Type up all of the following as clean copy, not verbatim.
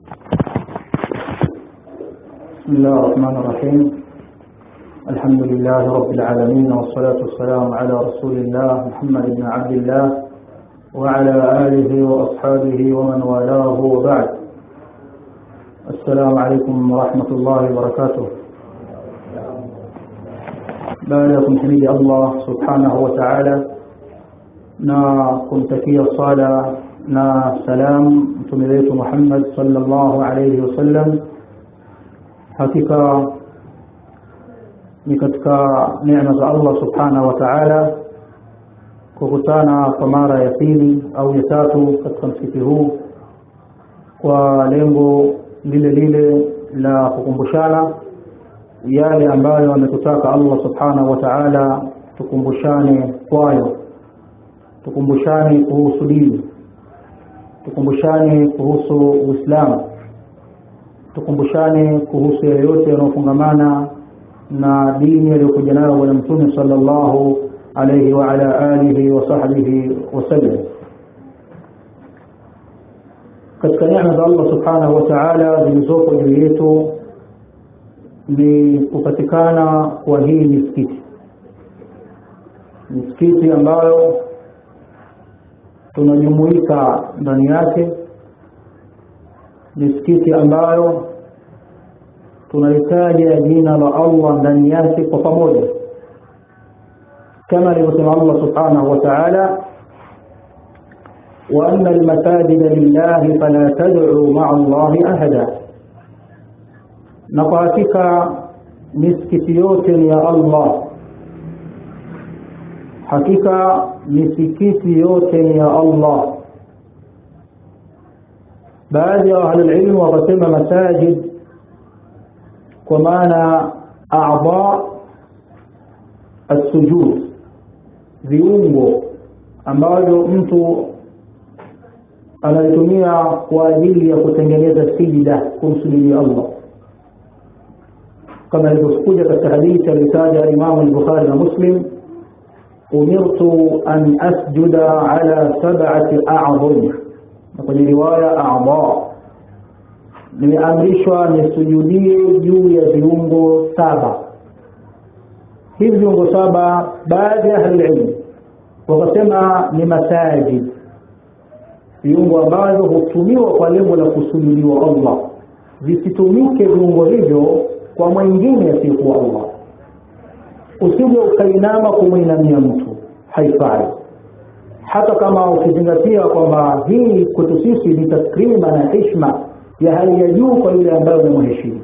بسم الله الرحمن الرحيم. الحمد لله رب العالمين، والصلاة والسلام على رسول الله محمد بن عبد الله وعلى آله وأصحابه ومن والاه، وبعد. السلام عليكم ورحمة الله وبركاته. باركم حميد الله سبحانه وتعالى، na kumtakia sala na salam mtume wetu Muhammad sallallahu alayhi wasallam. Hakika ni katika neema za Allah subhanahu wa ta'ala kukutana kwa mara ya pili au ya tatu katika msikiti huu kwa lengo lile lile la kukumbushana yale ambayo ametutaka Allah subhanahu wa ta'ala tukumbushane kwayo. Tukumbushane kuhusu dini, tukumbushane kuhusu Uislamu, tukumbushane kuhusu yote yanayofungamana na dini aliyokuja nayo Bwana Mtume sallallahu alayhi wa ala alihi wa sahbihi wasallam. Katika neema za Allah subhanahu wa ta'ala zilizopo juu yetu ni kupatikana kwa hii misikiti ambayo tunajumuika ndani yake, misikiti ambayo tunalitaja jina la Allah ndani yake kwa pamoja, kama alivyosema Allah subhanahu wa ta'ala, wa anna al-masajida lillahi fala tad'u ma'a Allahi ahada. Na kwa hakika misikiti yote ni ya Allah, hakika misikiti yote ni ya Allah. Baadhi ya ahli ilmu wakasema masajid kwa maana a'dha as-sujud, viungo ambavyo mtu anatumia kwa ajili ya kutengeneza sijida kumsujudia Allah, kama ilivyokuja katika hadithi aliyotaja Imam al-Bukhari na Muslim, umirtu an asjuda ala sab'ati a'dham, na kwenye riwaya a'dha, nimeamrishwa nisujudie juu ya viungo 7. Hivi viungo 7 baadhi ya ahli wakasema ni masajid, viungo ambavyo hutumiwa kwa lengo la kusujudiwa Allah, visitumike viungo hivyo kwa mwingine asiyekuwa Allah. Usije ukainama kumwinamia mtu, haifai, hata kama ukizingatia kwamba hii kwetu sisi ni takrima na heshima ya hali ya juu kwa yule ambaye unamheshimu.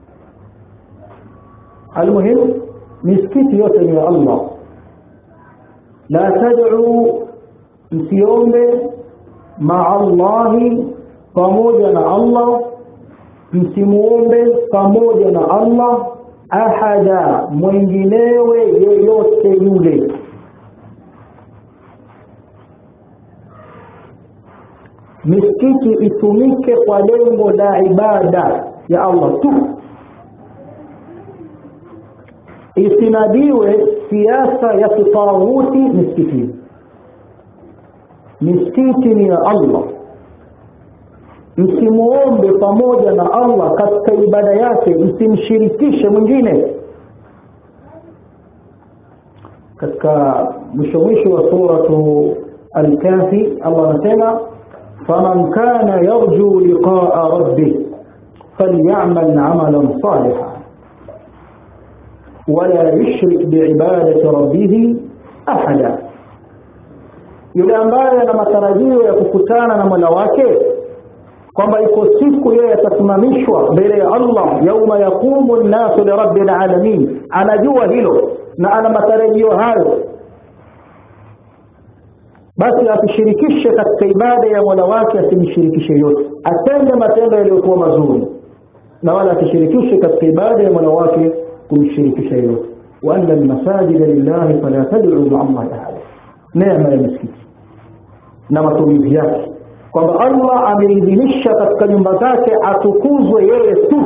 Almuhim, misikiti yote ni ya Allah. La tad'u, msiombe ma'a Allahi, pamoja na Allah, msimuombe pamoja na Allah ahada, mwinginewe yeyote yule. Misikiti itumike kwa lengo la ibada ya Allah tu, isinadiwe siasa ya kitawuti misikiti. Misikiti ni ya Allah, msimuombe pamoja na Allah katika ibada yake, msimshirikishe mwingine. Katika mwisho wa suratu al-Kahfi Allah anasema, faman kana yarju liqa'a rabbih falyamal 'amalan salihan wala yushrik bi'ibadati rabbih ahada. Yule ambaye ana matarajio ya kukutana na Mola wake, kwamba iko siku yeye atasimamishwa mbele ya Allah, yauma yaqumu an-nasu li rabbil alamin, anajua hilo na ana matarajio hayo, basi asishirikishe katika ibada ya Mola wake, asimshirikishe yote, atende matendo yaliyokuwa mazuri, na wala asishirikishe katika ibada ya Mola wake kumshirikisha yote. Wa anna al-masajida lillahi fala tad'u ma'a Allahi ahada. Neema ya misikiti na matumizi yake, kwamba Allah ameidhinisha katika nyumba zake atukuzwe yeye tu.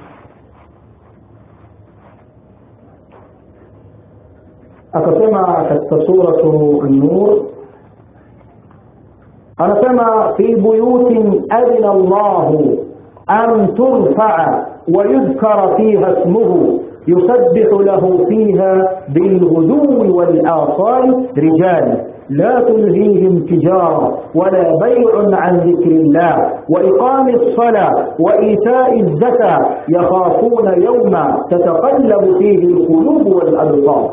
Akasema katika suratu an-Nur, anasema fi buyutin adina Allahu أن ترفع ويذكر فيها اسمه يسبح له فيها بالغدو والآصال رجال لا تلهيهم تجارة ولا بيع عن ذكر الله وإقام الصلاة وإيتاء الزكاة يخافون يوما تتقلب فيه القلوب والأبصار.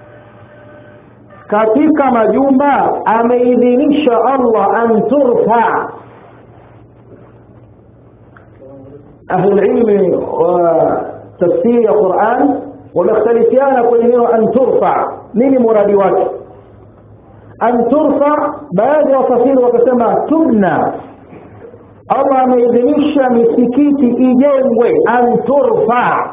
katika majumba ameidhinisha Allah an turfa. Ahli ilmi wa tafsiri ya Qur'an wamekhtalifiana kwenye neno an turfa, nini muradi wake? An turfa, baadhi ya wafasiri wakasema tubna, Allah ameidhinisha misikiti ijengwe an turfa.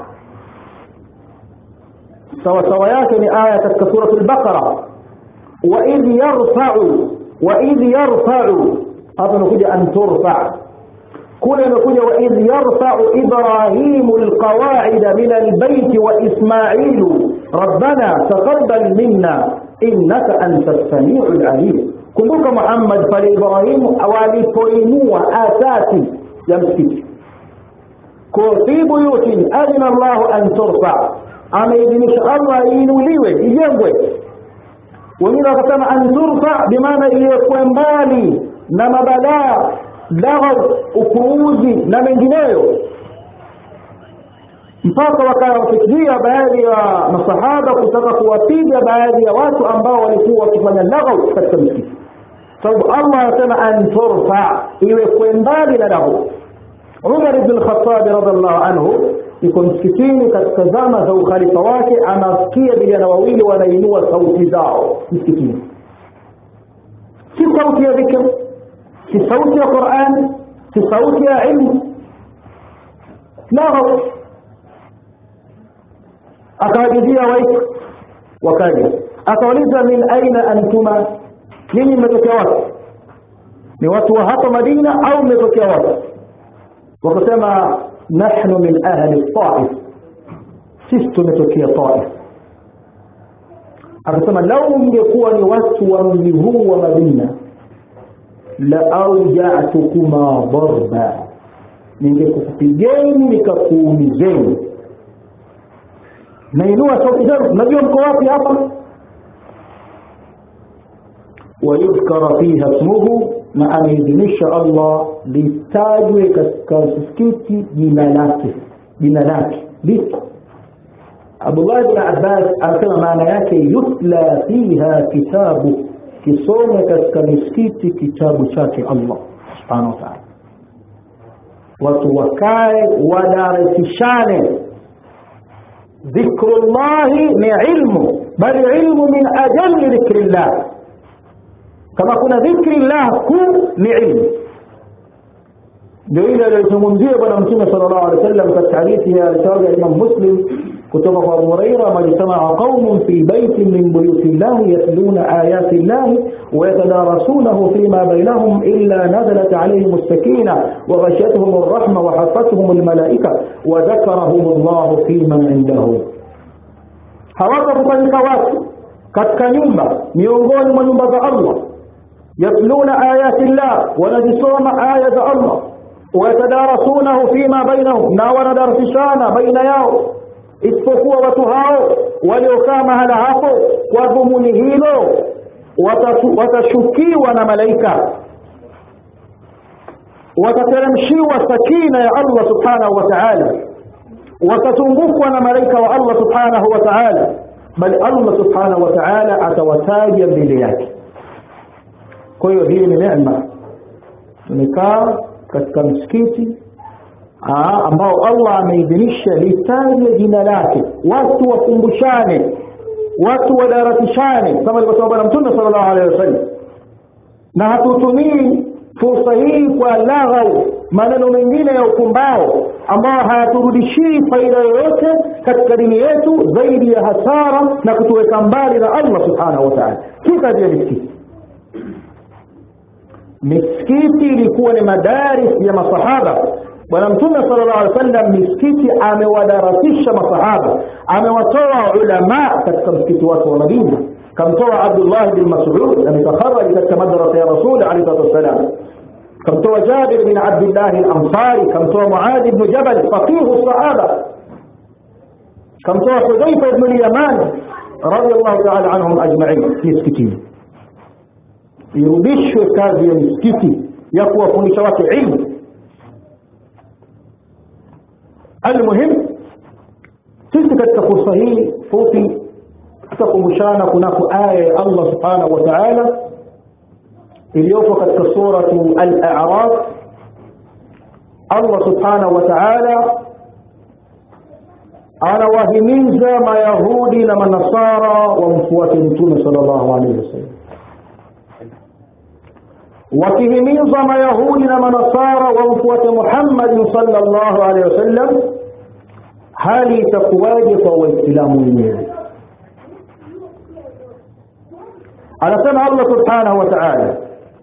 sawa sawa yake ni aya katika sura al-Baqara, وإذ يرفع هذا نقول أن ترفع. كل نقول وإذ يرفع إبراهيم القواعد من البيت وإسماعيل ربنا تقبل منا إنك أنت السميع العليم. كمبوك محمد فلإبراهيم أواليبوينوا آساتي يمسكت في بيوت أذن الله أن ترفع أما إذن الله إنوليوه يجنبه. wengine wakasema an turfa bimaana iliyokuwa mbali na mabalaa laghaw upuuzi na mengineyo, mpaka wakawafikia baadhi ya masahaba kutaka kuwapiga baadhi ya watu ambao walikuwa wakifanya laghaw katika msikiti, sababu Allah anasema an turfa iwe mbali na laghaw. Umar ibn al-Khattab radhiallahu anhu yuko msikitini katika zama za ukhalifa wake, anasikia vijana wawili wanainua sauti zao msikitini, si sauti ya dhikr, si sauti ya Qur'an, si sauti ya ilmu, la. akawajizia wakaja akawaliza min aina antuma, nyinyi mmetokea wapi? Ni watu wa hapa Madina au mmetokea wapi? wakasema nahnu min ahli Taif, sisi tumetokea Taif. akasema lau mngekuwa ni watu wa mji huu wa Madina la auja'tukuma darba, ningekupigeni nikakuumizeni. nainua sauti zangu, najua mko wapi hapa. ويذكر فيها اسمه, na ameidhinisha Allah litajwe katika msikiti jina lake lipo. Abdullah ibn Abbas anasema maana yake yutla fiha kitabu, kisome katika misikiti kitabu chake Allah subhanahu wa ta'ala. watu wakae wadarasishane. dhikrullahi ni ilmu, bali ilmu min ajalli dhikrillah. kama kuna dhikrillah ni ilmu. ndio ile aliyozungumzia bwana Mtume sallallahu alaihi wasallam katika hadithi ya Imam Muslim kutoka kwa Abu Hurairah, majtamaa qaumun fi baytin min buyuti Allah yatluna ayati Allah wa yatadarasunahu fima bainahum illa nazalat alayhim as-sakinah wa ghashiyatuhum ar-rahmah wa hafathum al-malaika wa dhakarahum Allah fi man indahu. hawatakusanyika watu katika nyumba miongoni mwa nyumba za Allah, yatluna ayati Allah, wanajisoma aya za Allah, ويتدارسونه فيما بينهم, na wanadarasishana baina yao, isipokuwa watu hao waliokaa mahala hapo kwa dhumuni hilo watashukiwa na malaika, watateremshiwa sakina ya Allah subhanahu wa ta'ala, watazungukwa na malaika wa Allah subhanahu wa ta'ala, bali Allah subhanahu wa ta'ala atawataja mbele yake. kwa hiyo hii ni neema. tumekaa katika msikiti ambao Allah ameidhinisha litaje jina lake, watu wakumbushane, watu wadarasishane kama alivyosema bwana Mtume sallallahu alaihi wasallam. na hatutumii fursa hii kwa laghau, maneno mengine ya ukumbao ambao hayaturudishii faida yoyote katika dini yetu zaidi ya hasara na kutuweka mbali na Allah subhanahu wa ta'ala. Kazi ya misikiti ilikuwa ni madaris ya masahaba. bwana Mtume sallallahu alaihi wasallam misikiti amewadarasisha masahaba, amewatoa ulama katika msikiti wake wa Madina. kamtoa Abdullah bin Mas'ud ametakharaj katika madrasa ya Rasul alayhi wasallam, kamtoa Jabir bin Abdullah al-Ansari, kamtoa Muadh ibn Jabal faqihu sahaba, kamtoa Hudhayfa ibn al-Yaman radiyallahu ta'ala anhum ajma'in miskitini. Irudishwe kazi ya misikiti ya kuwafundisha watu ilmu. Almuhim, sisi katika fursa hii fupi tutakumbushana kunako aya ya Allah subhanahu wa ta'ala iliyopo katika suratu al-A'raf. Allah subhanahu wa ta'ala anawahimiza mayahudi na manasara wamfuate mtume sallallahu alayhi wasallam. Wakihimiza mayahudi na manasara wamfuate Muhammad sallallahu alayhi wasallam, hali itakuwaje kwa waislamu wenyewe? anasema Allah subhanahu wa ta'ala,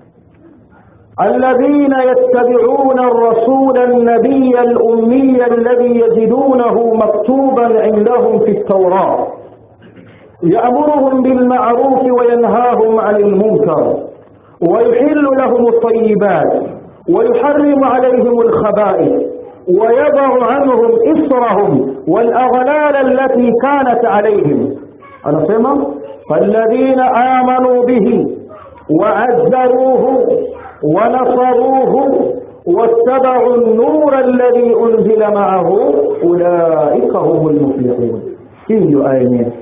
الذين يتبعون الرسول النبي الأمي الذي يجدونه مكتوبا عندهم في التوراة يأمرهم بالمعروف وينهاهم عن المنكر ويحل لهم الطيبات ويحرم عليهم الخبائث ويضع عنهم إصرهم والأغلال التي كانت عليهم. أنا سمع فالذين آمنوا به وعزروه ونصروه واتبعوا النور الذي أنزل معه أولئك هم المفلحون. في آيين.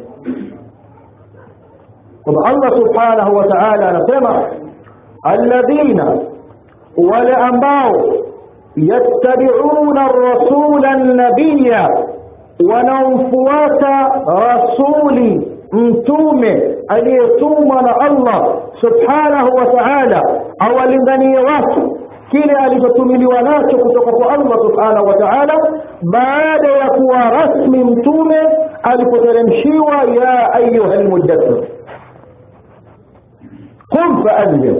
الله سبحانه وتعالى نسمع الذين ولأنباوا يتبعون الرسول النبي ونوفوات رسول mtume aliyetumwa na Allah subhanahu wa ta'ala awalinganie watu kile alichotumiliwa nacho kutoka kwa Allah subhanahu wa ta'ala, baada ya kuwa rasmi mtume alipoteremshiwa ya ayyuhal muddaththir qum fa'anzir.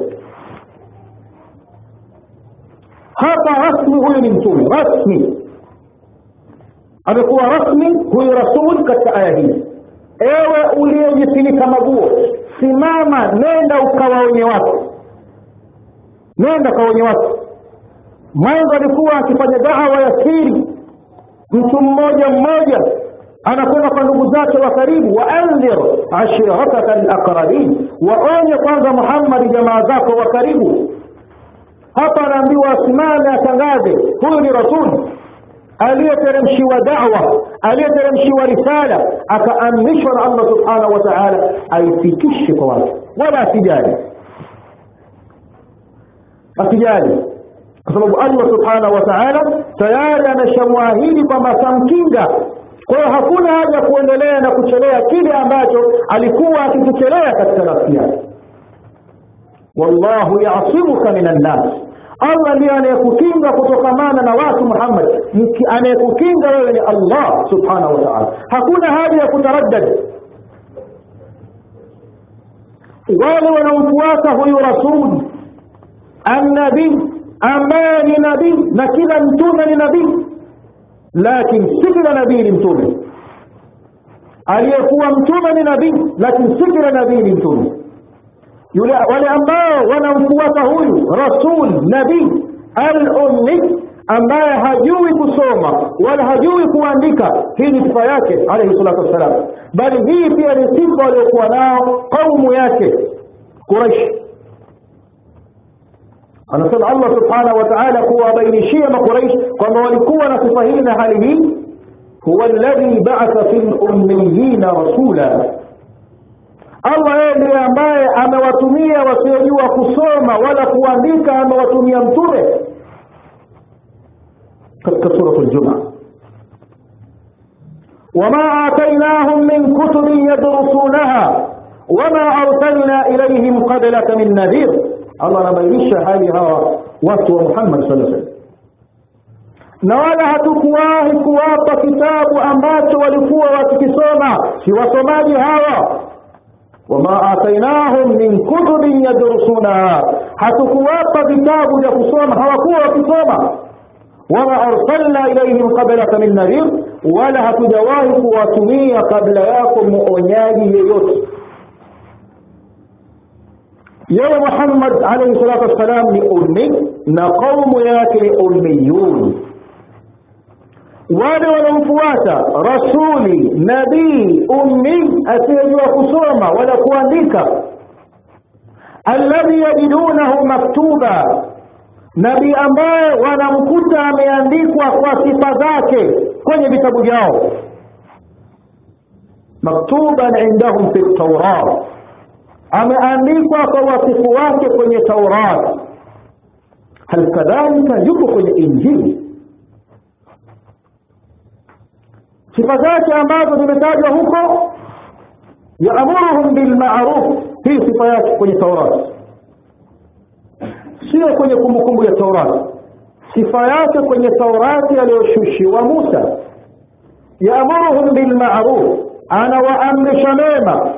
hapa rasmi huyu ni mtume rasmi, amekuwa rasmi huyu rasul katika aya hii. Ewe uliyejifunika maguo, simama, nenda ukawaonye watu, nenda kaonye watu. Mwanzo alikuwa akifanya da'wa ya siri, mtu mmoja mmoja anakwenda kwa ndugu zake wa karibu, waanzir ashirataka alaqrabin, waonye kwanza Muhammad jamaa zako wa karibu. Hapa anaambiwa asimame atangaze huyu ni rasul aliyeteremshiwa da'wa, aliyeteremshiwa risala, akaamrishwa na Allah subhanahu wa ta'ala aifikishe kwa watu, wala asijali, kwa sababu Allah subhanahu wa ta'ala tayari ameshamwahidi kwamba atamkinga. Kwa hiyo hakuna haja kuendelea na kuchelea kile ambacho alikuwa akikichelea katika nafsi yake. Wallahu ya'simuka minan nas, Allah ndiye anayekukinga kutokamana na watu. Muhammad, anayekukinga wewe ni Allah subhanahu wa ta'ala, hakuna haja ya kutaraddad. wale wanaomfuata huyu rasul an-nabi ambaye ni nabii, na kila mtume ni nabii, lakini si kila nabii ni mtume. Aliyekuwa mtume ni nabii, lakini si kila nabii ni mtume. Yule wale ambao wanamfuata huyu rasul nabii al-ummi ambaye hajui kusoma wala hajui kuandika, hii ni sifa yake alayhi salatu wassalam, bali hii pia ni sifa aliyokuwa nao kaumu yake Quraysh. Anasema Allah subhanahu wa ta'ala kuwabainishia Quraysh kwamba walikuwa na sifa hii na hali hii, huwa alladhi ba'atha fil ummiyina rasula, Allah yeye ndiye ambaye amewatumia wasiojua kusoma wala kuandika, amewatumia mtume. katika sura al-Jumu'ah, wama atainahum min kutubin yadrusunaha wama arsalna ilayhim qablaka min nadhir. Allah anabainisha hali hawa watu wa Muhammad sallallahu alaihi wasallam, na wala hatukuwahi kuwapa kitabu ambacho walikuwa wakikisoma, si wasomaji hawa. wama atainahum min kutubin yadrusunaha, hatukuwapa vitabu vya kusoma, hawakuwa wakisoma. wama arsalna ilayhim qablaka min nadhir, wala hatujawahi kuwatumia kabla yako muonyaji yeyote. Yeye Muhammad alayhi salatu wasalam ni ummi, na kaumu yake ummiyun. Wale wanaomfuata rasuli nabii ummi asiyejua kusoma wala kuandika, alladhi yajidunahu maktuba, nabii ambaye wanamkuta ameandikwa kwa sifa zake kwenye vitabu vyao, maktuban indahum fi at-Taurat, ameandikwa kwa wasifu wake kwenye Taurat. Hal kadhalika yuko kwenye Injili sifa zake ambazo zimetajwa huko, yaamuruhum bil ma'ruf, hii sifa yake kwenye Taurat, sio kwenye kumbukumbu ya Taurat. Sifa yake kwenye Taurati aliyoshushiwa Musa, yaamuruhum bil ma'ruf, ana waamrisha mema,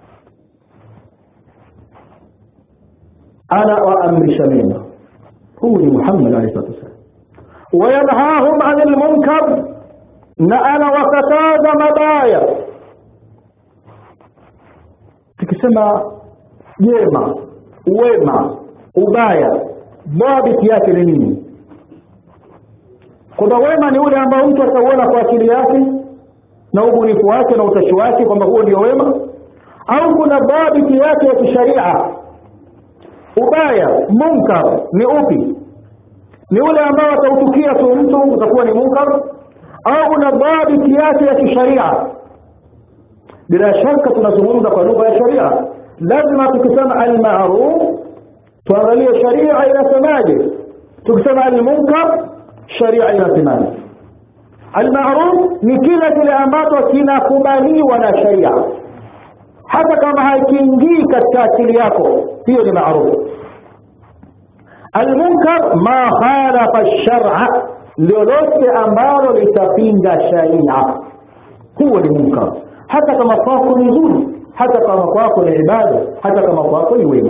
ana waamrisha mema. Huyu ni Muhammad alayhi salatu wasallam. Wayanhahum 'anil munkar, na ana wakataza mabaya. Tukisema jema, wema, ubaya, dhabiti yake ni nini? Kwa wema ni ule ambao mtu atauona kwa akili yake na ubunifu wake na utashi wake kwamba huo ndio wema, au kuna dhabiti yake ya kisharia? Ubaya, munkar ni upi? Ni ule ambao atautukia tu mtu utakuwa ni munkar, au una dhabiti yake ya kisharia? Bila shaka tunazungumza kwa lugha ya sharia. Lazima tukisema al-ma'ruf tuangalie sharia inasemaje, tukisema al-munkar sharia inasemaje. Al-ma'ruf ni kile ambacho kinakubaliwa na sharia, hata kama hakiingii katika akili yako, hiyo ni ma'ruf. Al-munkar ma khalafa ash-shar'a, lolote ambalo litapinga sharia, huo ni munkar, hata kama kwako ni nzuri, hata kama kwako ni ibada, hata kama kwako ni wema.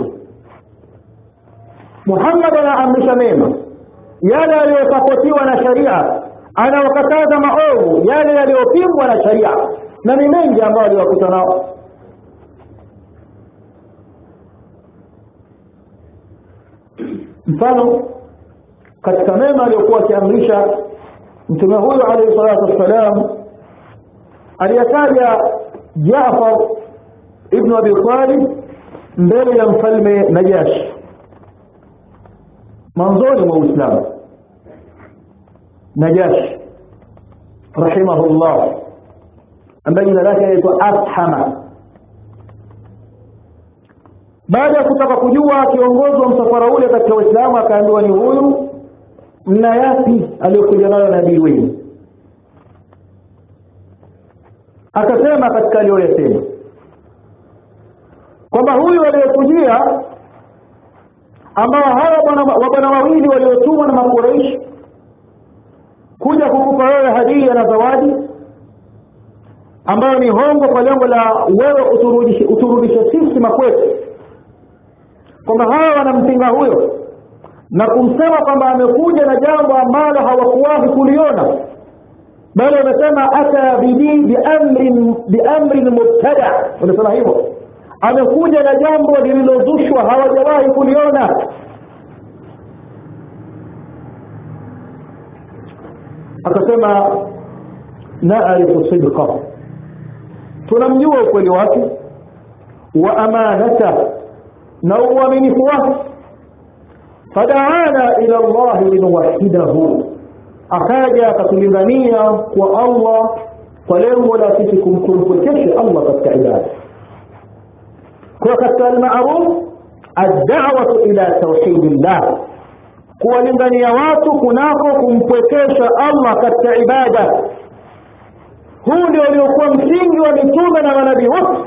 Muhammad anaamrisha mema, yale yaliyosapotiwa na sharia, anawakataza maovu yale yaliyopingwa na sharia, na ni mengi ambayo aliwakuta nao. Mfano katika mema aliyokuwa akiamrisha mtume huyo alayhi salatu wassalam, aliyataja Jaafar ibn Abi Talib mbele ya mfalme Najashi mwanzoni mwa Uislamu. Najashi rahimahullah, ambaye jina lake linaitwa Ashama, baada ya kutaka kujua kiongozi wa msafara ule katika Uislamu, akaambiwa ni huyu, mna yapi aliyokuja nayo nabii wenu? Akasema katika aliyoyasema kwamba huyu aliyekujia, ambao hawa bwana wawili waliotumwa na Makuraish kuja kukupa wewe hadia na zawadi, ambayo ni hongo kwa lengo la wewe uturudishe sisi makwetu, kwamba hawa wanampinga huyo na kumsema kwamba amekuja na jambo ambalo hawakuwahi kuliona, bali wamesema ata biamrin mubtada, wanasema hivyo, amekuja na jambo lililozushwa hawajawahi kuliona. Akasema naarifu sidqa, tunamjua ukweli wake, wa amanata, na uaminifu wake. Fadaana ila Allah linuwahidahu, akaja akatulingania kwa Allah kwa lengo la sisi kumkumpwekesha Allah katika ibada. Kwa katika al-ma'ruf ad-da'watu ila tauhidillah, kuwalingania watu kunako kumpwekesha Allah katika ibada. Huu ndio uliokuwa msingi wa mitume na manabii wote.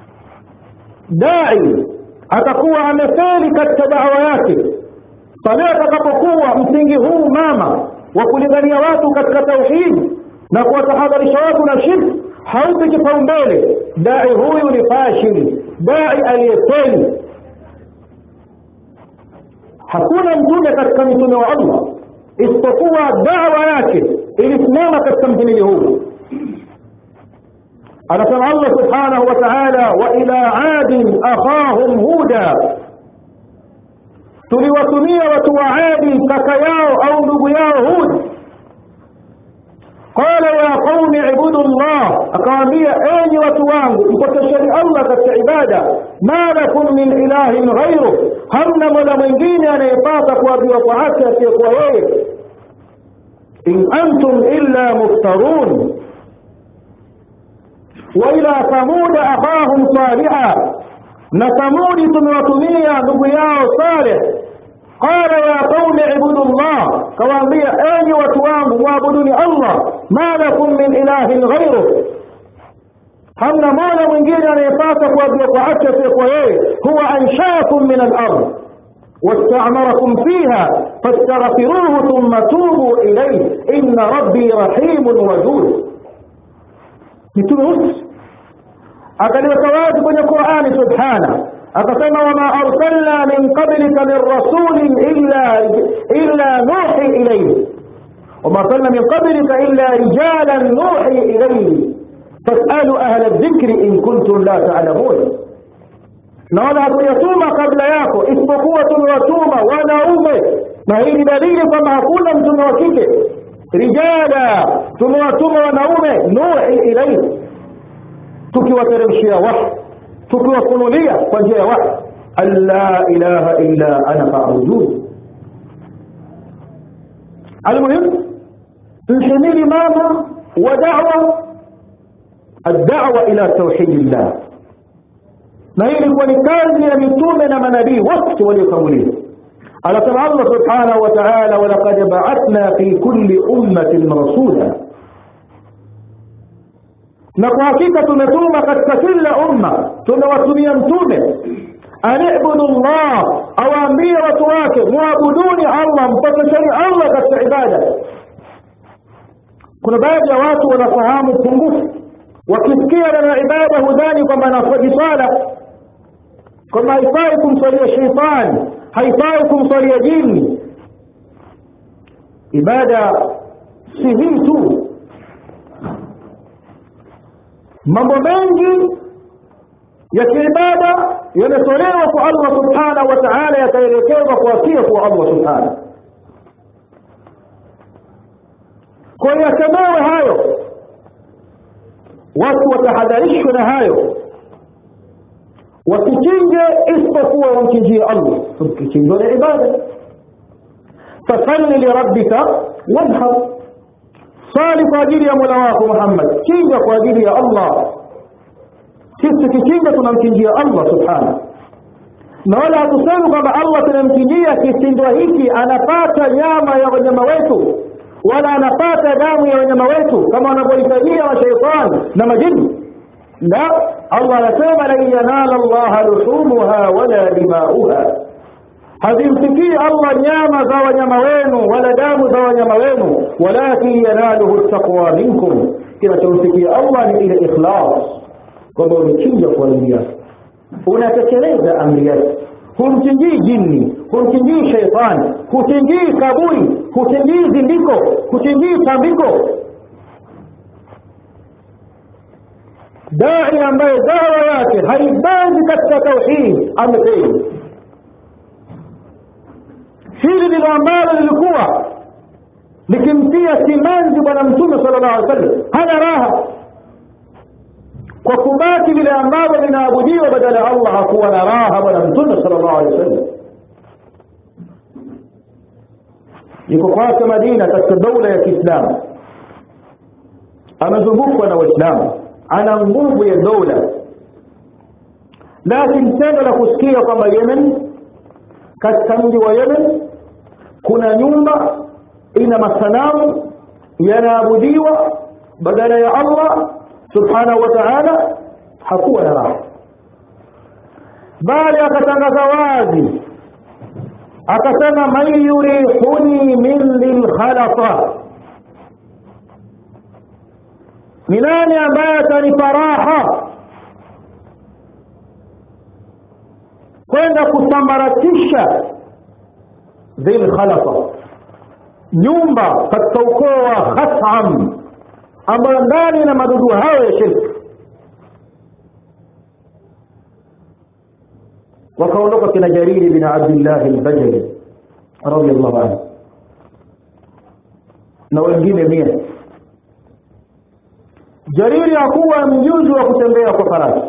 Dai atakuwa amefeli katika da'wa yake pale atakapokuwa msingi huu mama wa kulingania watu katika tauhid na kuwatahadharisha watu na shirki haupi kipaumbele, dai huyu ni fashili, dai aliyefeli. Hakuna mtume katika mitume wa Allah isipokuwa da'wa yake ilisimama katika msingi huu. anasema Allah subhanahu wa ta'ala, wa ila adin akhahum huda tuliwatumia watu wa Adi kaka yao au ndugu yao Hud. Qala ya qaumi ibudu Allah, akawaambia enyi watu wangu mpokesheni Allah katika ibada, ma lakum min ilahin ghayru, hamna mola mwingine anayepata kuabudiwa kwa haki asiyekuwa yeye. In antum illa muftarun. Wa ila thamud akhahum saliha, na Thamudi tumewatumia ndugu yao Saleh. Qala ya qaumi ibudu Allah, kawaambia enyi watu wangu muabuduni Allah, ma lakum min ilahin ghayru, hamna mola mwingine anayepasa kuabudiwa kwa haki asiyekuwa yeye. Huwa anshaakum min al-ard واستعمركم فيها فاستغفروه ثم توبوا إليه إن ربي رحيم ودود. نتوبوا akaliweka wazi kwenye Qur'ani subhana, akasema wama arsalna min qablika min rasulin illa nuhi ilayhi, wama arsalna min qablika illa rijalan nuhi ilayhi fas'alu ahla adh-dhikri in kuntum la ta'lamun. Na wala hatuyatuma kabla yako isipokuwa tumewatuma wanaume, na hii ni dalili kwamba hakuna mtume wa kike. Rijala, tumewatuma wanaume, nuhi ilayhi, tukiwateremshia wahi, tukiwafunulia kwa njia ya wahi, alla ilaha illa ana fa'budun. Almuhim, mhimili mama wa da'wa, ad-da'wa ila tauhidillah, na hii ilikuwa ni kazi ya mitume na manabii wote waliotangulia. Anasema Allah subhanahu wa ta'ala, wa laqad ba'athna fi kulli ummatin rasula, na kwa hakika tumetuma katika kila umma, tumewatumia mtume, ani'budu Allah, awaambie watu wake muabuduni Allah, mpokesheni Allah katika ibada. Kuna baadhi ya watu wanafahamu pungufu, wakisikia na ibada hudhani kwamba anafaji sala, kwamba haifai kumsalia shaitani, haifai kumsalia jini. Ibada si hii tu, mambo mengi ya kiibada yanatolewa kwa Allah subhanahu wa ta'ala, yataelekezwa kuatia kwa Allah subhanahu. Kwa hiyo yakemewe hayo, watu watahadharishwe na hayo, wasichinje isipokuwa wamchinjie Allah. Tukichinjwa ni ibada. Fasalli lirabbika wanhar, sali kwa ajili ya Mola wako Muhammad, chinja kwa ajili ya Allah. Sisi kichinja tunamchinjia Allah subhanahu, na wala hatusemi kwamba Allah tunamchinjia kichinjwa hiki anapata nyama ya wanyama wetu, wala anapata damu ya wanyama wetu kama wanavyohitajia wa shaitani na majini. La, Allah anasema la yanala Allah luhumuha wala dimauha, hazimfikii Allah nyama za wanyama wenu wala damu za wanyama wenu, walakin yanaluhu taqwa minkum, kinachomfikia Allah ni ile ikhlas, kwamba umechinja kwa ajili yake, unatekeleza amri yake. Humchinjii jini, humchinjii shaitani, huchinjii kaburi, huchinjii zindiko, huchinjii tambiko. Dai ambaye dawa yake haibanzi katika tauhid amefeli. Hili ndilo ambalo lilikuwa likimtia simanzi bwana Mtume sallallahu alaihi wasallam, hana raha kwa kubaki vile ambavyo vinaabudiwa badala ya Allah. Hakuwa na raha bwana Mtume sallallahu alaihi wasallam. Yuko kwake Madina katika dola ya Kiislamu, amezungukwa na Waislamu, ana nguvu ya dola, lakini tendo la kusikia kwamba Yemen, katika mji wa Yemen kuna nyumba ina masanamu yanaabudiwa badala ya Allah subhanahu wa ta'ala, hakuwa na raha, bali akatangaza wazi, akasema man yurihuni min lilkhalafa, ni nani ambaye atanipa raha kwenda kusambaratisha dhil khalafa, nyumba katika ukoo wa Khatham ambayo ndani na madudu hayo ya shirki. wakaondoka kina Jarir bin Abdullah al-Bajali radiyallahu anhu na wengine 100. Jarir hakuwa mjuzi wa kutembea kwa farasi,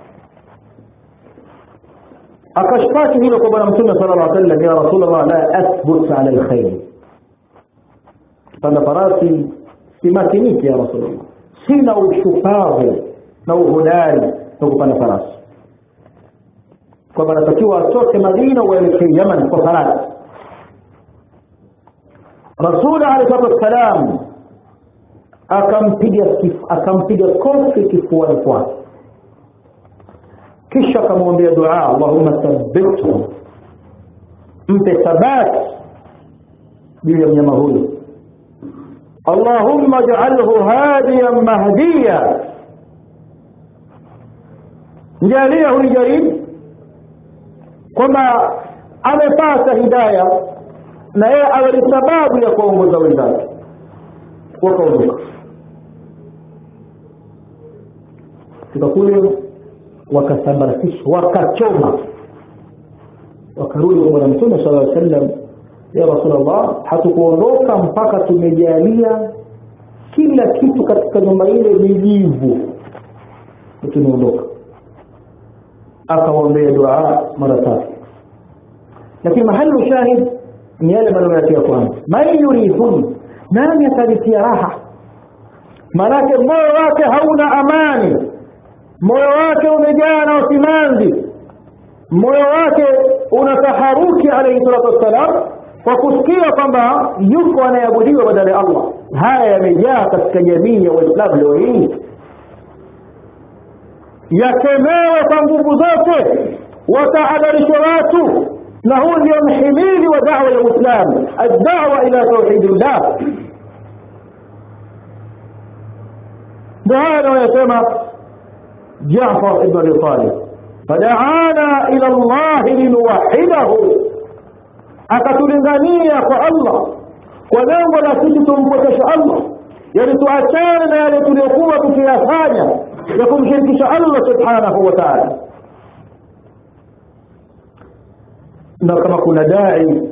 akashfaki hilo kwa bwana Mtume sallallahu alaihi wasallam, ya Rasulullah la athbut ala alkhair, panda farasi simakiniki ya Rasulullah, sina ushupavu na uhodari wa kupanda farasi, kwa maana takiwa atoke Madina uelekee Yaman kwa farasi. Rasul alayhi wasallam akampiga kofi kifuani kwake, kisha akamwambia dua, Allahumma thabbithu, mpe thabat juu ya mnyama huyo, Allahumma ij'alhu hadiyan mahdiya, jalia huyu Jarir kwamba amepata hidayah na yeye awe ni sababu ya kuongoza wenzake. Wakaondoka kule, wakasambaratisha, wakachoma, wakarudi kwa bwana Mtume sallallahu alaihi wasallam, ya Rasulullah, hatukuondoka mpaka tumejalia kila kitu katika nyumba ile mijivu, tumeondoka. Akawaombea dua mara 3, lakini mahali shahid ni yale maneno ya kwanza, man yuridhun, nani atalitia raha? Maanake moyo wake hauna amani, moyo wake umejaa na usimanzi, moyo wake unataharuki alayhi salatu wassalam kwa kusikia kwamba yuko anayeabudiwa badala ya Allah. Haya yamejaa katika jamii ya Waislamu leo hii, yakemewe kwa nguvu zote, watahadharishwa watu, na huu ndio mhimili wa da'wa ya Uislamu, ad-da'wa ila tauhidillah. ndio anayosema Jaafar ibn Abi Talib, fada'ana ila Allah linuwahidahu, akatulingania kwa Allah kwa lengo la sisi tumpokesha Allah, yani tuachane na yale tuliyokuwa tukiyafanya ya kumshirikisha Allah subhanahu wa ta'ala. Na kama kuna dai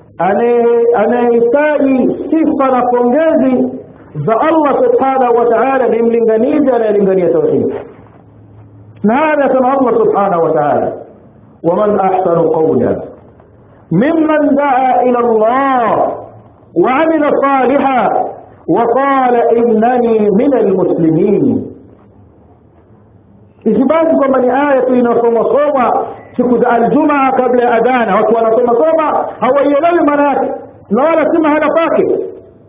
anayehitaji sifa na pongezi za Allah subhanahu wa ta'ala, ni mlinganizi anayelingania tauhid. Na hada kama Allah subhanahu wa ta'ala, waman ahsanu qawlan mimman da'a ila Allah wa 'amila salihan wa qala innani minal muslimin. Isibaki kwamba ni aya tu inasoma siku za Aljumaa kabla ya adhana, watu wanasoma hawaielewi maana yake na wala si mahala pake.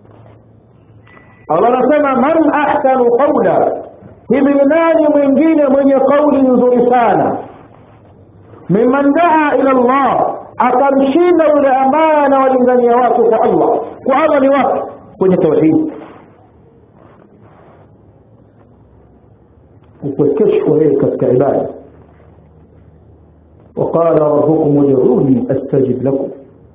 Allah anasema man ahsanu qawla, hivi nani mwingine mwenye kauli nzuri sana, mimman daa ila Allah, akamshinda yule ambaye anawalingania watu kwa Allah. Kwa Allah ni wapi? Kwenye tauhid, upwekeshwa yeye katika ibada. وقال ربكم ادعوني استجب لكم.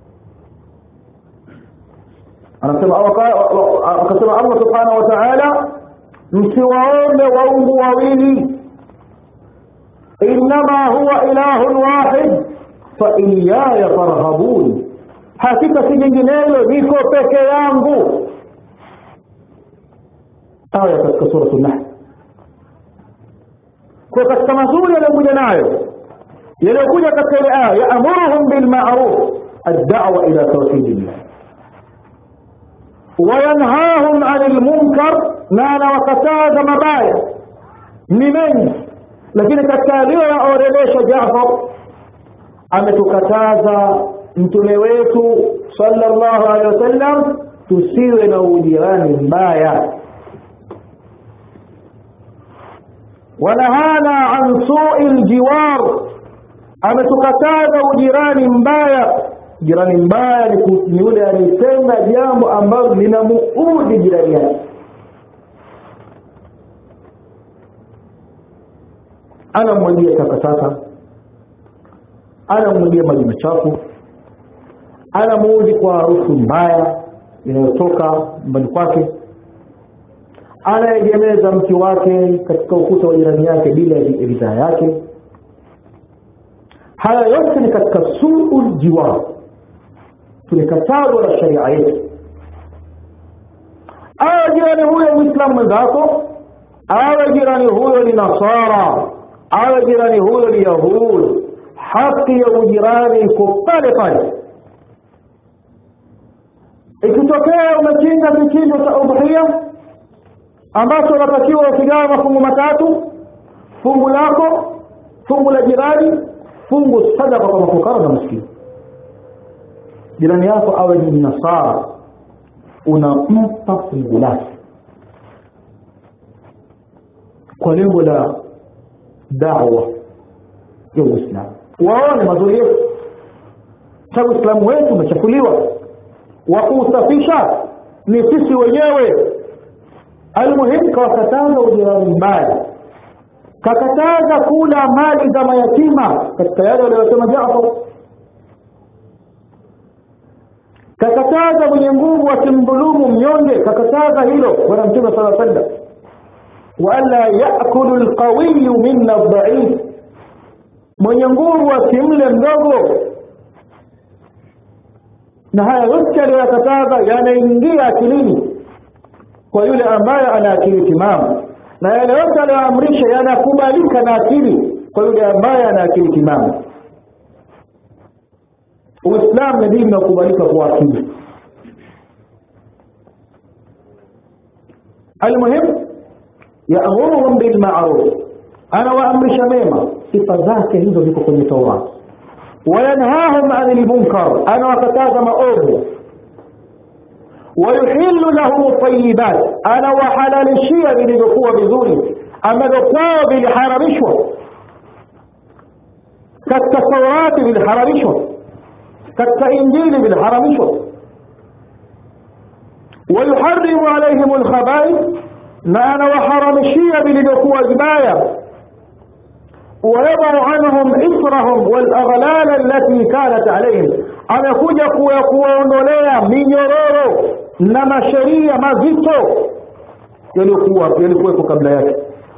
anasema Allah subhanahu wa ta'ala, msiwaombe waungu wawili, inma huwa ilahun wahid fa iyaya farhabun, hakika si jinginelo, niko peke yangu. Aya katika sura an-Nahl. Kwa katika mazuri yaliyokuja nayo, yaliyokuja katika ile aya, ya'muruhum bil ma'ruf, ad-da'wa ila tawhidillah, wa yanhahum 'anil munkar, na anawakataza mabaya. Ni mengi, lakini katika aliyoyaorodhesha Jaafar, ametukataza mtume wetu sallallahu alaihi wasallam tusiwe na ujirani mbaya, wanahana an su'il jiwar, ametukataza ujirani mbaya. Jirani mbaya ni yule anayetenda jambo ambalo linamuudhi jirani yake, anamwagia takataka, anamwagia maji machafu, anamuudhi kwa harufu mbaya inayotoka mbali kwake, anaegemeza mti wake katika ukuta wa jirani yake bila ridhaa yake. haya yote ni katika suul jiwar, tulikatazwa na sharia yetu. Awe jirani huyo Muislamu mwenzako, awe jirani huyo ni Nasara, awe jirani huyo ni Yahudi, haki ya ujirani iko pale pale. Ikitokea umechinja kichinjo cha udhiya ambacho unatakiwa usigawe mafungu matatu, fungu lako, fungu la jirani, fungu sadaka kwa mafukara na maskini. Jirani yako awe ni Nasara, unampa fungu lake kwa lengo la da'wa ya Uislamu. Waone mazuri yetu, sababu Uislamu wetu umechafuliwa. Wa kuusafisha ni sisi wenyewe. Almuhimu kawakataza ujirani mbaya, kakataza kula mali za mayatima katika yale waliyosema Jaafar, kakataza mwenye nguvu asimdhulumu mnyonge, kakataza hilo bwana Mtume sallallahu alaihi wasallam. Wala yaakulu alqawiyyu minna adh-dha'if, mwenye nguvu asimle mdogo. Na haya yote aliyokataza yanaingia akilini kwa yule ambaye ana akili timamu, na yale yote aliyoamrisha yanakubalika na akili kwa yule ambaye ana akili timamu. Uislamu ni dini inakubalika kwa akili. Almuhim ya'muruhum bil ma'ruf, ana waamrisha mema, sifa zake hizo ziko kwenye Taurat. وينهاهم عن المنكر، أنا وكتاز مأوه. ويحل لهم الطيبات، أنا وحلال الشيء بالذكوة بذوري، أما ذكوة بالحرمشوة كالتوراة بالحرمشوة كالإنجيل بالحرمشوة. ويحرم عليهم الخبائث، ما أنا وحرم الشيء بالذكوة جبايا. ويضع عنهم إثرهم والأغلال التي كانت عليهم، أنا كجك ويقوون ليا من يرورو نما شريع مزيتو يلikuwepo kabla yake.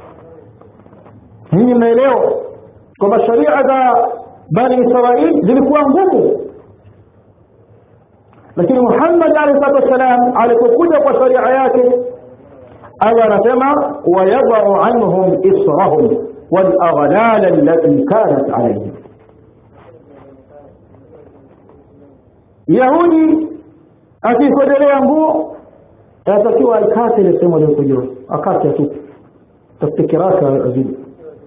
Hii mnaelewa kwamba sharia za Bani Israili zilikuwa ngumu, lakini Muhammad alayhi wasallam alipokuja kwa sharia yake Allah anasema wayadha'u anhum israhum والأغلال التي كانت عليهم. Yahudi akisodelea nguo atakiwa akate ile sema ile kujua, akate tu tafikiraka azidi.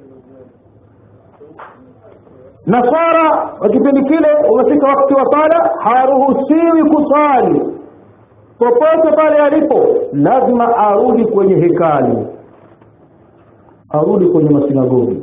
Nasara wakipindi kile unafika wakati wa sala haruhusiwi kusali popote pale alipo, lazima arudi kwenye hekalu, arudi kwenye masinagogi.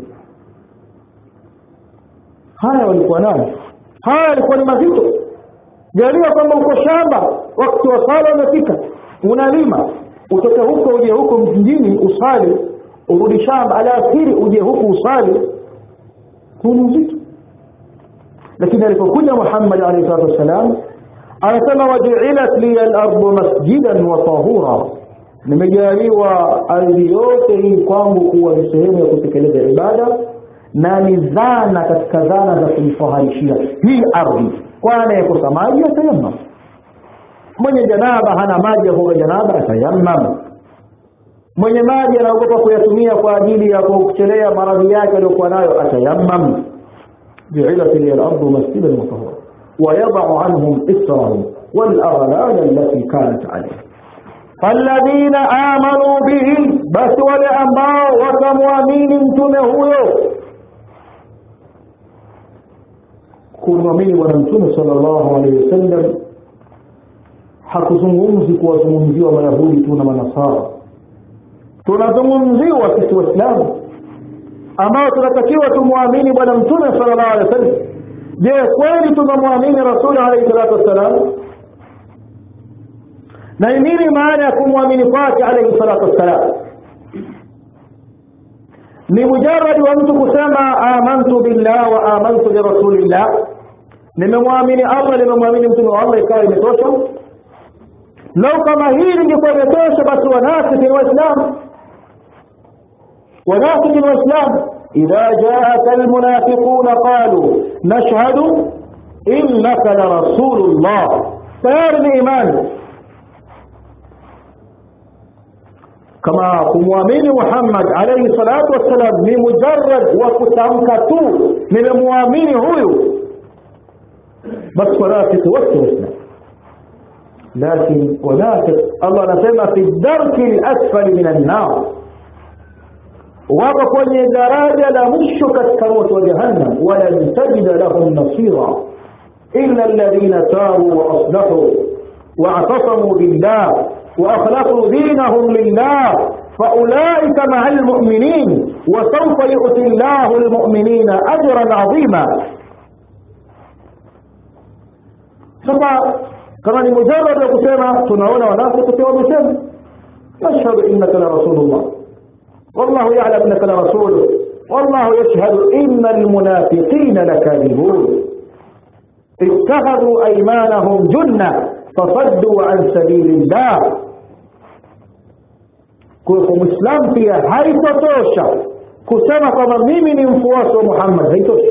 Haya walikuwa nayo, haya walikuwa ni mazito. Jalia kwamba uko shamba, wakati wa sala umefika, unalima, utoke huko uje huko mjini usali, urudi shamba alasiri uje huko usali, kuna mzito. Lakini alipokuja Muhammad alayhi wasallam anasema waju'ilat li al-ardu masjidan wa tahura, nimejaliwa ardhi yote hii kwangu kuwa ni sehemu ya kutekeleza ibada na ni zana katika zana za kujifaharishia hii ardhi. Kwani yako maji atayammam, mwenye janaba hana maji kwa janaba atayammam, mwenye maji anaogopa kuyatumia kwa ajili ya kuchelea maradhi yake aliyokuwa nayo atayammam. ju'ilat li al-ardu masjidan wa tahura wa yad'u anhum israhum wal aghlal allati kanat alayhim. فالذين آمنوا به، بس ولأنباء وكمؤمنين تنهوه كمؤمنين ونمتون صلى الله عليه وسلم hakuzungumzi kuwazungumziwa Mayahudi tu na Manasara, tunazungumziwa sisi Waislamu ambao tunatakiwa tumwamini bwana Mtume sallallahu alaihi wasallam. Je, kweli tunamwamini Rasul alayhi salatu wasallam? Na nini maana ya kumwamini kwake alayhi salatu wassalam? Ni mujarrad wa mtu kusema amantu billah wa amantu bi rasulillah, nimemwamini Allah, nimemwamini mtume wa Allah, ikawa imetosha? Lau kama hili lingekuwa imetosha, basi wanafiki ni Waislamu, wanafiki ni Waislamu. idha jaaka almunafiquna qalu nashhadu innaka la rasulullah, tayari ni imani. Kama kumwamini Muhammad alayhi salatu wassalam ni mujarrad wa kutamka tu nimemwamini huyu, basi wanafiki wote Waislamu. Lakini wanafiki Allah anasema fi darki al-asfali minan nar, wako kwenye daraja la mwisho katika moto wa jahannam. Wala tajida lahum nasira illa alladhina tabu wa aslahu wa atasamu billah wa akhlasu dinahum lillah faulaika ma'al mu'minin wa sawfa yu'ti Allahu al-mu'minina ajran 'azima. Sasa kama ni mujarrad ya kusema tunaona wanafiki wamesema nashhadu innaka la rasulullah wallahu ya'lam annaka la rasuluhu wallahu yashhadu innal munafiqina lakadibun ittakhadhu aymanahum junna fasaddu an sabilillah. Kwa Muislamu pia haitotosha kusema kwamba mimi ni mfuasi wa Muhammad, haitoshi.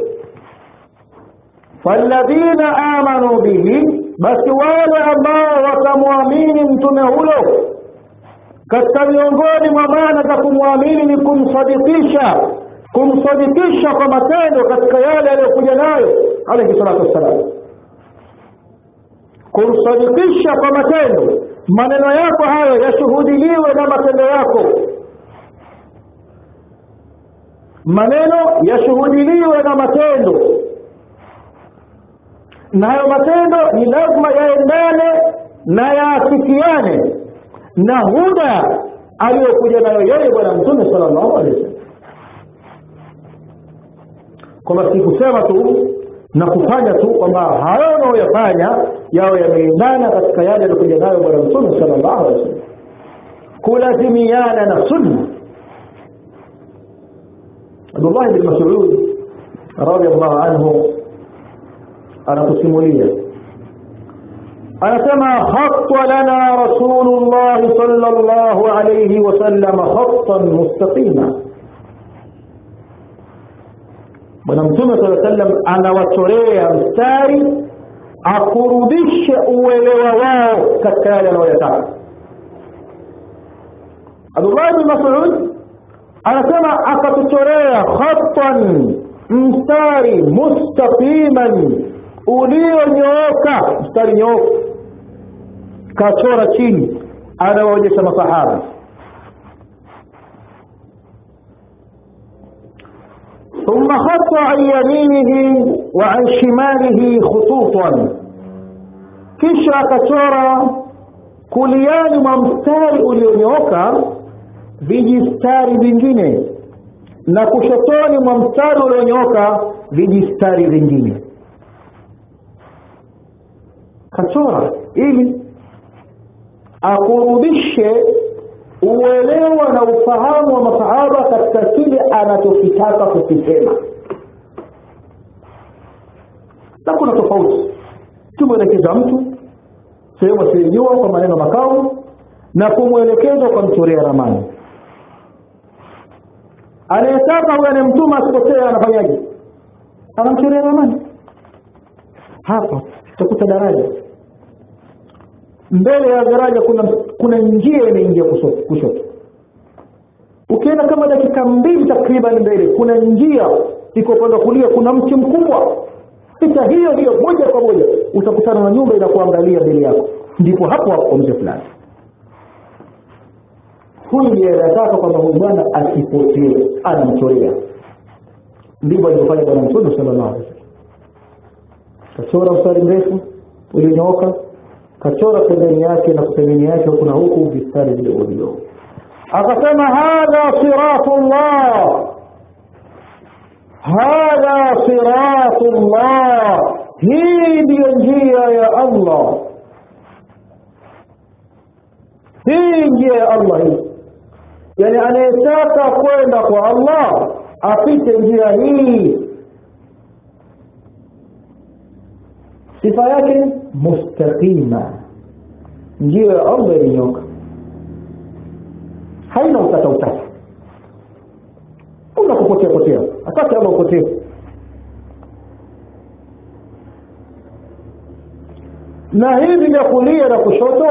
Falladhina amanu bihi, basi wale ambao watamwamini mtume huyo, katika miongoni mwa maana za kumwamini ni kumsadikisha kwa matendo katika yale aliyokuja nayo alayhi salatu wassalam. Kumsadikisha kwa matendo, maneno yako hayo yashuhudiliwe na matendo yako, maneno yashuhudiliwe na matendo, na hayo matendo ni lazima yaendane na yaafikiane na huda aliyokuja nayo yeye bwana mtume sallallahu alaihi wasallam. Kwa si kusema tu na kufanya tu kwamba hayo unayoyafanya yao yameendana katika yale aliyokuja nayo bwana mtume sallallahu alaihi wasallam, kulazimiana na sunna. Abdullah bin Mas'ud radiyallahu anhu anatusimulia, anasema khatta lana rasulullah sallallahu alayhi wasallam khattan mustaqima. Bwana mtume sallallahu alayhi wasallam anawachorea mstari akurudishe uelewa wao katika yale wanayotaka. Abdullah bin Mas'ud anasema akatuchorea khattan, mstari mustaqiman, ulionyooka, mstari nyooka, kachora chini, anawaonyesha masahaba. ثم خط عن يمينه وعن شماله خطوطا, kisha akachora kuliani mwa mstari ulionyooka vijistari vingine, na kushotoni mwa mstari ulionyooka vijistari vingine. Kachora ili akurudishe uelewa na ufahamu wa masahaba katika kile anachokitaka kukisema. Na kuna tofauti kumwelekeza mtu sehemu asiyojua kwa maneno makao na kumwelekeza kwa mchorea ramani. Anayetaka huyo anemtuma asipotee anafanyaje? Anamchorea ramani. Hapa tutakuta daraja, mbele ya daraja kuna njia inaingia kushoto. Ukienda kama dakika 2 takriban mbele, kuna njia iko upande wa kulia, kuna mti mkubwa. Pita hiyo moja kwa moja utakutana na nyumba inakuangalia mbele yako, ndipo hapo mzee fulani. Huyu ndiye anataka kwamba huyu bwana asipotee, anamchorea. Ndivyo alivyofanya bwana mtume sallallahu alaihi wasallam. Kachora mstari mrefu ulionyooka, kachora pembeni yake na pembeni yake kuna huku vistari vidogo. Akasema hadha siratullah, hadha siratullah, hii ndiyo njia ya Allah, hii njia ya Allah hii. Yani anayetaka kwenda kwa Allah apite njia hii. Sifa yake mustaqima, njia ya Allah ilinyoka, haina utata. kupotea hataki Allah upotee. Na hivi vya kulia na kushoto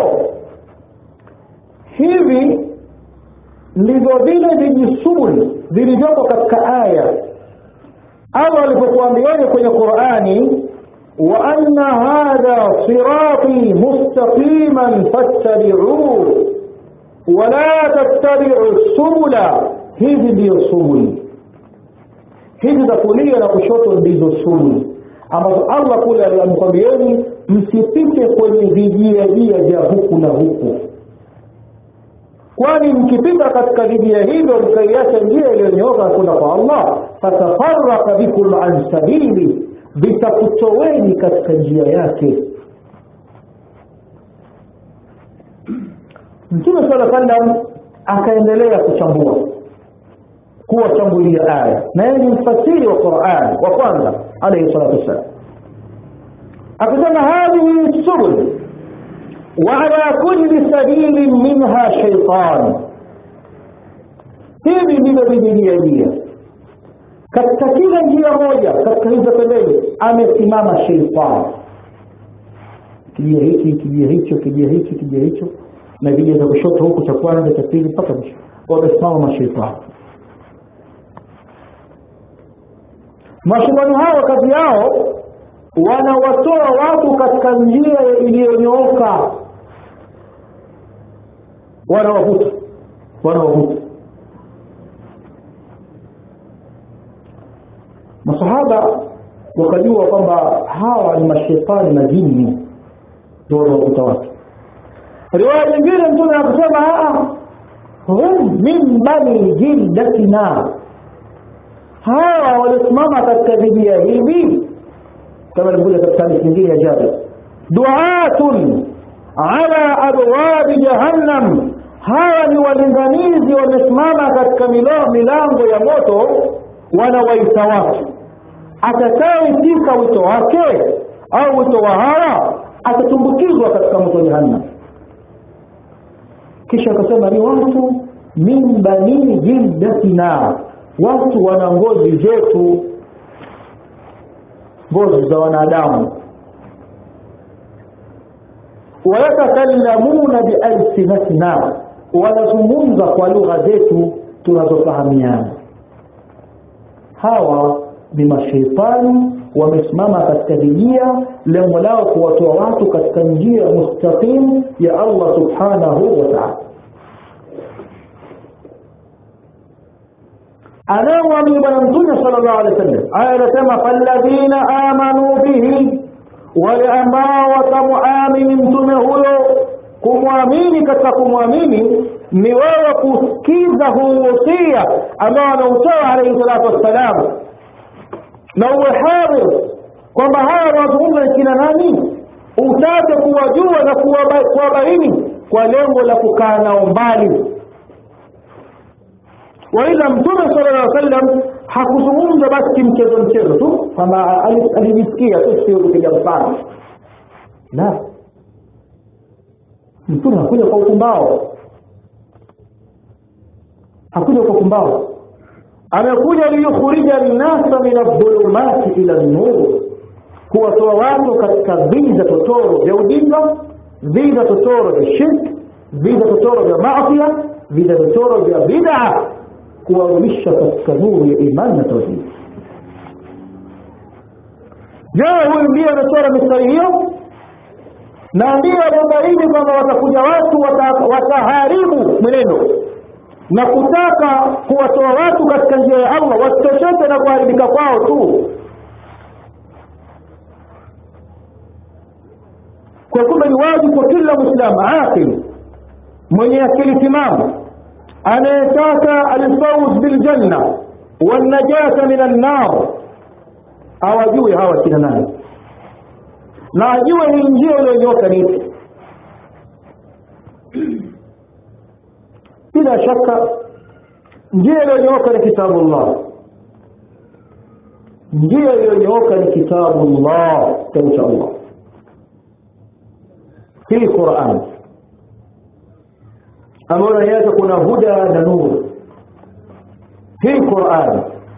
hivi ndivyo vile vijisuli vilivyopo katika aya Allah alipokuambieni kwenye Qur'ani, wa anna hadha sirati mustaqiman fattabi'uhu wa la tattabi'u subula. Hivi ndio subuli, hivi za kulia na kushoto ndizo subuli ambazo Allah kule alimwambieni msipite kwenye vijia vya huku na huku, kwani mkipita katika vijia hivyo mkaiacha njia iliyonyooka kwenda kwa Allah, fatafarraqa bikum an sabili, vitakutoweni katika njia yake. Mtume sallallahu alaihi wasallam akaendelea kuwachambulia aya, na yeye ni mfasiri wa Qur'an wa kwanza alayhi salatu wasallam. akasema hadhihi subul wa ala kulli sabilin minha shaytan. Hivi ndivyo vijia katika kila njia moja katika hizo pembeni amesimama shaytan, kijia hicho na vijia za kushoto huku cha kwanza cha pili mpaka mwisho wamesimama mashaitani. Mashaitani hao kazi yao wanawatoa watu katika njia iliyonyooka, wanawavuta. Masahaba wakajua kwamba hawa ni mashaitani na jini ndio wanawavuta watu. Riwaya nyingine Mtume akasema hum min bani jildatina, hawa walisimama katika vijia hivi kama ilivyokuja katika hadithi nyingine ya Jabir, du'atun ala abwab jahannam, hawa ni walinganizi wamesimama katika milango ya moto, wanawaita watu. Atakayefika wito wake au wito wa hawa atatumbukizwa katika moto wa jahannam. Kisha akasema ni watu min bani jildatina, watu wana ngozi zetu, ngozi za wanadamu. Wayatakallamuna bialsinatina, wanazungumza kwa lugha zetu tunazofahamiana. Hawa ni mashaitani wamesimama katika vijia, lengo lao kuwatoa watu katika njia mustaqim ya Allah subhanahu wa ta'ala. Anawaambia Bwana Mtume sallallahu alaihi wasallam, aya inasema falladhina amanu bihi, wale ambao watamuamini mtume huyo. Kumwamini katika kumwamini ni wewe kusikiza huu wasia ambao anautoa alayhi salatu wassalam, na uwe hadhir kwamba hawa wanazungumza kina nani, utake kuwajua na kuwabaini kwa lengo la kukaa nao mbali. Waila Mtume sallallahu alaihi wasallam hakuzungumza basi mchezo tu kama alijisikia tu sio kupiga mfano. La, Mtume hakuja kwa ukumbao, amekuja liyukhrija an-nasa min adh-dhulumati ila an-nur, kuwatoa watu katika viza totoro vya ujinga, viza totoro vya shirk, viza totoro vya maasi, viza totoro vya bid'a, kuwarudisha katika nuru ya imani na tauhid. Huyu ndiye anatoa mistari hiyo, na ndiye anabaini kwamba watakuja watu wataharibu mwenendo na kutaka kuwatoa watu katika njia ya Allah, wasitosheke na kuharibika kwao tu. Kwa kuwa ni wajibu kwa kila Muislamu aqil mwenye akili timamu anayetaka al-fawz bil janna wan najata min an-nar, awajue hawa kina nani na ajue hii njia iliyonyoka ni ipi. Bila shaka njia iliyonyoka ni kitabullah, njia iliyonyoka ni kitabullah, kitabu cha Allah, hii Qur'an ambayo yake kuna huda na nuru. Hii Qur'an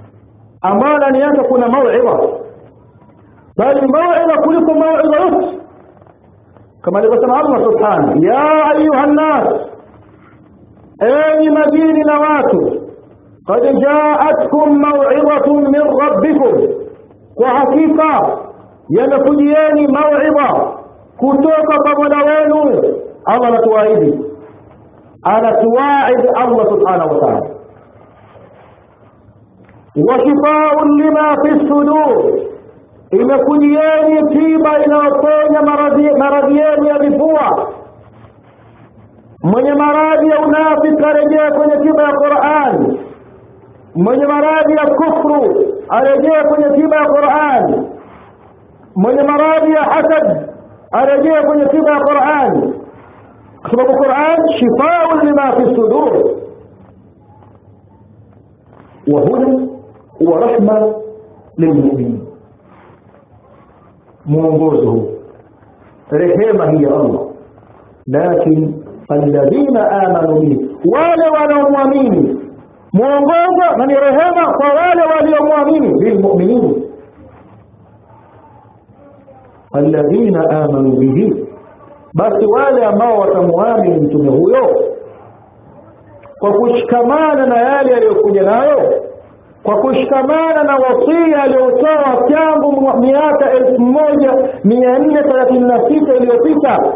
ambayo ndani yake kuna mauidha, bali mauidha kuliko mauidha yote, kama alivyosema Allah subhanahu, ya ayuha nnas, enyi majini na watu, qad jaatkum mauidhatun min rabbikum, kwa hakika yanakujieni mauidha kutoka kwa Mola wenu. Allah anatuahidi, anatuahidi Allah subhanahu wa ta'ala, wa shifaa'un lima fi sudur, imekujieni tiba inayoponya maradhi yenu ya vifua. Mwenye maradhi ya unafiki arejea kwenye tiba ya Qur'an, mwenye maradhi ya kufru arejea kwenye tiba ya Qur'an, mwenye maradhi ya hasad arejea kwenye tiba ya Qur'an, kwa sababu Qur'an shifaa'un lima fi sudur wa hudan wa rahma lilmu'minin. mwongozo rehema hii ya Allah. Lakini alladhina amanu bihi, wale wanaomwamini, mwongozo na ni rehema kwa wale waliomwamini, lilmu'minin alladhina amanu bihi, basi wale ambao watamwamini mtume huyo kwa kushikamana na yale aliyokuja nayo, kwa kushikamana na wasia aliyotoa tangu miaka 1436 iliyopita,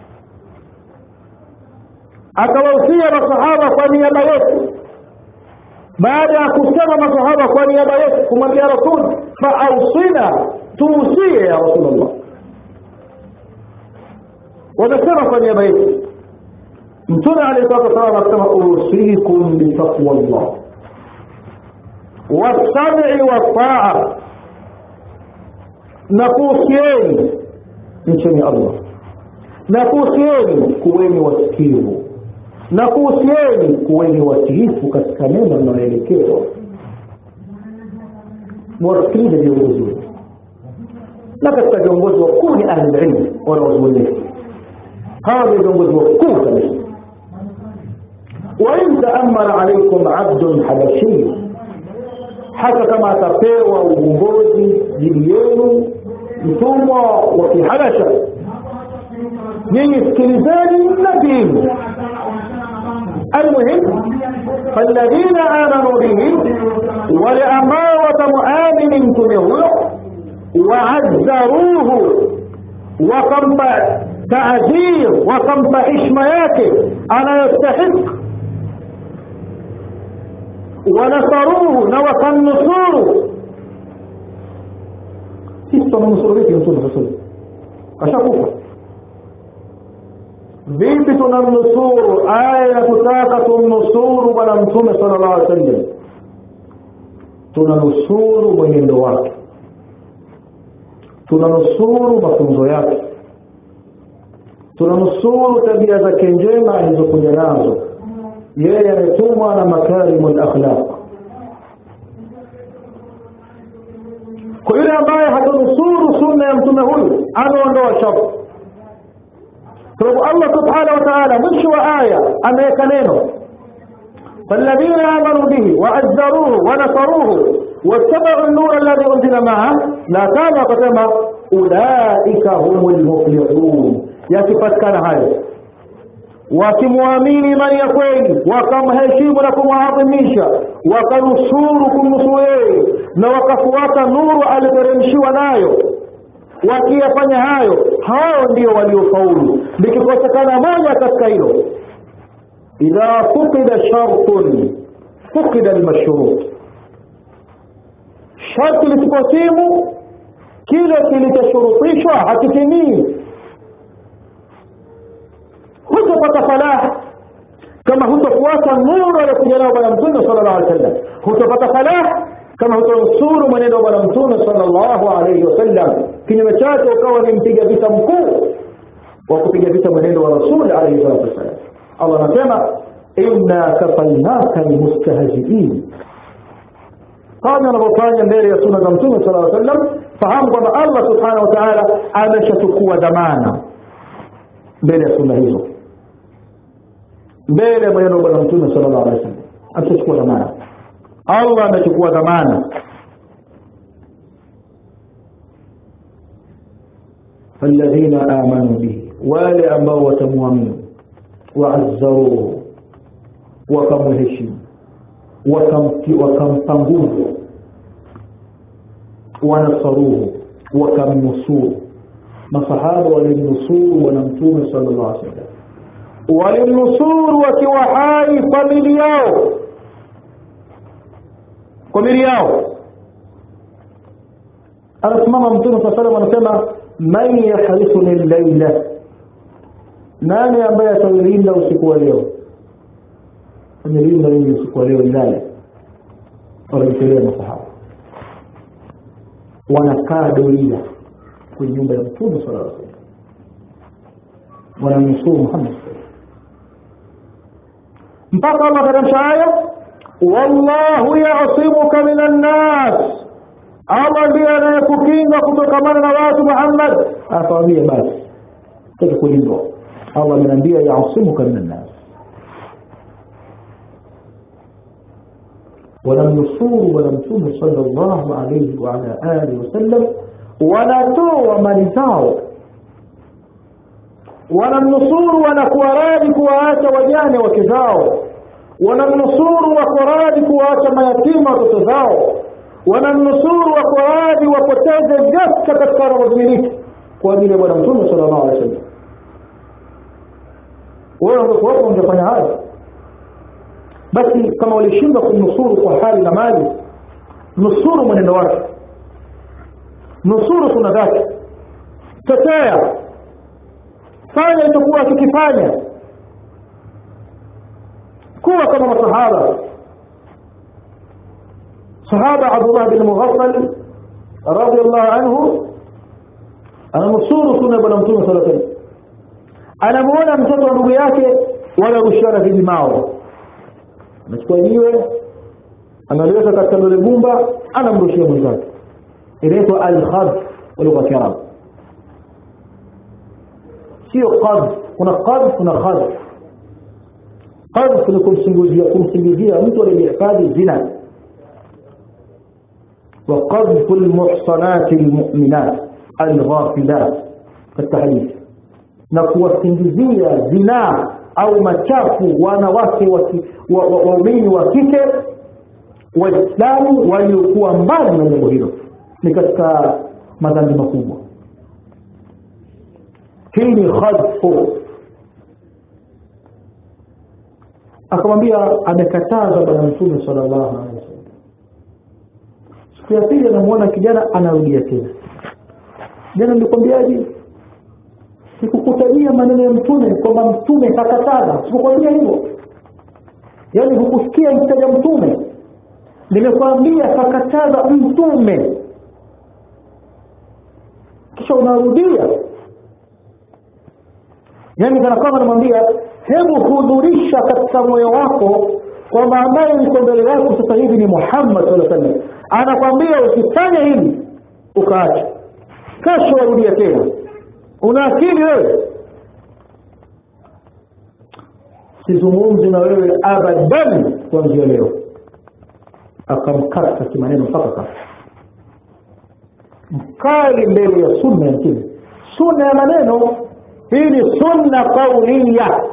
akawahusia masahaba kwa niaba yetu. Baada ya kusema masahaba kwa niaba yetu, kumwambia Rasul, fa'ausina, tuusie ya Rasulullah, wanasema kwa niaba yetu. Mtume alayhi wasallam akasema, usikum bi taqwallah was-sam'i was-ta'a, na kuhusieni mcheni Allah, na kuhusieni kuweni wasikivu, na kuhusieni kuweni watiifu katika neno linaloelekezwa. Mwasikilize viongozi, na katika viongozi wakuu ni ahli ilmu wanaozuoni. hawa ni viongozi wakuu kabisa. وإن تأمر عليكم عبد حبشي, hata kama atapewa uongozi juu yenu mtumwa wa Kihabasha, nyinyi sikilizeni na dini. المهم فالذين آمنوا به, ولأما وتمؤمن متمه وعزروه وقم تعزير وقم إشمياته أنا يستحق, ونصروه نوصى النصور. سيستم النصور بيتي نصور الرسول أشاكوفا vipi tunamnusuru aya kutaka tumnusuru bwana mtume sallallahu alaihi wasallam? Tunanusuru mwenendo wake, tunanusuru mafunzo yake, tunanusuru tabia zake njema alizokuja nazo. Yeye ametumwa na makarimul akhlaq. Kwa yule ambaye hatanusuru sunna ya mtume huyu, anaondoa shari. Allah subhanahu wa ta'ala mwisho wa aya ameweka neno falladhina amanu bihi wa'azzaruhu wa nasaruhu wattaba'u an-nura alladhi unzila ma'a la kama kasema ulaika humul muflihun. Yakipatikana hayo, wakimwamini imani ya kweli, wakamheshimu na kumwadhimisha, wakanusuru kumnusuru yeye, na wakafuata nuru aliyoteremshiwa nayo, wakiyafanya hayo, hao ndio waliofaulu. Likikosekana moja katika hilo, idha fuqida shartun fuqida al-mashrut, sharti lisipotimu, kile kilichoshurutishwa hakitimii. Hutapata falah kama hutafuata nuru aliyokuja nayo bwana mtume sallallahu alaihi wasallam. Hutapata falah kama hutanusuru mwenendo wa bwana mtume sallallahu alaihi wasallam. Kinyume chake ukawa ni mpiga vita mkuu wa kupiga vita mwenendo wa Rasul alaihi wasallam. Allah anasema inna kafainaka almustahzi'in. Kama anapofanya mbele ya sunna za mtume sallallahu alaihi wasallam, fahamu kwamba Allah subhanahu wa ta'ala ameshachukua dhamana mbele ya sunna hizo, mbele ya mwenendo wa mtume sallallahu alaihi wasallam. Amechukua dhamana, Allah amechukua dhamana alladhina amanu bihi, wale ambao watamwamini, waazzaruhu, wakamheshimu, wakampa nguvu, wanasaruhu, wakamnusuru. Masahaba walimnusuru bwana mtume sallallahu alaihi wasallam, walimnusuru wakiwa hai familia yao. Anasimama mtume sallallahu alaihi wasallam anasema, man yahrithuni al-layla, nani ambaye atalinda usiku wa leo? Amelinda yeye usiku wa leo ndani. Wanaitelea masahaba, wanakaa doria kwenye nyumba ya mtume sallallahu alaihi wasallam, wanamnusuru Muhammad mpaka Allah katamsha aya, wallahu ya'simuka minan nas, Allah ndiye anayekukinga kutokamana na watu. Muhammad afahamie basi take kulindwa. Allah ananiambia ya'simuka minan nas. wanamnusuru bwana mtume sallallahu alayhi wa ala alihi wasallam, wanatoa mali zao, wanamnusuru, wanakuwa radhi kuwaacha wajane wake zao, wanamnusuru wako radhi kuwaacha mayatima watoto zao, wanamnusuru wako radhi wapoteze vyote katika wanavimiliki kwa ajili ya bwana mtume sallallahu alayhi wasallam. Wao ungefanya hayo basi, kama walishindwa kumnusuru kwa hali na mali, nusuru mwenendo wake, nusuru sunna zake, tetea, fanya itakuwa akikifanya, kuwa kama masahaba. Sahaba Abdullah bin Mughaffal radiyallahu anhu ananusuru sunna bwana mtume sallallahu alaihi wasallam. Anamuona mtoto wa ndugu yake wanarushiana vijimao, anachukua jiwe analiweka katika dole gumba, anamrushia mwenzake. Inaitwa al-khadh kwa lugha ya Kiarabu, sio qadh. Kuna qadh, kuna khadh. Qadh ni kumsingizia mtu aliyehifadhi zina, wa qadhfu al-muhsanati al-mu'minat al-ghafilat katika hadithi, na kuwasingizia zina au machafu wanawake waumini wa kike waislamu waliokuwa mbali na jambo hilo, ni katika madhambi makubwa. Hii ni khadfu. Akamwambia, amekataza bwana mtume sallallahu alaihi wasallam. Siku ya pili anamuona kijana anarudia tena, jana nilikwambiaje? Sikukutajia maneno ya mtume kwamba mtume kakataza? Sikukwambia hivyo? Yaani hukusikia mtaja mtume? Nimekwambia kakataza mtume, kisha unarudia. Yaani kana kama namwambia, hebu hudhurisha katika moyo wako kwamba ambaye yuko mbele yako sasa hivi ni Muhammad sallallahu alaihi wasallam. Anakwambia usifanye hivi, ukaacha, kesho warudia tena. Una akili wewe? Sizungumzi na wewe abadan kuanzia leo. Akamkata kimaneno mpaka kafa, mkali mbele ya sunna ya mtume. Sunna ya maneno, hii ni sunna kauliya.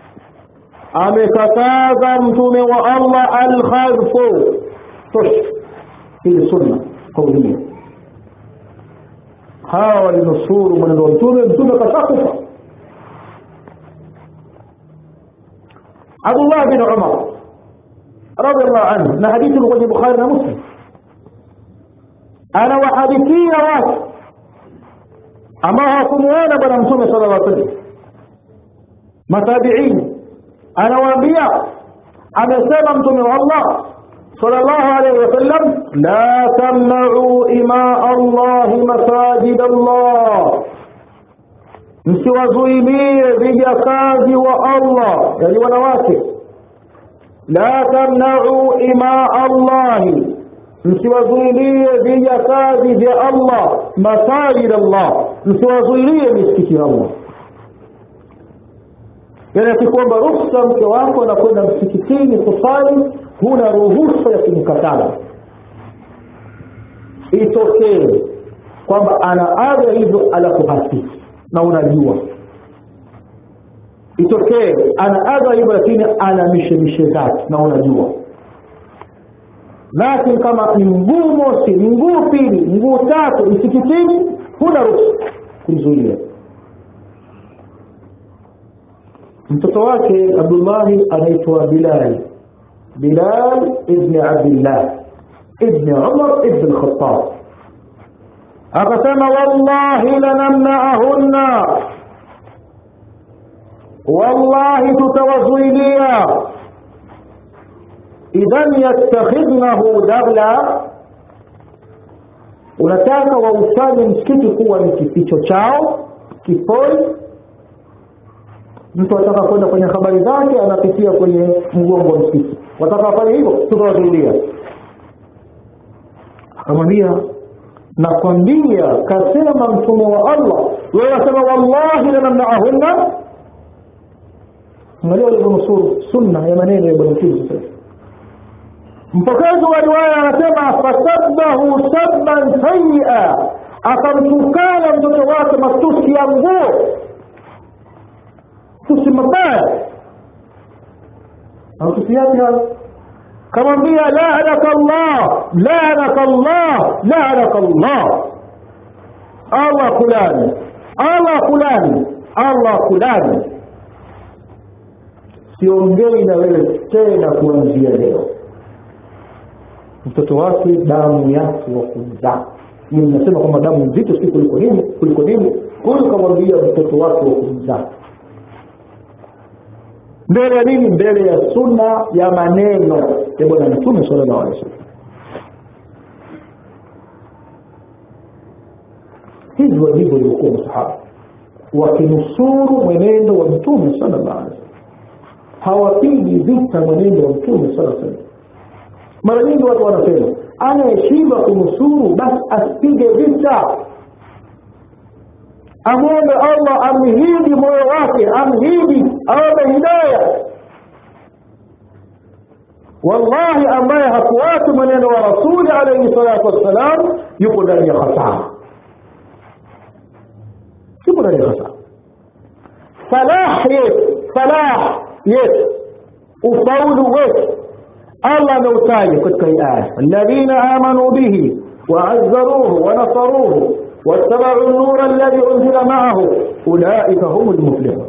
Amekataza mtume wa Allah al-khadfu, hii ni sunna kauliya. Hawa walinusuru mwenendo wa mtume, mtume kashakufa. Abdullah bin Umar radiyallahu anhu, na hadithi kwenye Bukhari na Muslim, ana wahadithia watu ambao hawakumuona bwana mtume sallallahu alaihi wasallam, matabi'in. Anawaambia, amesema mtume wa Allah sallallahu alayhi wasallam, la tamna'u ima Allah masajid Allah, msiwazuilie vijakazi wa Allah, yani wanawake. La tamna'u ima Allah, msiwazuilie vijakazi vya Allah, masajid Allah, msiwazuilie misikiti ya Allah. Yani akikwamba ruhusa mke wako na kwenda msikitini kusali, huna ruhusa ya kumkataza. Itokee kwamba anaaga hivyo alafu hasi na unajua. Itokee anaaga hivyo lakini ana mishemishe zake na unajua. Lakini kama ni mguu mosi, mguu pili, mguu tatu msikitini, huna ruhusa kumzuia. Mtoto wake Abdullah anaitwa Bilal ibn Abdullah ibn Umar ibn al-Khattab. Akasema wallahi lanamna'ahunna, wallahi tutawazuilia, idhan yattakhidnahu daghla, unataka waufanye msikiti kuwa ni kificho chao, kipoi. Mtu ataka kwenda kwenye habari zake anapitia kwenye mgongo wa msikiti, wataka wafanye hivyo, tutawazuilia. Akamwambia nakwambia kasema mtume wa Allah, wewe unasema wallahi lanamna'ahunna. Angalia alivyonusuru sunna ya maneno ya Bwana Mtume sasa. Mpokezi wa riwaya anasema fasabbahu sabban sayyi'a, akamtukana mtoto wake matusi ya nguo, tusi mabaya. Matusi yake kamwambia la'anaka Allah, la'anaka Allah, la'anaka Allah, Allah fulani, Allah fulani, Allah fulani, siongei na wewe tena kuanzia leo. Mtoto wake damu yake wa kuzaa, ni mnasema kwamba damu nzito si kuliko nini. Huyu kamwambia mtoto wake wa kuzaa mbele ya nini? Mbele ya sunna ya maneno ya Bwana Mtume sallallahu alaihi wasallam. Hizi wajibu waliokuwa masahaba wakinusuru mwenendo wa Mtume sallallahu alaihi wasallam, hawapigi vita mwenendo wa Mtume sallallahu alaihi wasallam. Mara nyingi watu wanasema anayeshindwa kunusuru basi asipige vita, amwombe Allah amhidi moyo wake, amhidi awe hidayah. Wallahi ambaye hakufuata mwenendo wa Rasuli alayhi salatu wassalam yuko ndani ya hasara, yuko ndani ya hasara. Falah yetu, ufaulu wetu Allah ameutaja katika aya, alladhina amanu bihi wa'azzaruhu wa nasaruhu واتبعوا النور الذي أنزل معه أولئك هم المفلحون.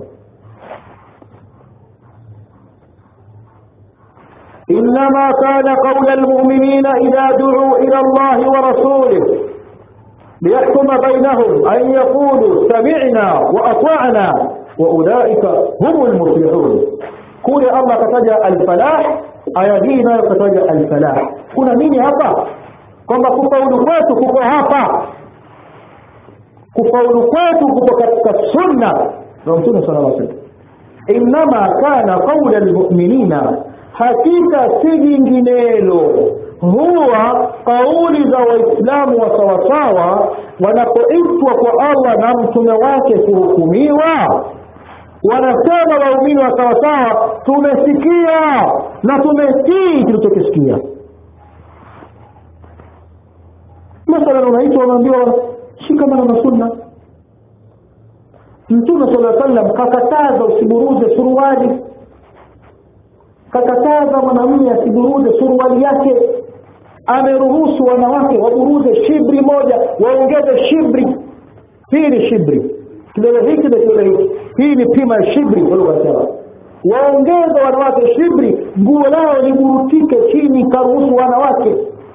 إنما كان قول المؤمنين إذا دعوا إلى الله ورسوله ليحكم بينهم أن يقولوا سمعنا وأطعنا وأولئك هم المفلحون. كل الله كتجا الفلاح، أيدينا كتجا الفلاح. كنا نيني هapa kwamba kufaulu kwetu kuko hapa, kufaulu kwetu kuko katika sunna za Mtume sallallahu alaihi wasallam. Inma kana qawla almu'minina, hakika si jinginelo, huwa kauli za waislamu wa sawasawa wanapoitwa kwa Allah na mtume wake kuhukumiwa. Wanasema waumini wa sawasawa, tumesikia na tumetii tulichokisikia. Mathalan unaitwa unaambiwa shikamana na sunna. Mtume sallallahu alaihi wasallam kakataza usiburuze suruali, kakataza mwanamume asiburuze suruali yake, ameruhusu wanawake waburuze shibri moja, waongeze shibri pili, shibri kile hiki na kile hiki, hii ni pima ya shibri kwa lugha ya waongeza wanawake shibri, nguo lao liburutike chini, karuhusu wanawake.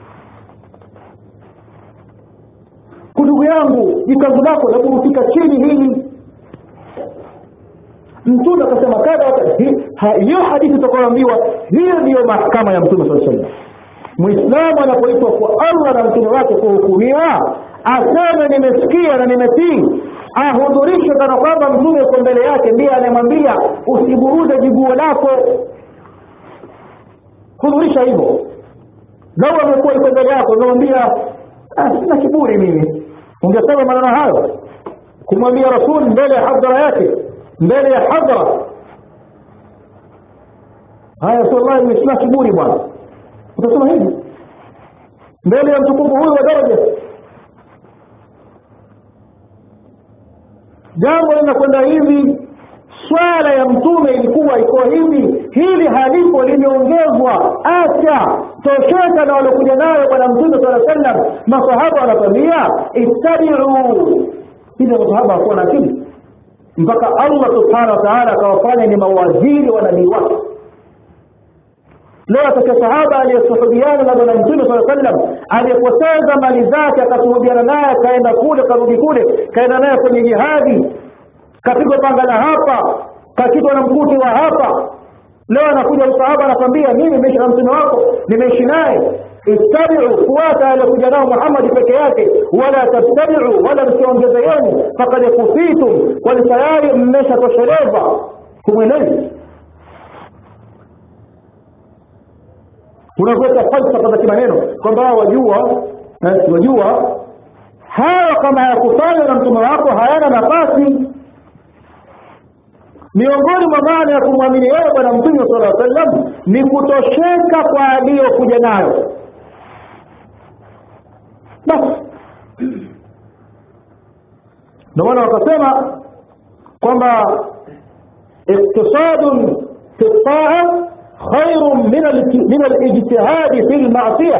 Ndugu yangu, jikazu lako laburutika chini hili. Mtume akasema kadha, hiyo hadithi tutakoambiwa, hiyo ndiyo mahakama ya Mtume sallallahu alaihi wasallam. Muislamu anapoitwa kwa Allah na mtume wake kuhukumiwa, aseme nimesikia na nimetii, ahudhurishe kana kwamba mtume yuko mbele yake, ndiye anayemwambia usiburuze jiguo lako. Hudhurisha hivyo. Nao amekuwa yuko mbele yako, unamwambia sina kiburi mimi, ungesema maneno hayo kumwambia Rasul mbele ya hadhara yake, mbele ya hadhara. Haya sallallahu alaihi wasallam, kiburi bwana, utasema hivi mbele ya mtukufu huyu wa daraja. jambo linakwenda hivi, swala ya mtume ilikuwa iko hivi, hili halipo, limeongezwa, acha, tosheka na waliokuja nayo bwana mtume sallallahu alaihi wasallam. Masahaba wanatambia ittabi'u, hivyo masahaba hakuwa na akili mpaka Allah subhanahu wa ta'ala akawafanya ni mawaziri wa nabii wake. Leo atakia sahaba aliyesuhubiana na bwana mtume sallallahu alaihi wasallam, aliyepoteza mali zake akasuhubiana naye, kaenda kule karudi kule, kaenda naye kwenye jihadi, kapigwa panga na hapa, kakitwa na mkuti wa hapa. Leo anakuja sahaba anakwambia mimi nimeishi na mtume wako, nimeishi naye. ittabi'u, fuata aliyokuja nao Muhammad peke yake, wala tattabi'u, wala msiongeze yenu, faqad kufitum, kwani tayari mmeshatosheleza kumwelezi. Tunaweka falsafa za kimaneno kwamba wajua hawa kama hayakufanya na mtume wako hayana nafasi. Miongoni mwa maana ya kumwamini yeye bwana mtume sallallahu alaihi wasallam ni kutosheka kwa aliyokuja nayo. Basi ndio maana wakasema kwamba iktisadun fi ta'a khairun min al-ijtihad fi al-ma'siyah,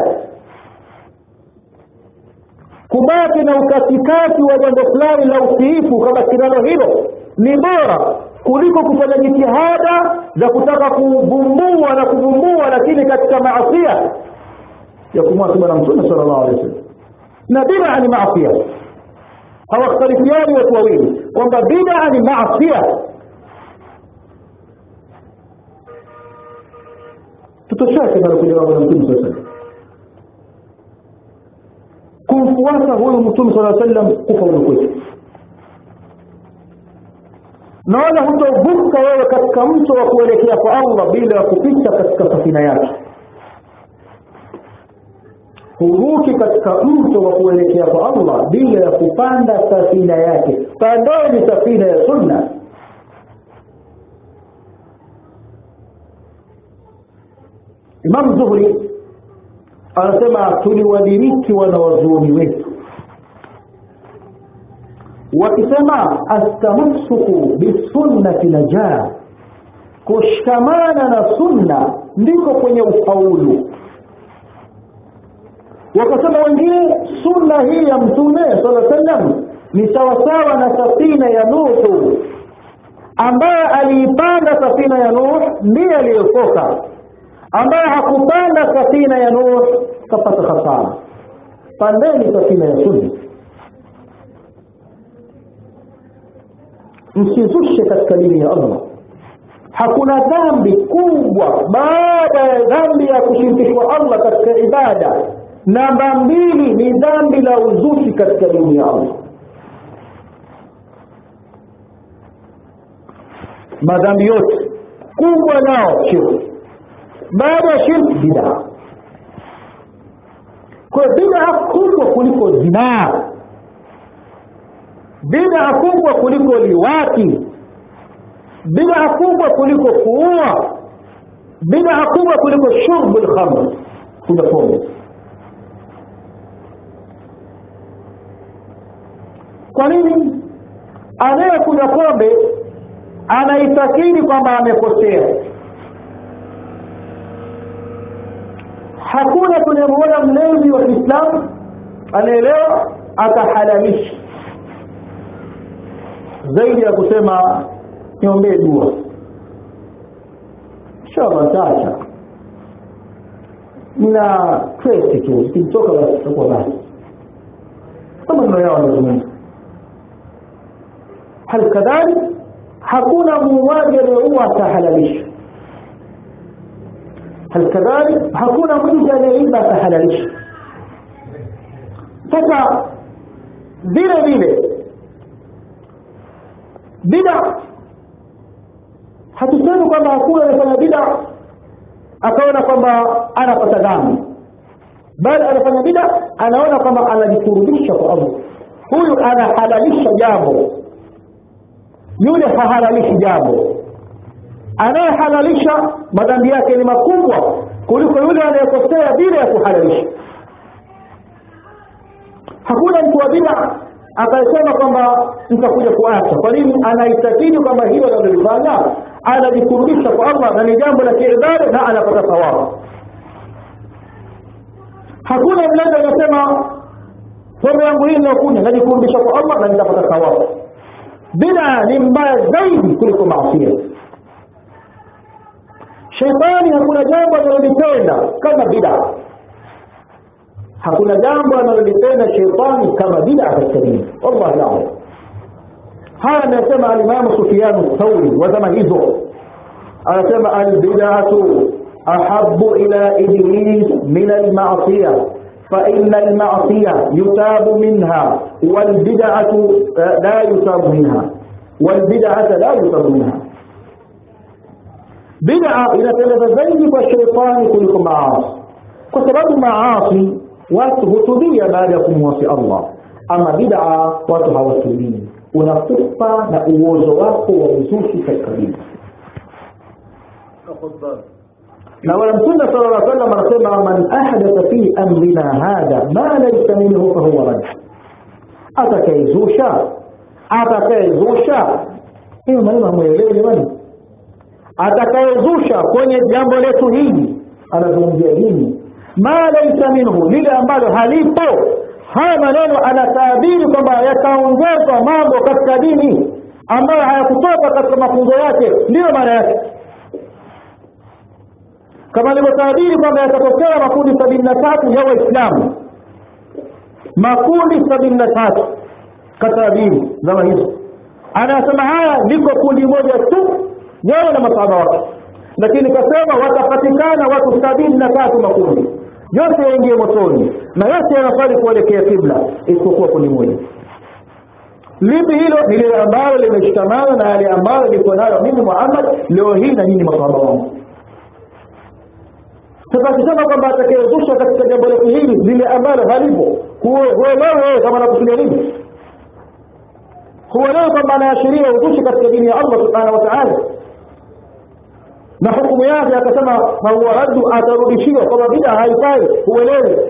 kubaki na ukatikati wa jambo fulani la utiifu kama kinalo hilo ni bora kuliko kufanya jitihada za kutaka kuvumbua na kuvumbua, lakini katika maasiya ya kumwasi bwana mtume sallallahu alaihi wasallam. Na bid'a ni maasiya, hawakhtalifiani watu wawili kwamba bid'a ni maasiya. Tutosheke na kuja bwana mtume sallallahu alaihi wasallam, kumfuata huyu mtume sallallahu alaihi wasallam kufaulu kwetu. Na wala hutovuka wewe katika mto wa kuelekea kwa Allah bila kupita katika safina yake. Huruki katika mto wa kuelekea kwa Allah bila ya kupanda safina yake. Pandeni safina ya sunna. Imam Zuhri anasema tuliwadiriki wanawazuoni wetu wakisema astamassuku bisunnati najaa, kushikamana na sunna ndiko kwenye ufaulu. Wakasema wengine sunna hii ya mtume sallallahu alaihi wasallam ni sawasawa na safina ya Nuh, ambaye aliipanda safina ya Nuh ndiye aliyokoka, ambaye hakupanda safina ya Nuh kapata hasara. Pandeni safina ya sunna, msizushe katika dini ya Allah. Hakuna dhambi kubwa baada ya dhambi ya kushirikishwa Allah katika ibada. Namba 2 ni dhambi la uzushi katika dini ya Allah. Madhambi yote kubwa nao shirki, baada ya shirki bid'a. Kwa bid'a kubwa kuliko zinaa, bid'a kubwa kuliko liwati, bid'a kubwa kuliko kuua, bid'a kubwa kuliko shurbul khamr, kunywa pombe. Kwa nini? Anayekunywa pombe anaitakidi kwamba amekosea. Hakuna tunayemuona mlevi wa Kiislamu anaelewa atahalalisha zaidi ya kusema niombee dua, inshallah taacha, nina kesi tu kimtoka basi kwa basi, kama ndio yao wanazungumza. Hal kadhalik hakuna muuaji aliyeua atahalalisha, hal kadhalik hakuna mtu aliyeiba atahalalisha. Sasa vile vile bid'a, hatusemi kwamba hakuna anafanya bid'a akaona kwamba anapata dhambi, bali anafanya bid'a anaona kwamba anajikurubisha kwa Allah. Huyu anahalalisha jambo, yule hahalalishi jambo. Anayehalalisha madhambi yake ni makubwa kuliko yule anayekosea bila ya kuhalalisha. Hakuna mtu wa bid'a akasema kwamba nitakuja kuacha. Kwa nini? Anaitakidi kwamba hilo analofanya anajikurubisha kwa Allah na ni jambo la kiibada na anapata thawabu. Hakuna mmoja anasema pombe yangu hii inakunywa najikurubisha kwa Allah na nitapata thawabu. Bid'a ni mbaya zaidi kuliko maasi. Shetani hakuna jambo analolipenda kama bid'a. Hakuna jambo analolipenda shetani kama bid'a katika dini. Wallahi la. Haya anasema al-Imam Sufyan ath-Thawri wa zama hizo. Anasema al-bid'atu ahabbu ila iblis min al-ma'siyah fa inna al-ma'siyah yutabu minha wal bid'atu la yutabu minha wal bid'atu la yutabu minha. Bid'a inapendeza zaidi kwa shetani kuliko maasi, kwa sababu maasi watu hutubia baada ya kumwasi Allah, ama bid'a watu hawatubia. Unakufa na uozo wako wa uzushi katika dini. Na wala Mtume sallallahu alaihi wasallam anasema man ahdatha fi amrina hadha ma laysa minhu fa huwa rad. Atakayezusha hiyo maneno hamuelewi bwana. Atakayezusha kwenye jambo letu hili anazungumzia dini, ma laysa minhu, lile ambalo halipo. Haya maneno anatabiri kwamba yataongezwa mambo katika dini ambayo hayakutoka katika mafunzo yake. Ndio maana yake, kama alivyotabiri kwamba yatatokea makundi 73 ya Waislamu, makundi 73 katabiri zama hizo. Anasema haya liko kundi moja tu yao na masahaba wake, lakini kasema watapatikana watu 73 makundi, yote yaingie motoni na yote yanafali kuelekea kibla isipokuwa kundi moja. Lipi hilo? Ni lile ambalo limeshikamana na yale ambayo liko nayo mimi Muhammad leo hii na nyinyi masahaba wangu. Sasa kusema kwamba atakayezusha katika jambo letu hili lile ambalo halipo, huelewe kama anakusudia nini. Huelewe kwamba anaashiria uzushi katika dini ya Allah subhanahu wa ta'ala, na hukumu yake akasema huwa raddu, atarudishiwa kwamba bid'a haifai. Huelewe,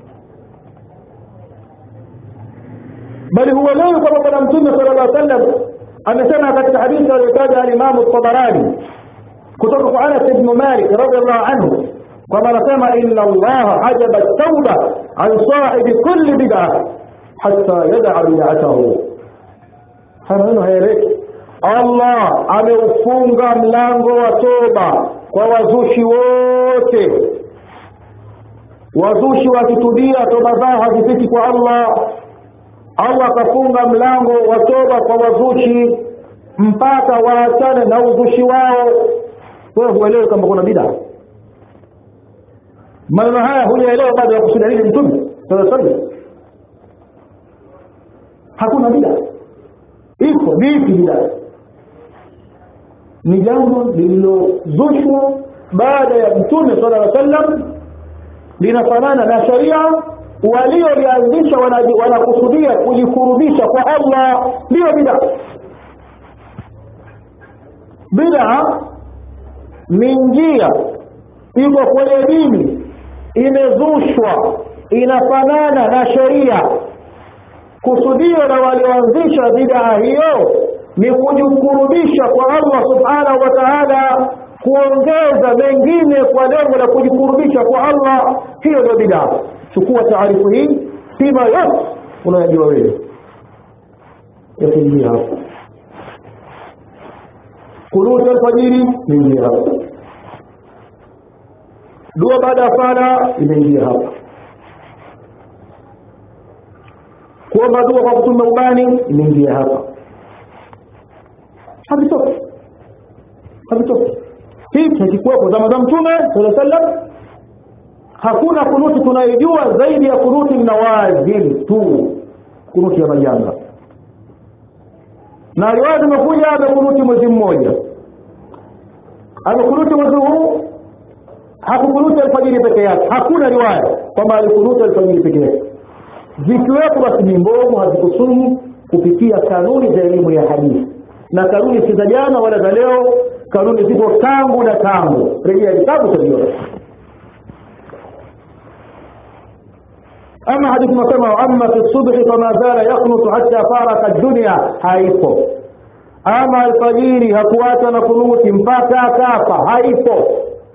bali huelewe kwamba Bwana Mtume sallallahu alaihi wasallam amesema katika hadithi aliyotaja al-Imam at-Tabarani kutoka kwa Anas ibn Malik radhiyallahu anhu kwamba anasema inna Allah hajaba at-tawba an sahibi kulli bid'ah hatta yad'a bid'atahu. Hayo haeleki. Allah ameufunga mlango wa toba kwa wazushi wote. Wazushi wakitubia toba zao hazifiki kwa Allah. Allah kafunga mlango wa toba kwa wazushi mpaka waachane na uzushi wao. Wewe huelewi kama kuna bid'a? Maneno haya huelewa baada ya kusudi hili Mtume sallallahu alaihi wasallam. Hakuna bid'a. Iko vipi bid'a? Ni jambo lililozushwa baada ya Mtume sallallahu alaihi wasallam, linafanana na sharia waliolianzisha wanakusudia kujikurubisha kwa Allah, ndio bid'a. Bid'a ni njia iko kwenye dini imezushwa inafanana na sharia. Kusudio la walioanzisha bid'a hiyo ni kujikurubisha kwa Allah subhanahu wa ta'ala, kuongeza mengine kwa lengo la kujikurubisha kwa Allah. Hiyo ndio bid'a. Chukua taarifu hii, sima yote unayojua wewe yakiingia hapo. Kunut al-fajiri inaingia hapo, dua baada ya sala inaingia hapo, kuomba dua kwa kutumia ubani inaingia hapa. Havitoki. Hiki hakikuwepo zama za Mtume sallallahu alaihi wasallam. Hakuna kunuti tunayojua zaidi ya kunuti nawazil tu, kunuti ya majanga. Na riwaya imekuja amekunuti mwezi mmoja, amekunuti mwezi huu, hakukunuti alfajiri peke yake. Hakuna riwaya kwamba alikunuti alfajiri peke yake. Zikiwepo basi ni mbovu, hazikusumu kupitia kanuni za elimu ya hadithi, na kanuni si za jana wala za leo. Kanuni zipo tangu na tangu, rejea kitabu cha Biblia. Ama hadithi nasema amma fi subhi fama zala yaqnutu hatta faraka ad-dunya, haipo. Ama alfajiri hakuacha na kunuti mpaka akafa, haipo.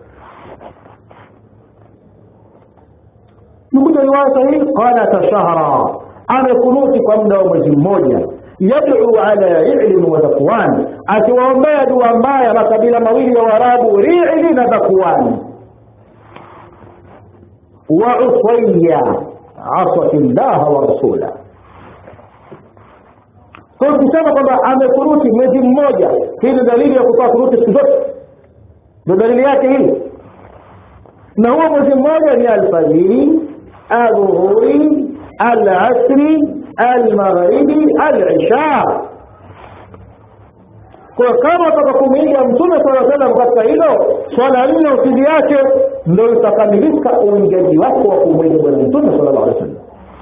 Nikuja riwaya sahihi, qala shahra, amekunuti kwa muda wa mwezi mmoja, yad'u ala Ri'l wa Dhakwan, akiwaombea dua mbaya makabila mawili ya Waarabu, Ri'l na Dhakwan. Wa Usayya asati Allah wa rasula. Kwa kusema kwamba amekunuti mwezi mmoja, hii ni dalili ya kutoa kunuti siku zote. Ndio dalili yake hii. Na huo mwezi mmoja ni alfajiri, adhuhuri, al-asri, al-maghribi, al-isha. Kwa kama utakapomuiga Mtume sallallahu alaihi wasallam katika hilo, swala nne usiziache, ndio utakamilika uingiaji wako wa kumwiga Bwana Mtume sallallahu alaihi wasallam.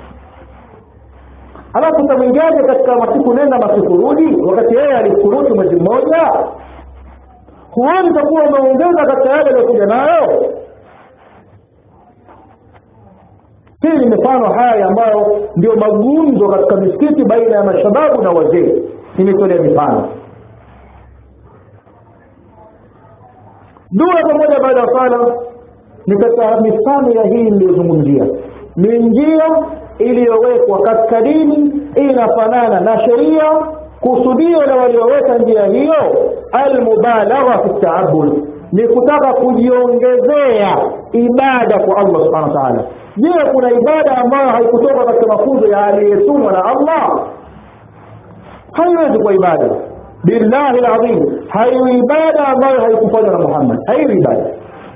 Alafu utamwingiaje katika masiku nenda masiku rudi, wakati yeye alikuruti mwezi mmoja? Huoni utakuwa umeongeza katika yale aliyokuja nayo? Hii ni mifano haya ambayo ndio magumzo katika misikiti baina ya mashababu na wazee. Nimetolea mifano. Dua pamoja baada ya sala ni katika mifano ya hii niliyozungumzia. Ni njia iliyowekwa katika dini, inafanana na sheria. Kusudio la walioweka njia hiyo almubalagha fi ta'abbud, ni kutaka kujiongezea ibada kwa Allah subhanahu wa ta'ala. Je, kuna ibada ambayo haikutoka katika mafunzo ya aliyetumwa na Allah? Haiwezi kuwa ibada. Billahi alazim, haiwi ibada ambayo haikufanywa na Muhammad. Haiwi ibada.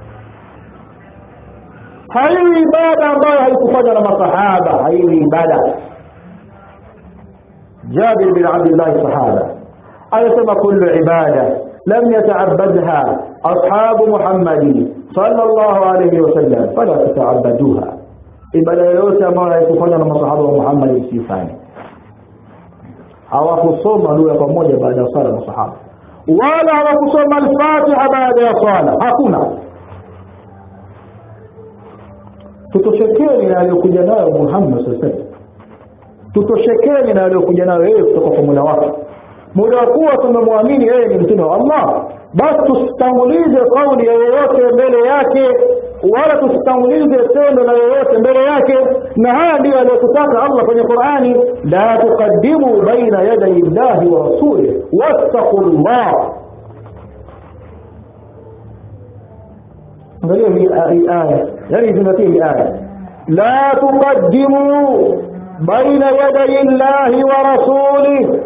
Haiwi ibada ambayo haikufanywa na masahaba. Haiwi ibada. Jabir bin Abdullah sahaba anasema kullu ibada lam yata'abbadha ashabu Muhammad sallallahu alayhi wasallam fala tata'abbaduha, ibada yoyote ambayo haikufanywa na masahaba wa Muhammad isifanye. Hawakusoma dua pamoja baada ya sala masahaba, wala hawakusoma al-Fatiha baada ya sala, hakuna. Tutoshekeni na aliyokuja nayo Muhammad sallallahu alaihi wasallam, tutoshekeni na aliyokuja nayo yeye kutoka kwa Mola wake. Muda kuwa tumemwamini yeye ni mtume wa Allah, basi tusitangulize kauli ya yeyote mbele yake, wala tusitangulize tendo la yeyote mbele yake. Na haya ndio aliyotaka Allah kwenye Qur'ani, la tuqaddimu baina yaday Allahi wa rasulihi wattaqullah. Angalia hii aya, yani zingatia hii aya, la tuqaddimu baina yaday Allahi wa rasulihi.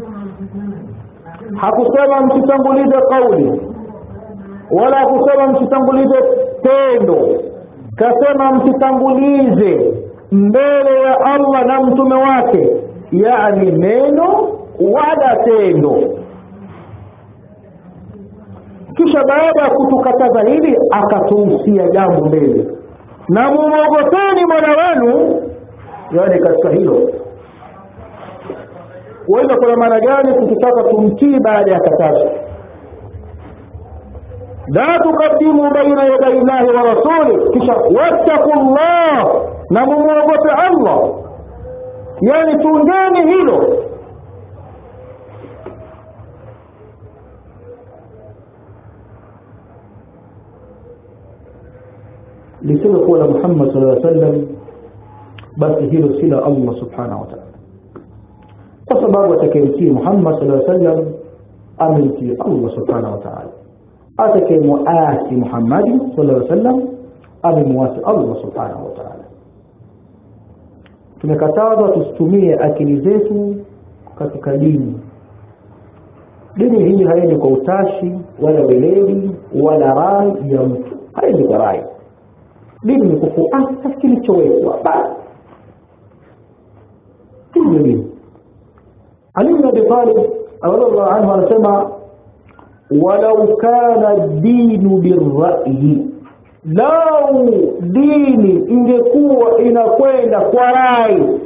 Hakusema msitangulize kauli, wala hakusema msitangulize tendo, kasema msitangulize mbele ya Allah na mtume wake, yani neno wala tendo. Kisha baada ya kutukataza hili akatuhusia jambo mbele, na muogopeni Mola wenu, yani katika hilo. Wewe kuna maana gani tukitaka tumtii baada ya katazo? La tuqaddimu baina yaday Allahi wa rasuli, kisha wattaqullah, na muogope Allah, yani tungeni hilo. Lisilo kwa Muhammad sallallahu alaihi wasallam, basi hilo sila Allah subhanahu wa ta'ala. Kwa sababu atakayemtii Muhammad sallallahu alaihi wasallam amemtii Allah subhanahu wa ta'ala. Atakayemuasi Muhammad sallallahu alaihi wasallam amemuasi Allah subhanahu wa ta'ala. Tumekatazwa tusitumie akili zetu katika dini. Dini hii haiendi kwa utashi wala weledi wala rai ya mtu, haiendi kwa rai. Dini ni kufuata kilichowekwa basi. Hii dini. Ali ibn Abi Talib radhiyallahu anhu anasema, walau kana ad-dinu bir-ra'yi, lau dini ingekuwa inakwenda kwa rai,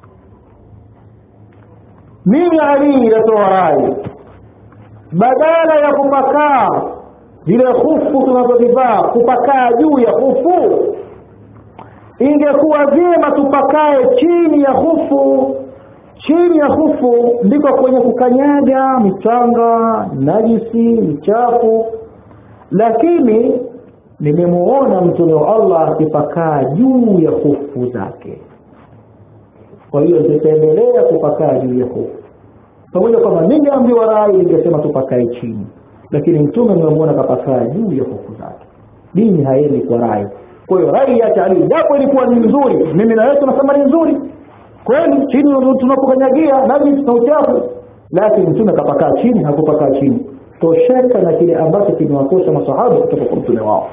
mimi Ali natoa rai, badala ya kupakaa zile hufu tunazozivaa, kupakaa juu ya hufu, ingekuwa vyema tupakae chini ya hufu. Chini ya hufu ndiko kwenye kukanyaga michanga, najisi, michafu, lakini nimemuona mtume wa Allah akipakaa juu ya hufu zake. Kwa hiyo tutaendelea kupakaa juu ya hufu. Pamoja kama ningeambiwa rai ningesema tupakae chini, lakini mtume nimemuona kapakaa juu ya hufu zake. Dini haendi kwa rai. Kwa hiyo rai ya Ali japo ilikuwa ni nzuri, mimi na wewe tunasema ni nzuri kweli, chini tunapokanyagia najisi na uchafu, lakini mtume kapakaa chini, hakupakaa chini. Tosheka na kile ambacho kimewakosha masahaba kutoka kwa mtume wao.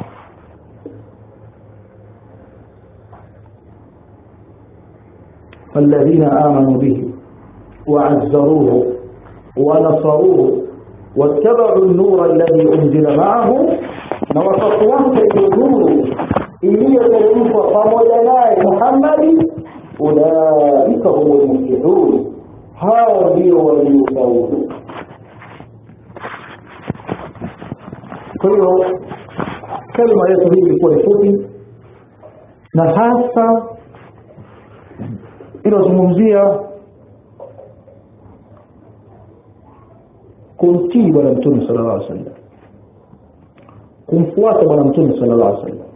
الذين آمنوا به وعزروه ونصروه واتبعوا النور الذي أنزل معه وتصوانك النور إليه تلمف فمولنا محمد أولئك هم المفلحون هذه وليفوز. كل كلمة يتبين بكل فوتي نحاسة inazungumzia kumtii bwana mtume sallallahu alaihi wasallam, kumfuata bwana mtume sallallahu alaihi wasallam,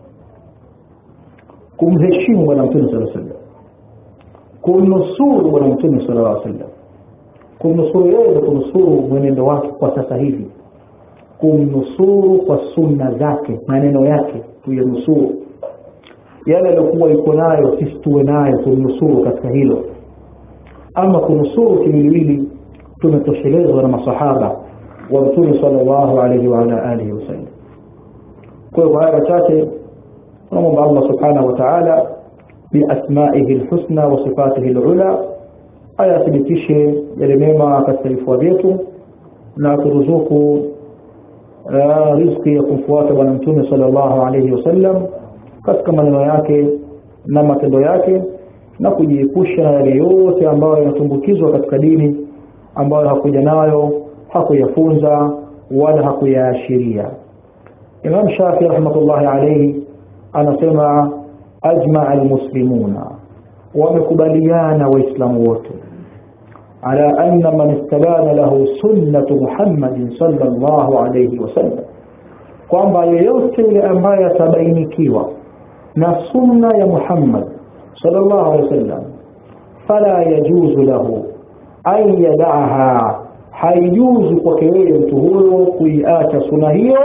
kumheshimu bwana mtume sallallahu alaihi wasallam, kumnusuru bwana mtume sallallahu alaihi wasallam, kumnusuru yeye na kumnusuru mwenendo wake kwa sasa hivi, kumnusuru kwa sunna zake, maneno yake tuyanusuru, yale aliyokuwa yuko nayo sisi tuwe nayo, kumnusuru katika hilo. Ama kunusuru kimwili tumetoshelezwa na masahaba wa mtume sallallahu alayhi wa ala alihi wasallam. Kwa hiyo haya chache tunaomba Allah subhanahu wa ta'ala bi asma'ihi alhusna wa sifatihi alula ayathibitishe yale mema katika vifua vyetu na turuzuku riziki ya kumfuata bwana mtume sallallahu alayhi wasallam katika maneno yake na matendo yake, na kujiepusha na yale yote ambayo yanatumbukizwa katika dini ambayo hakuja nayo, hakuyafunza wala hakuyaashiria. Imam Shafi'i rahmatullahi alayhi anasema ajma'a almuslimuna, wamekubaliana waislamu wote ala anna man istabana lahu sunnatu Muhammadin sallallahu alayhi wasallam, kwamba yeyote yule ambaye atabainikiwa na sunna ya Muhammad sallallahu alaihi wasallam fala yajuzu lahu an yad'aha, haijuzu kwake yeye mtu huyo kuiacha sunna hiyo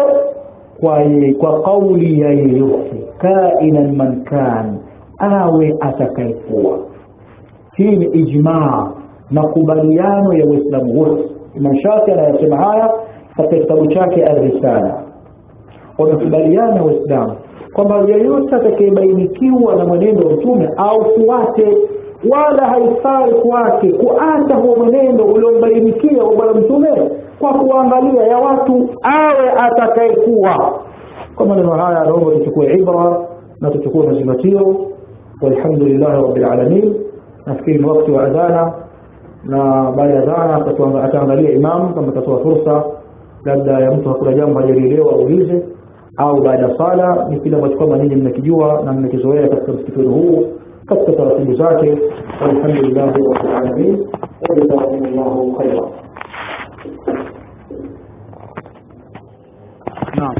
kwa kauli ya yeyote, kainan man kan, awe atakayekuwa. Hii ni ijmaa na kubaliano ya Waislamu wote. Imam Shafi'i anasema haya katika kitabu chake Ar-Risala. Wamekubaliana Waislamu kwamba yeyote atakayebainikiwa na mwenendo wa mtume au fuate, wala haifai kwake kuacha huo mwenendo uliobainikia wa bwana mtume kwa kuangalia ya watu, awe atakayekuwa. Kwa maneno haya naomba tuchukue ibra na tuchukue mazingatio. Walhamdulillah rabbil alamin. Nafikiri ni wakati wa adhana, na baada ya adhana ataangalia imam kama atatoa fursa labda ya mtu hakuna jambo hajalielewa aulize, au baada sala ni kile ambacho kama ninyi mnakijua na mmekizoea katika msikiti huu katika taratibu zake. Alhamdulillah rabbil alamin, jazakumullahu khairan. Naam.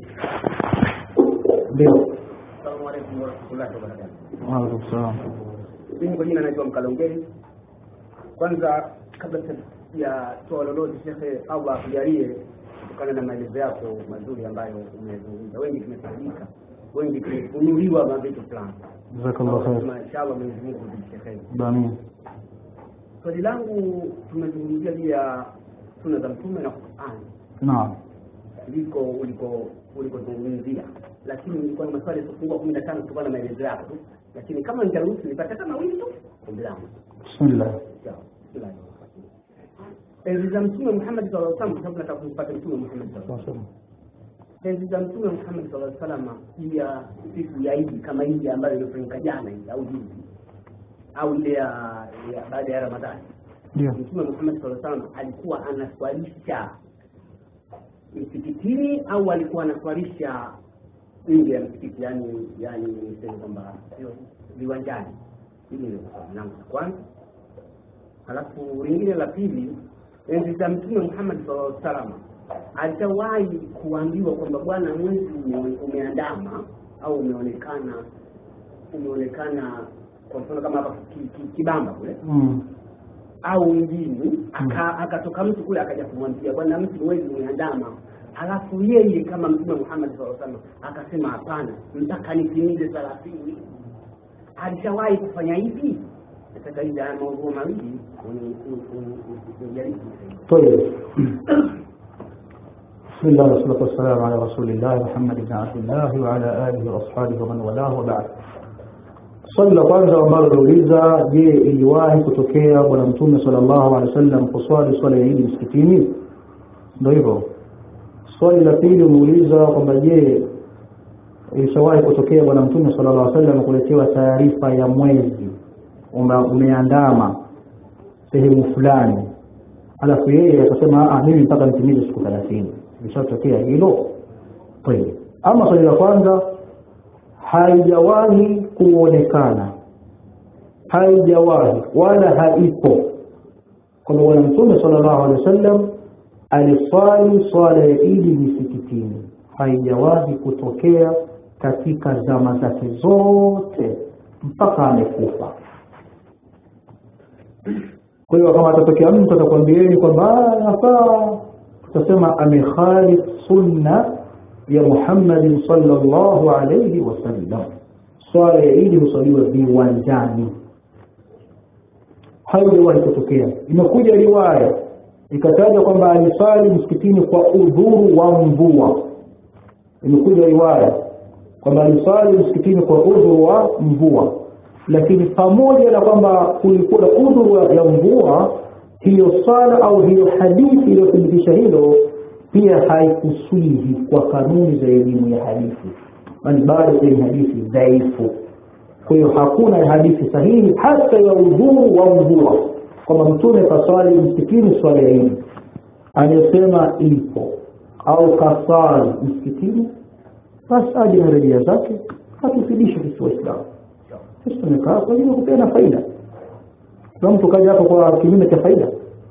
Ndio. Assalamu alaykum wa rahmatullahi wa barakatuh. Wa alaykum salaam. Mimi kwa jina naitwa Mkalongeri. Kwanza kabla ya toa lolote Sheikh, Allah akujalie kutokana na maelezo yako mazuri ambayo umezungumza. Wengi tumefahamika, wengi tumefunuliwa mavitu fulani. Jazakallahu khair. Inshallah Mwenyezi Mungu atujalie. Amin. Swali langu tumezungumzia juu ya sunna za mtume na Qur'an. Naam. Ulikozungumzia, lakini nilikuwa na maswali yasipungua 15 kutokana na maelezo yako, lakini kama nitaruhusu nipate kama wili tu bila. Bismillah. Enzi za Mtume Muhammad sallallahu alaihi wasallam, kwa sababu nataka kumpata Mtume Muhammad sallallahu alaihi wasallam. Enzi za Mtume Muhammad sallallahu alaihi wasallam, ya siku ya Eid kama hii ambayo ilifanyika jana hii au juzi au ile ya baada ya Ramadhani. Ndio. Mtume Muhammad sallallahu alaihi wasallam alikuwa anaswalisha msikitini au alikuwa anaswalisha nje ya msikiti, yani niseme kwamba sio viwanjani. Hili ndio swali langu la kwanza. Halafu lingine la pili, enzi za Mtume Muhammad sallallahu alaihi wasallam alichawahi kuambiwa kwamba bwana mwezi umeandama au umeonekana kwa mfano kama hapa Kibamba kule au mjini, akatoka mtu kule akaja kumwambia bwana mtu mwezi umeandama, halafu yeye kama Mtume Muhammad sallallahu alaihi wasallam akasema hapana, mpaka nitimize 30. Alishawahi kufanya hivi? Sasa hivi haya mambo mawili unijaribu. طيب بسم الله والصلاة والسلام على رسول الله محمد بن عبد الله وعلى آله وأصحابه ومن والاه وبعد. swali la kwanza ambalo nauliza, je, iliwahi kutokea bwana Mtume sallallahu alaihi wasallam kuswali swala ya Eid msikitini? Ndio hivyo. Swali la pili unauliza kwamba je, ilishawahi kutokea bwana Mtume sallallahu alaihi wasallam kuletewa taarifa ya mwezi umeandama sehemu fulani, alafu yeye akasema mimi mpaka nitimize siku 30? Ilishatokea hilo? Kweli. Ama swali la kwanza, haijawahi kuonekana, haijawahi wala haipo kwa bwana Mtume sallallahu alaihi wasallam aliswali swala ya Eid msikitini. Haijawahi kutokea katika zama zake zote mpaka amekufa. Kwa hiyo kama atatokea mtu atakwambieni kwamba nafaa, tutasema amekhalif sunna ya Muhammad sallallahu alayhi wasallam. Swala ya Eid husaliwa viwanjani. Haijawahi kutokea. Imekuja riwaya ikataja kwamba alisali msikitini kwa udhuru wa mvua. Imekuja riwaya kwamba alisali msikitini kwa udhuru wa mvua, lakini pamoja na kwamba kulikuwa na udhuru ya mvua, hiyo sala au hiyo hadithi iliyothibitisha hilo pia haikuswihi kwa kanuni za elimu ya hadithi, bali bado ni hadithi dhaifu. Kwa hiyo hakuna hadithi sahihi hata ya udhuru wa mvua kwamba Mtume kaswali msikitini swala ya Eid. Anasema ipo au kaswali msikitini, basi aje na rejea zake hatufidishe sisi Waislamu. Sisi tumekaa kwa ajili ya kupeana faida. Kama mtu kaja hapo kwa kinyume cha faida,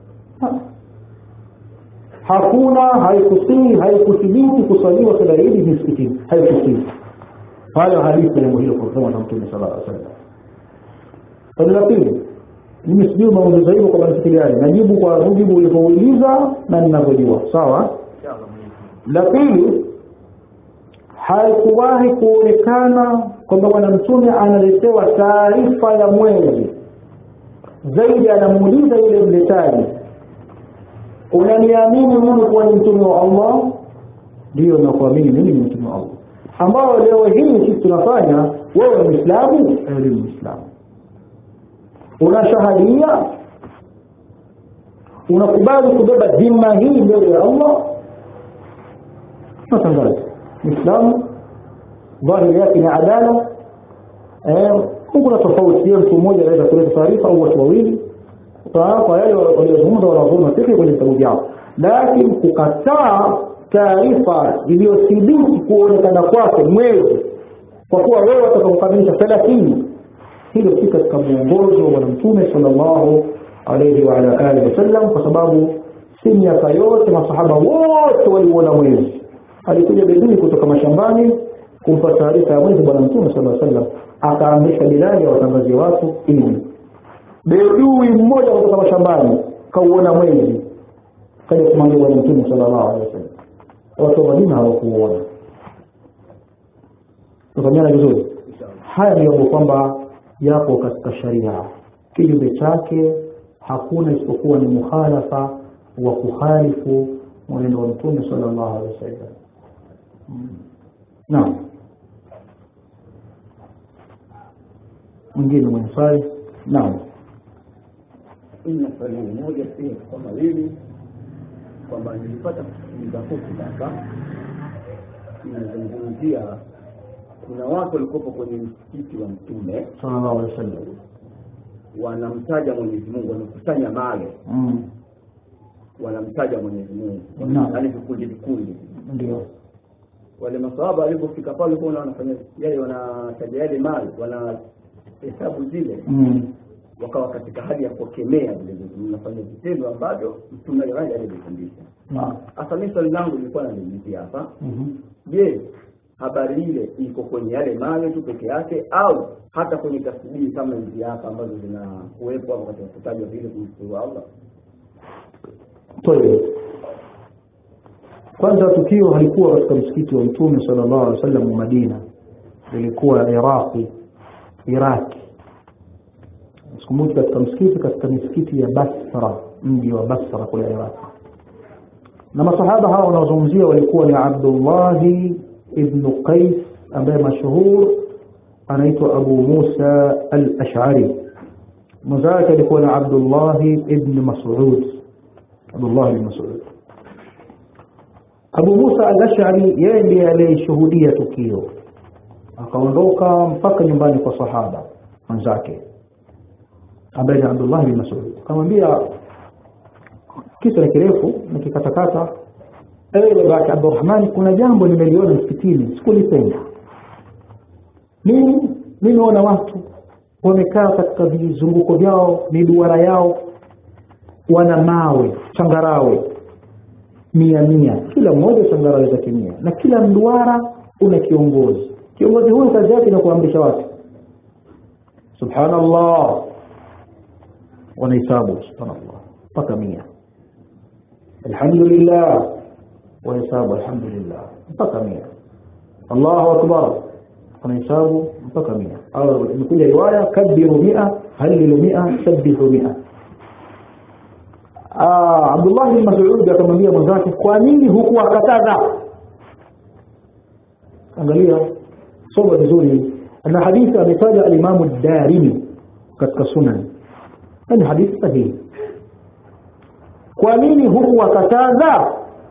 hakuna, haikuthibiti kuswaliwa swala ya Eid msikitini, haikuthibiti. Hayo hadithi ya muhimu kwa Mtume sallallahu alaihi wasallam. Swali la pili, mimi sijui maelezo hivyo kwa msikilizaji, najibu kwa mujibu ulivyouliza na ninavyojua. Sawa? La pili, haikuwahi kuonekana kwamba bwana Mtume analetewa taarifa ya mwezi, zaidi anamuuliza yule mletaji, unaniamini mimi kuwa ni mtume wa Allah? Ndio, nakuamini mimi ni mtume wa Allah. Ambao leo hii sisi tunafanya, wewe ni Muislamu, wewe ni Muislamu, unashahadia, unakubali kubeba dhima hii mbele ya Allah, tunatangaza Muislamu dhahiri yake ni adala. Kuna tofauti ya mtu mmoja anaweza kuleta taarifa au watu wawili kwa yale waliozungumza wanazungumza kwenye vitabu vyao, lakini kukataa taarifa iliyothibiti kuonekana kwake mwezi kwa kuwa wewe utakapokamilisha 30, hilo si katika mwongozo wa Mtume sallallahu alayhi wa alihi wasallam, kwa sababu si miaka yote masahaba wote waliona mwezi. Alikuja bedui kutoka mashambani kumpa taarifa ya mwezi bwana Mtume sallallahu alayhi wasallam, akaamrisha Bilali watangazie watu ili bedui mmoja kutoka mashambani kauona mwezi, kaja kumwambia bwana Mtume sallallahu alayhi wasallam. Watu wa Madina hawakuona. Tufanyana vizuri. Haya ndio kwamba yapo katika sharia. Kinyume chake hakuna isipokuwa ni mukhalafa wa kukhalifu mwenendo wa Mtume sallallahu alaihi wasallam. Naam. Mwingine mwenye swali? Naam. Ina swali moja si kwa mawili, kwamba nilipata kusikiliza huko sasa inazungumzia kuna watu walikuwa kwenye msikiti wa Mtume sallallahu alaihi wasallam wanamtaja Mwenyezi Mungu, wanakusanya mali wanamtaja Mwenyezi Mungu, yaani vikundi. Ndio. wale maswahaba walipofika pale kwa wanafanya yale wanataja yale mali wana hesabu zile wakawa katika hali ya kukemea vile mnafanya vitendo ambavyo mtume alifundisha. Hasa mimi swali langu lilikuwa nalijibu hapa. Je, habari ile iko kwenye yale mali tu peke yake au hata kwenye tasbihi kama hizi hapa ambazo zinakuwepo hapo katika kutajwa vile kumshukuru Allah? Toyo. Kwanza tukio halikuwa katika msikiti wa Mtume sallallahu alaihi wasallam Madina, ilikuwa Iraki. Sikumbuki katika msikiti, katika misikiti ya Basra, mji wa Basra kule Iraq. Na masahaba hao wanaozungumzia walikuwa ni Abdullah ibn Qais ambaye mashuhur anaitwa Abu Musa al-Ash'ari. Mzake alikuwa ni Abdullah ibn Mas'ud. Abu Musa al-Ash'ari yeye ndiye aliyeshuhudia tukio, akaondoka mpaka nyumbani kwa sahaba mzake ambaye ni Abdullah ibn Mas'ud. Akamwambia kisa ni kirefu nikikatakata, baba Abdurrahman, kuna jambo nimeliona msikitini sikulipenda. Mimi naona watu wamekaa katika vizunguko vyao, miduara yao, wana mawe changarawe 100 kila mmoja changarawe za 100 na kila mduara una kiongozi. Kiongozi huyu kazi yake ni kuamrisha watu subhanallah, wanahesabu subhanallah mpaka 100, alhamdulillah wanahesabu alhamdulillah mpaka 100, Allahu akbar wanahesabu mpaka 100. au imekuja riwaya kabiru 100 halilu 100 sabbihu 100. Abdullah bin Mas'ud akamwambia mwenzake, kwa nini hukuwakataza? Angalia soma vizuri, ana hadithi ametaja al-Imam ad-Darimi katika Sunan, ni hadithi sahihi. Kwa nini hukuwakataza?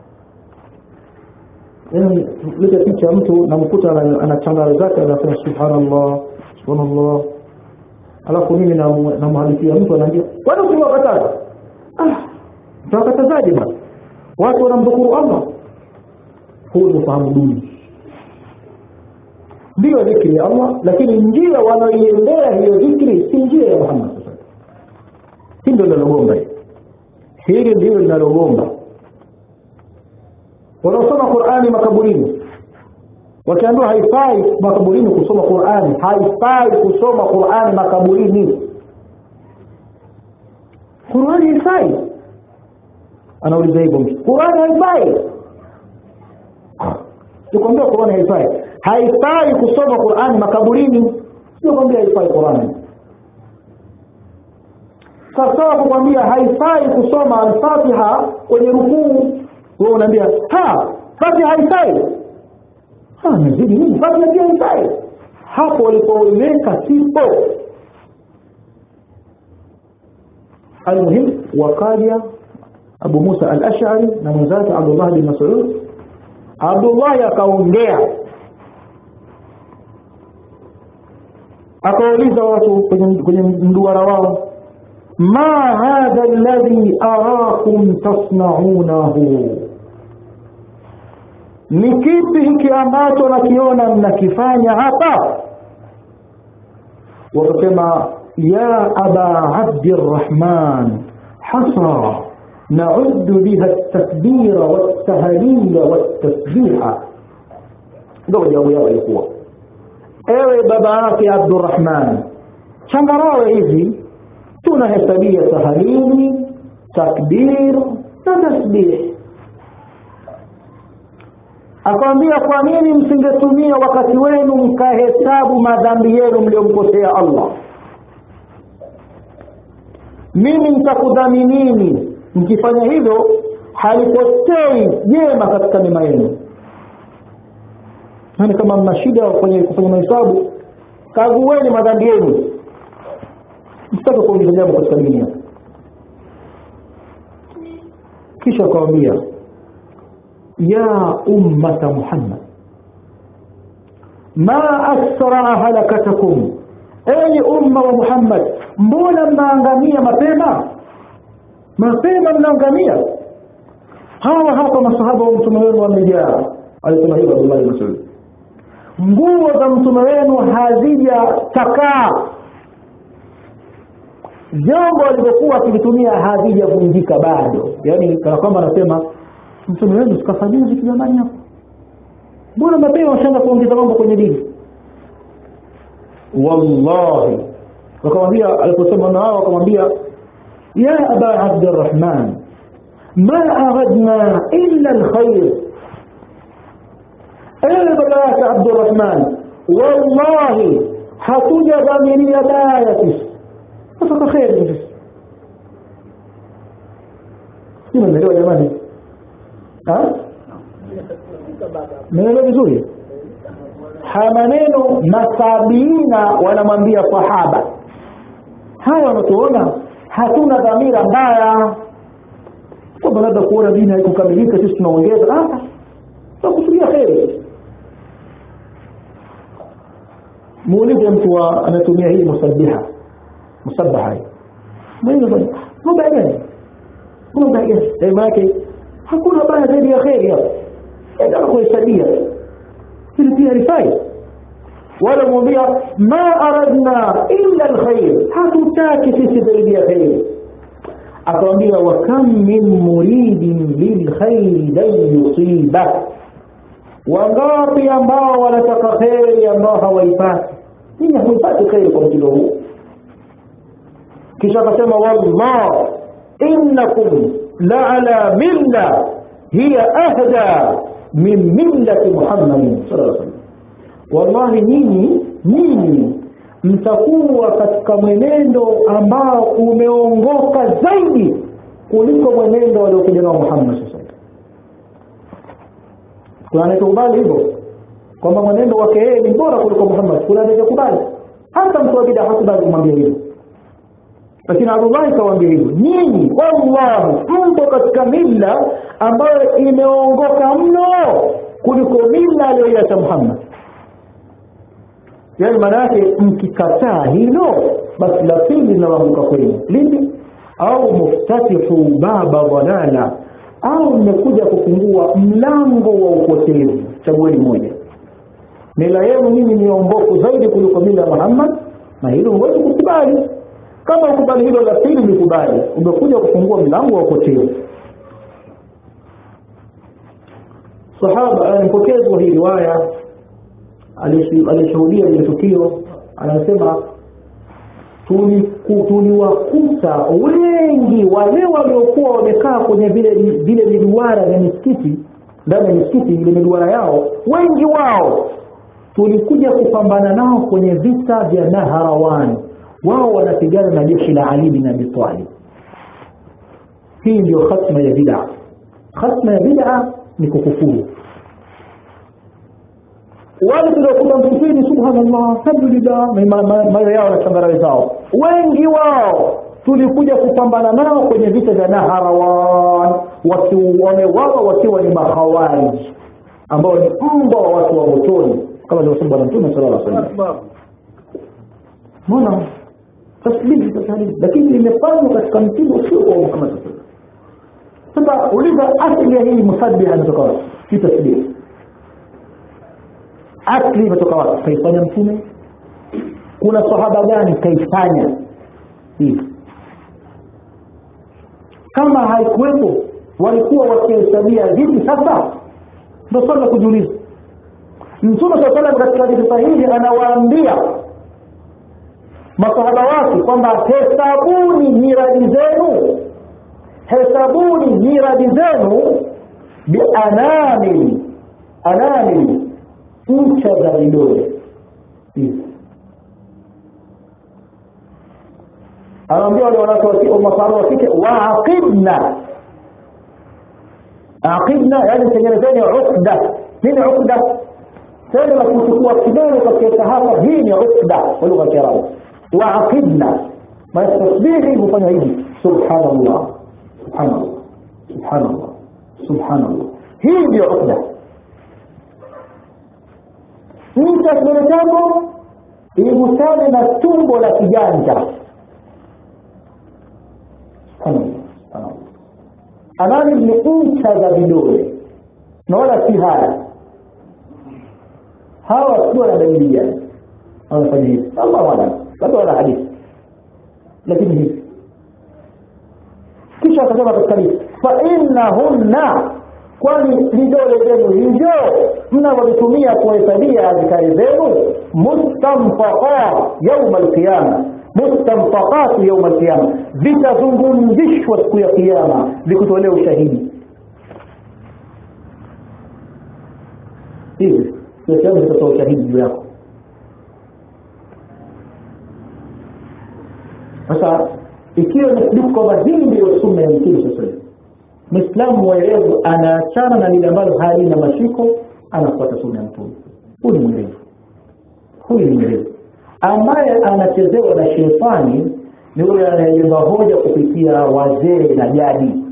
Yani leta picha mtu na mkuta anachangara zake anasema subhanallah subhanallah, alafu mimi na mhadithia mtu anaambia kwani usiwakataza? Tutakatazaje basi? Watu wanamdhukuru Allah. Huo ni fahamu duni. Ndio dhikri ya Allah, lakini njia wanaoiendea hiyo dhikri si njia ya Muhammad sallallahu alaihi wasallam. Hilo ndio linalogomba. Hili ndio linalogomba. Wanaosoma Qur'ani makaburini, wakiambiwa haifai makaburini kusoma Qur'ani, haifai kusoma Qur'ani makaburini. Qur'ani haifai. Anauliza hivyo mtu, Qur'ani haifai? Tukwambia Qur'ani haifai. Haifai kusoma Qur'ani makaburini. Sio kwambia haifai Qur'ani. Sasa kukwambia haifai kusoma al-Fatiha kwenye rukuu, wewe unaambia Fatiha haifai. Nazidi nini? Fatiha pia haifai. Hapo walipoweka sipo. Almuhim wakaja Abu Musa al-Ash'ari na mwenzake Abdullah bin Mas'ud. Abdullah akaongea, akauliza watu kwenye mduara wao, ma hadha alladhi araakum tasna'unahu, ni kipi hiki ambacho nakiona mnakifanya hapa? Wakasema ya aba Abdirrahman hasa نعد بها التكبير والتهليل والتسبيح. ndio jawabu yao ilikuwa, ewe baba yake Abdurrahman, changarawe hizi tunahesabia tahlili, takbir na tasbih. Akamwambia, kwa nini msingetumia wakati wenu mkahesabu madhambi yenu mliomkosea Allah? Mimi nitakudhaminini mkifanya hivyo, halipotei jema katika mema yenu. Yani kama mna shida kufanya mahesabu, kagueni madhambi yenu, msitake kuongeza jambo katika dunia. Kisha akamwambia, ya ummata Muhammad, ma asra halakatakum, enyi umma wa Muhammad, mbona mnaangamia mapema mnaangamia? Hawa hapa masahaba wa mtume wenu wamejaa, alisema hivyo Abdullah ibn Mas'ud, nguo za mtume wenu hazijachakaa, jambo alilokuwa akilitumia hazijavunjika bado. Yani kana kwamba anasema mtume wenu sikafanyia vitu jamani hapo, mbona mapema washaanza kuongeza mambo kwenye dini? Wallahi wakamwambia, aliposema na wao wakamwambia, ya aba Abdurrahman ma aradna illa alkhair, ewe baba yake Abdurrahman, wallahi hatujadhamiria baya sisi, sasa khair sisi. Sina ndio jamani, Mnaelewa vizuri? Maneno masabiina wanamwambia sahaba, hawa wanatuona hatuna dhamira mbaya, kwa baada ya kuona dini haikukamilika sisi tunaongeza tunakusudia kheri. Muulize mtu anatumia hii musabbaha mwenye mbona gani maana hakuna baya zaidi ya kheri hapo, ndio kuhesadia hili pia rifai. Wala mwambia ma aradna illa alkhair, hatutaki sisi zaidi ya khair. Akamwambia wa kam min muridin lilkhair lan yusiba, wangapi ambao wanataka khair ambao hawaipati. Ninyi hampati khair kwa mtindo huu. Kisha akasema wallah innakum la ala milla hiya ahda min millati Muhammadin sallallahu alaihi wasallam, wallahi nyinyi mtakuwa katika mwenendo ambao umeongoka zaidi kuliko mwenendo waliokuja nao Muhammad sallallahu alaihi wasallam. Kuna anayekubali hivyo kwamba mwenendo wake yeye ni bora kuliko Muhammad? Kuna anayekubali? Hata mtu wa bid'a hakubali kumwambia hivyo, lakini Abdullah kawaambia hivyo, nyinyi wallahi mpo katika mila ambayo imeongoka mno kuliko mila aliyoiacha Muhammad. Yani maana yake mkikataa hilo basi la pili linaanguka kwenu. Lipi? Au muftatihu baba dhalala, au mmekuja kufungua mlango wa upotevu. Chagueni moja. Mila yenu nyinyi ni ongofu zaidi kuliko mila ya Muhammad, na hilo huwezi kukubali. Kama ukubali hilo la pili nikubali, umekuja kufungua mlango wa upotevu. Sahaba alipokea hii riwaya, alishuhudia ile tukio, anasema tuliwakuta wengi wale waliokuwa wamekaa kwenye vile miduara vya misikiti, ndani ya misikiti ile miduara yao, wengi wao tulikuja kupambana nao kwenye vita vya Naharawan. Wao wanapigana na jeshi la Ali bin Abi Talib. Hii ndio khatma ya bid'a. Khatma ya bid'a ni kukufuru. Wale tuliokuwa msikitini, subhanallah alhamdulillah, mara yao na changarawe zao, wengi wao tulikuja kupambana nao kwenye vita vya Naharawan, wakiwa ni makhawarij ambao ni mbwa wa watu wa motoni, kama alivyosema Bwana Mtume sallallahu alaihi wasallam. Mbona tasbihi tasbihi, lakini imefanywa katika mtindo sio kwa Muhammad sallallahu alaihi wasallam. Sasa uliza asili ya hii musabbiha inatoka wapi? Hii tasbihi asili inatoka wapi? Kaifanya Mtume? Kuna sahaba gani kaifanya hii? Kama haikuwepo walikuwa wakihesabia vipi? Sasa ndio swali la kujiuliza. Mtume sallallahu alaihi wasallam katika hadithi sahihi anawaambia masahaba wake kwamba hesabuni miradi zenu bianamil ncha za vidole. Anaambia wale wanawake wa masahaba wake waaqidna, yani tengenezeni uqda. Nini uqda? Tendo la kuchukua kidole katika hapa, hii ni uqda kwa lugha ya Kiarabu. Waaqidna ma tasbihi hufanya hivi, subhanallah subhanallah subhanallah subhanallah. Hii ndio uqda. Ncha kidole chako igusane na tumbo la kiganja. Anani ni ncha za vidole, na wala si haya. hawa sio na dalili gani wanafanya hivi? Allah wala labda wala hadithi, lakini hivi kisha akasema katika hadithi fa innahunna, kwani vidole vyenu hivyo mnavyotumia kuhesabia adhkari zenu mustamfaqa يوم القيامه, mustamfaqat يوم القيامه, vitazungumzishwa siku ya kiyama vikutolea ushahidi. Hivi sio vitatoa ushahidi juu yako. Sasa ikiwa ni kwamba hii ndio sunna ya Mtume sasa, Muislamu waelewe anaachana na lile ambalo halina mashiko, anafuata sunna ya Mtume. Huyu ni mwerevu. Huyu ni mwerevu. Ambaye anachezewa na shetani ni yule anayejenga hoja kupitia wazee na jadi.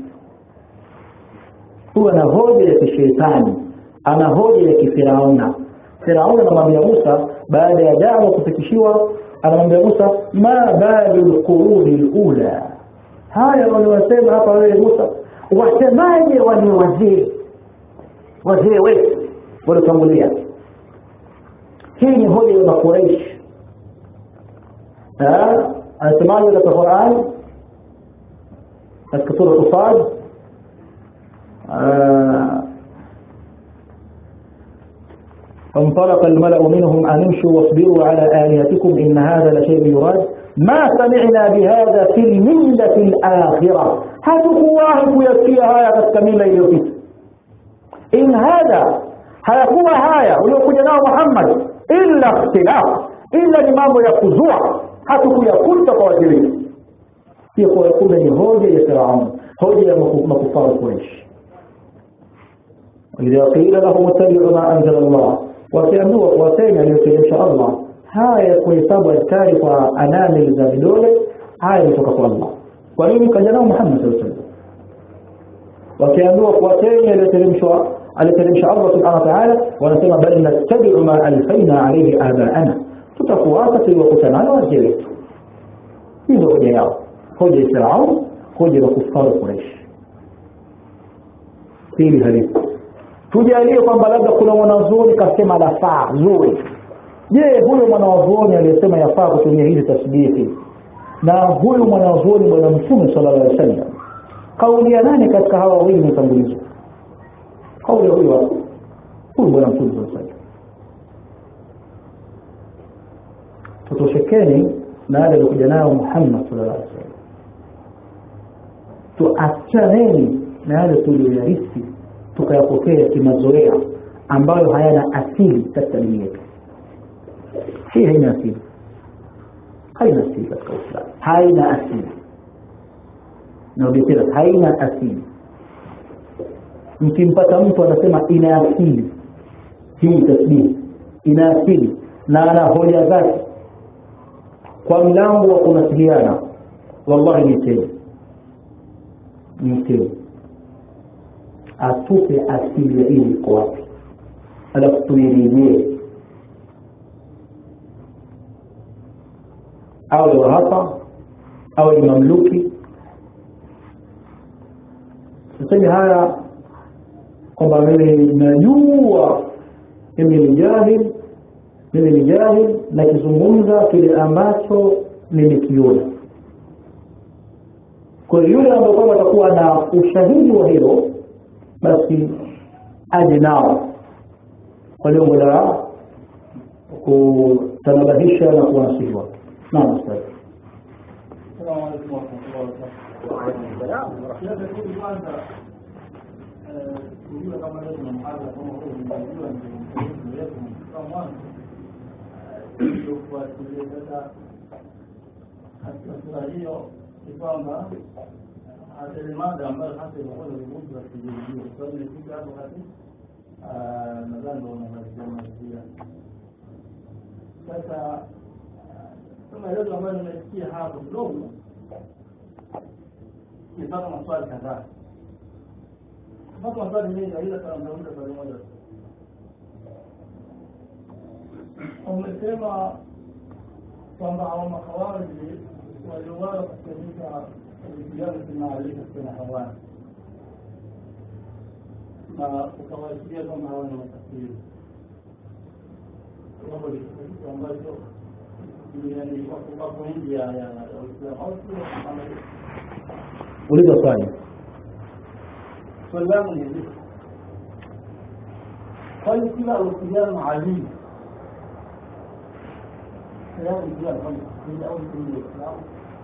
Huyu ana hoja ya kishetani, ana hoja ya kifirauna. Firauna anamwambia Musa baada ya dawa kufikishiwa, anamwambia Musa ma balul quruni alula, haya waliosema hapa wewe Musa wasemaje wale wazee wetu waliotangulia? Hii ni hoja ya Quraysh. anasemaje katika Qur'an katika sura Sad فانطلق الملأ منهم أن امشوا واصبروا على آلهتكم إن هذا لشيء يراد ما سمعنا بهذا في الملة الآخرة. hatukuwahi kuyasikia haya katika mila iliyopita. In hadha, hayakuwa haya uliokuja nao Muhammad illa ikhtilaf, illa ni mambo ya kuzua, hatukuyakuta kwa wajili. Pia kwa kuna ni hoja ya Firaun, hoja ya makufaru Quraysh. إذا قيل لهم اتبعوا ما أنزل الله وكأنه وسيم aliyoteremsha Allah, haya kuhesabu askari kwa anamil za vidole, haya kutoka kwa Allah. Kwa nini kaja nao Muhammad sallallahu alaihi wasallam? Wakiambiwa kuwasema aliyoteremsha Allah subhanahu wa ta'ala, wanasema bal nattabi'u ma alfayna alayhi aba'ana, tutafuata tuliyokutana nao wazee wetu. Hizo hoja yao, hoja ya Firaun, hoja ya kufaru Quraysh. Pili hadithi, tujalie kwamba labda kuna mwanazuoni kasema lafaa zuri. Je, huyo mwanazuoni aliyesema yafaa kutumia hizi tasbihi na huyo mwanazuoni bwana Mtume sallallahu alaihi wasallam, kauli ya nani katika hawa wawili mtangulizwa? Kauli ya huyo bwana Mtume sallallahu alaihi wasallam. Tutoshekeni na yale alikuja nayo Muhammad sallallahu alaihi wasallam, tuachaneni na yale tuliyoyarithi tukayapokea kimazoea ambayo hayana asili katika dini yetu. Hii haina asili, haina asili katika Uislamu, haina asili. Na ubikira haina asili. Mkimpata mtu anasema ina asili, hii tasbih ina asili na ana hoja zake kwa mlango wa kunasiliana, wallahi ni tena atupe asili ya ili kwa wapi, alafu tuirejee. Awe wa hapa awe ni mamluki. Sasa haya kwamba mimi najua, mimi ni jahil na kizungumza kile ambacho nimekiona. Kwa yule ambaye kwamba atakuwa na ushahidi wa hilo, basi aje nao kwa lengo la kutanabahisha na kuwanasihiwa. Naam ustaz. Assalamu alaykum wa rahmatullahi wa barakatuh. Kujua kama leo tuna mhadhara kama huu ndio ndio kama mwanzo ndio kufuatilia data hasa hiyo ni kwamba hata mada ambayo hata inakuwa ni mtu akijijua kwa hiyo ni hapo kati nadhani ndio unamalizia. Sasa kama leo ambayo nimesikia hapo kidogo ni kama maswali kadhaa. Kwa maswali mengi ila kama mnaona swali moja. Umesema kwamba hao makhawariji waliowao katika vijana tunaalika tena hawani na ukawasikia kama hawana makafiri. mambo kitu ambacho ni kwa kuingia ya Uislamu. Uliza swali. Swali langu ni hili. Kwani kila uhusiano Ali tayari kila mmoja au Uislamu?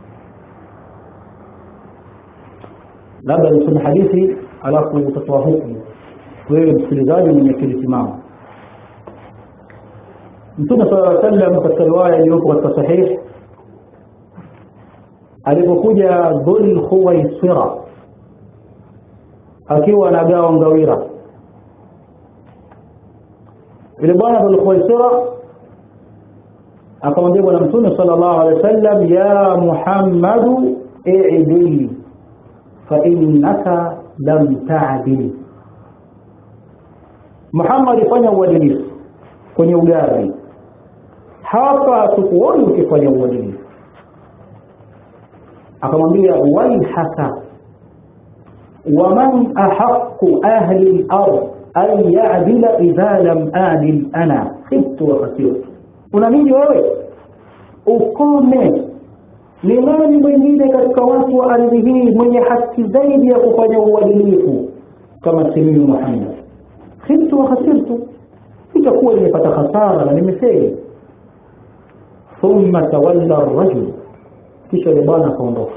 Labda nisome hadithi alafu utatoa hukumu wewe msikilizaji mwenye akili timamu. Mtume sallallahu alaihi wasallam katika riwaya iliyopo katika sahih alipokuja Dhul Khuwaisira akiwa anagawa ngawira, ile bwana Dhul Khuwaisira akamwambia bwana Mtume sallallahu alaihi wasallam, ya Muhammadu i'dil fa innaka lam ta'dil. Muhammad, fanya uadilifu kwenye ugavi, hapa tukuoni ukifanya uadilifu. Akamwambia waihaka wa man ahaqqu ahli al-ard an ya'dila idha lam a'dil ana khibtu wa khasirtu. Una nini wewe? Ukome. Ni nani mwingine katika watu wa ardhi hii mwenye haki zaidi ya kufanya uadilifu kama si mimi Muhammad? Khibtu wa khasirtu, itakuwa nimepata hasara na nimefeli. Thumma tawalla ar-rajul, kisha yule bwana akaondoka.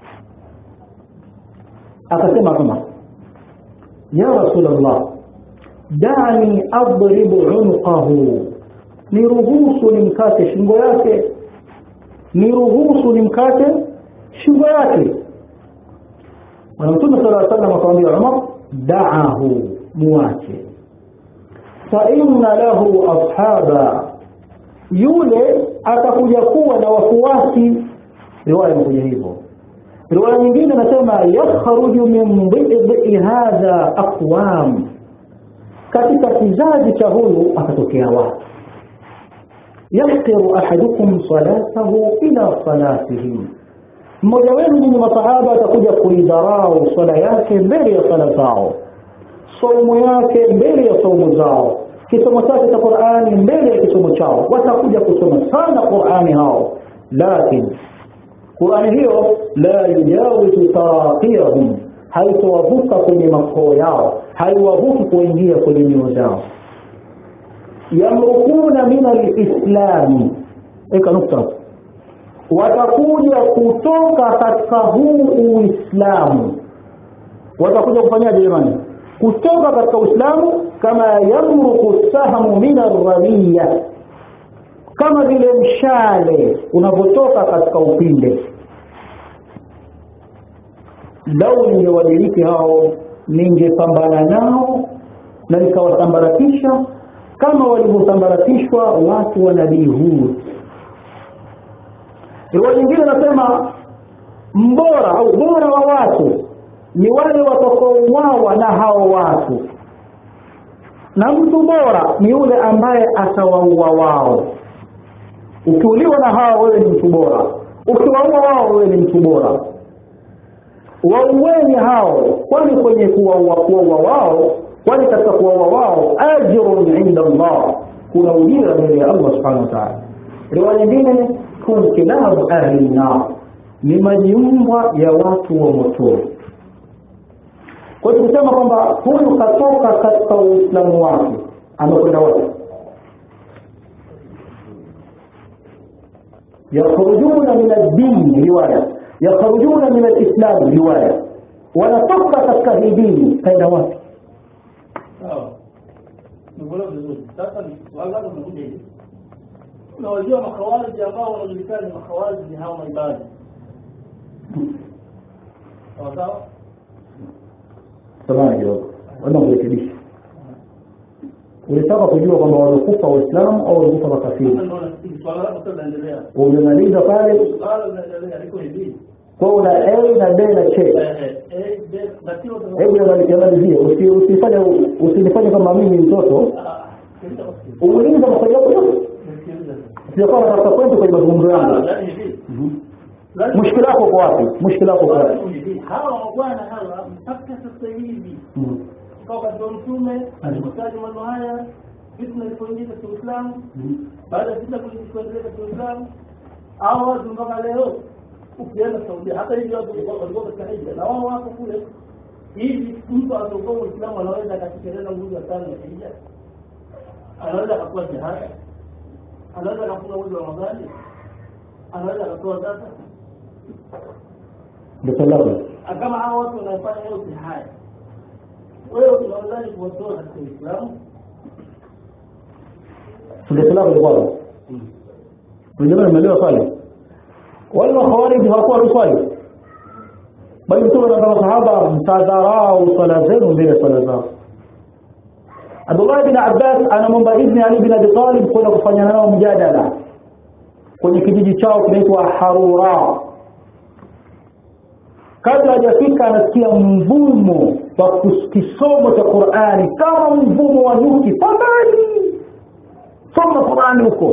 Akasema kama, ya Rasulullah, da'ani adribu unqahu, niruhusu nimkate shingo yake, niruhusu nimkate shingo yake. Bwana Mtume sallallahu alaihi wasallam akamwambia Umar, da'ahu, muache, fa inna lahu ashaba, yule atakuja kuwa na wafuasi. Riwaya inakuja hivyo. Riwaya nyingine nasema yakhruju min dhi'i hadha aqwam, katika kizazi cha huyu atatokea watu yahqiru ahadukum salatahu ila salatihim, mmoja wenu ni masahaba atakuja kuidharau swala yake mbele ya sala zao, saumu yake mbele ya saumu zao, kisomo chake cha Qur'ani mbele ya kisomo chao. Watakuja kusoma sana Qur'ani hao, lakini Qur'ani hiyo la yujawizu taraqiyahum, haitawavuka kwenye makoo yao, haiwavuki kuingia kwenye mioyo zao. Yamrukuna min al-islam, eka nukta, watakuja kutoka katika huu Uislamu. Watakuja kufanyaje jamani? Kutoka katika Uislamu kama yamruku sahamu min ar-ramiya, kama vile mshale unavotoka katika upinde. Lau ningewadiriki hao, ningepambana nao na nikawasambaratisha kama walivyosambaratishwa watu wa Nabii Hud. Riwaya nyingine nasema mbora au bora wa watu ni wale watakaouawa na hao watu, na mtu bora ni yule ambaye atawaua wao. Ukiuliwa na hao, wewe ni mtu bora. Ukiwaua wao, wewe ni mtu bora. Waueni hao, kwani kwenye kuwaua wao, kwani katika kuwaua wao ajrun inda Allah, kuna ujira mbele ya Allah subhanahu wa ta'ala. Riwaya nyingine kun kilabu ahli nar, ni majiumbwa ya watu wa moto. Kwa hiyo kusema kwamba huyu katoka katika Uislamu wake, amekwenda wapi? yakhrujuna min ad-din, riwaya yakhrujuna min al-islam, riwaya wanatoka katika hii dini, kaenda wapi? Sawa. Mbona vizuri. Sasa ni swala la kuja hivi. Unawajua makhawariji ambao wanajulikana makhawariji hao maibadi. Sawa? Sawa hiyo. Wana kurekebisha. Unataka kujua kwamba walikufa Waislamu au walikufa makafiri? Ndio na swala la kuendelea. Unamaliza pale. Swala linaendelea liko hivi. Kwa una A na B na C. Hebu yamalizie, usifanye kama mimi mtoto. Uuliza maswali yako yote. Sio nataka kwenda kwenye mazungumzo yangu. Mushkila yako kwa wapi? Mushkila yako kwa wapi? Hawa bwana hawa mpaka sasa hivi. Kwa sababu Mtume alikutaja mambo haya fitna ilipoingia katika Uislamu, baada ya fitna kuingia katika Uislamu, hao watu mpaka leo ukienda Saudi, hata hivi watu walikuwa katika hija na wao wako kule. Hivi mtu atoka Uislamu anaweza akatekeleza nguzo ya tano ya hija, anaweza akatoa jihad, anaweza akafunga mwezi wa Ramadhani, anaweza akatoa zaka. Ndio kama hao watu wanafanya yote haya, wewe unaweza kuwatoa katika Uislamu? Ndio kwa ndio nimeelewa pale. Wale khawarij hawakuwa swali, bali mtume na masahaba mtadharau swala zenu mbele swala zao. Abdullah bin Abbas anamwomba idhni Ali bin Abi Talib kwenda kufanya nao mjadala kwenye kijiji chao kinaitwa Harura. Kabla hajafika anasikia mvumo wa kisomo cha Qur'ani kama mvumo wa nyuki pambani. Soma Qur'ani huko.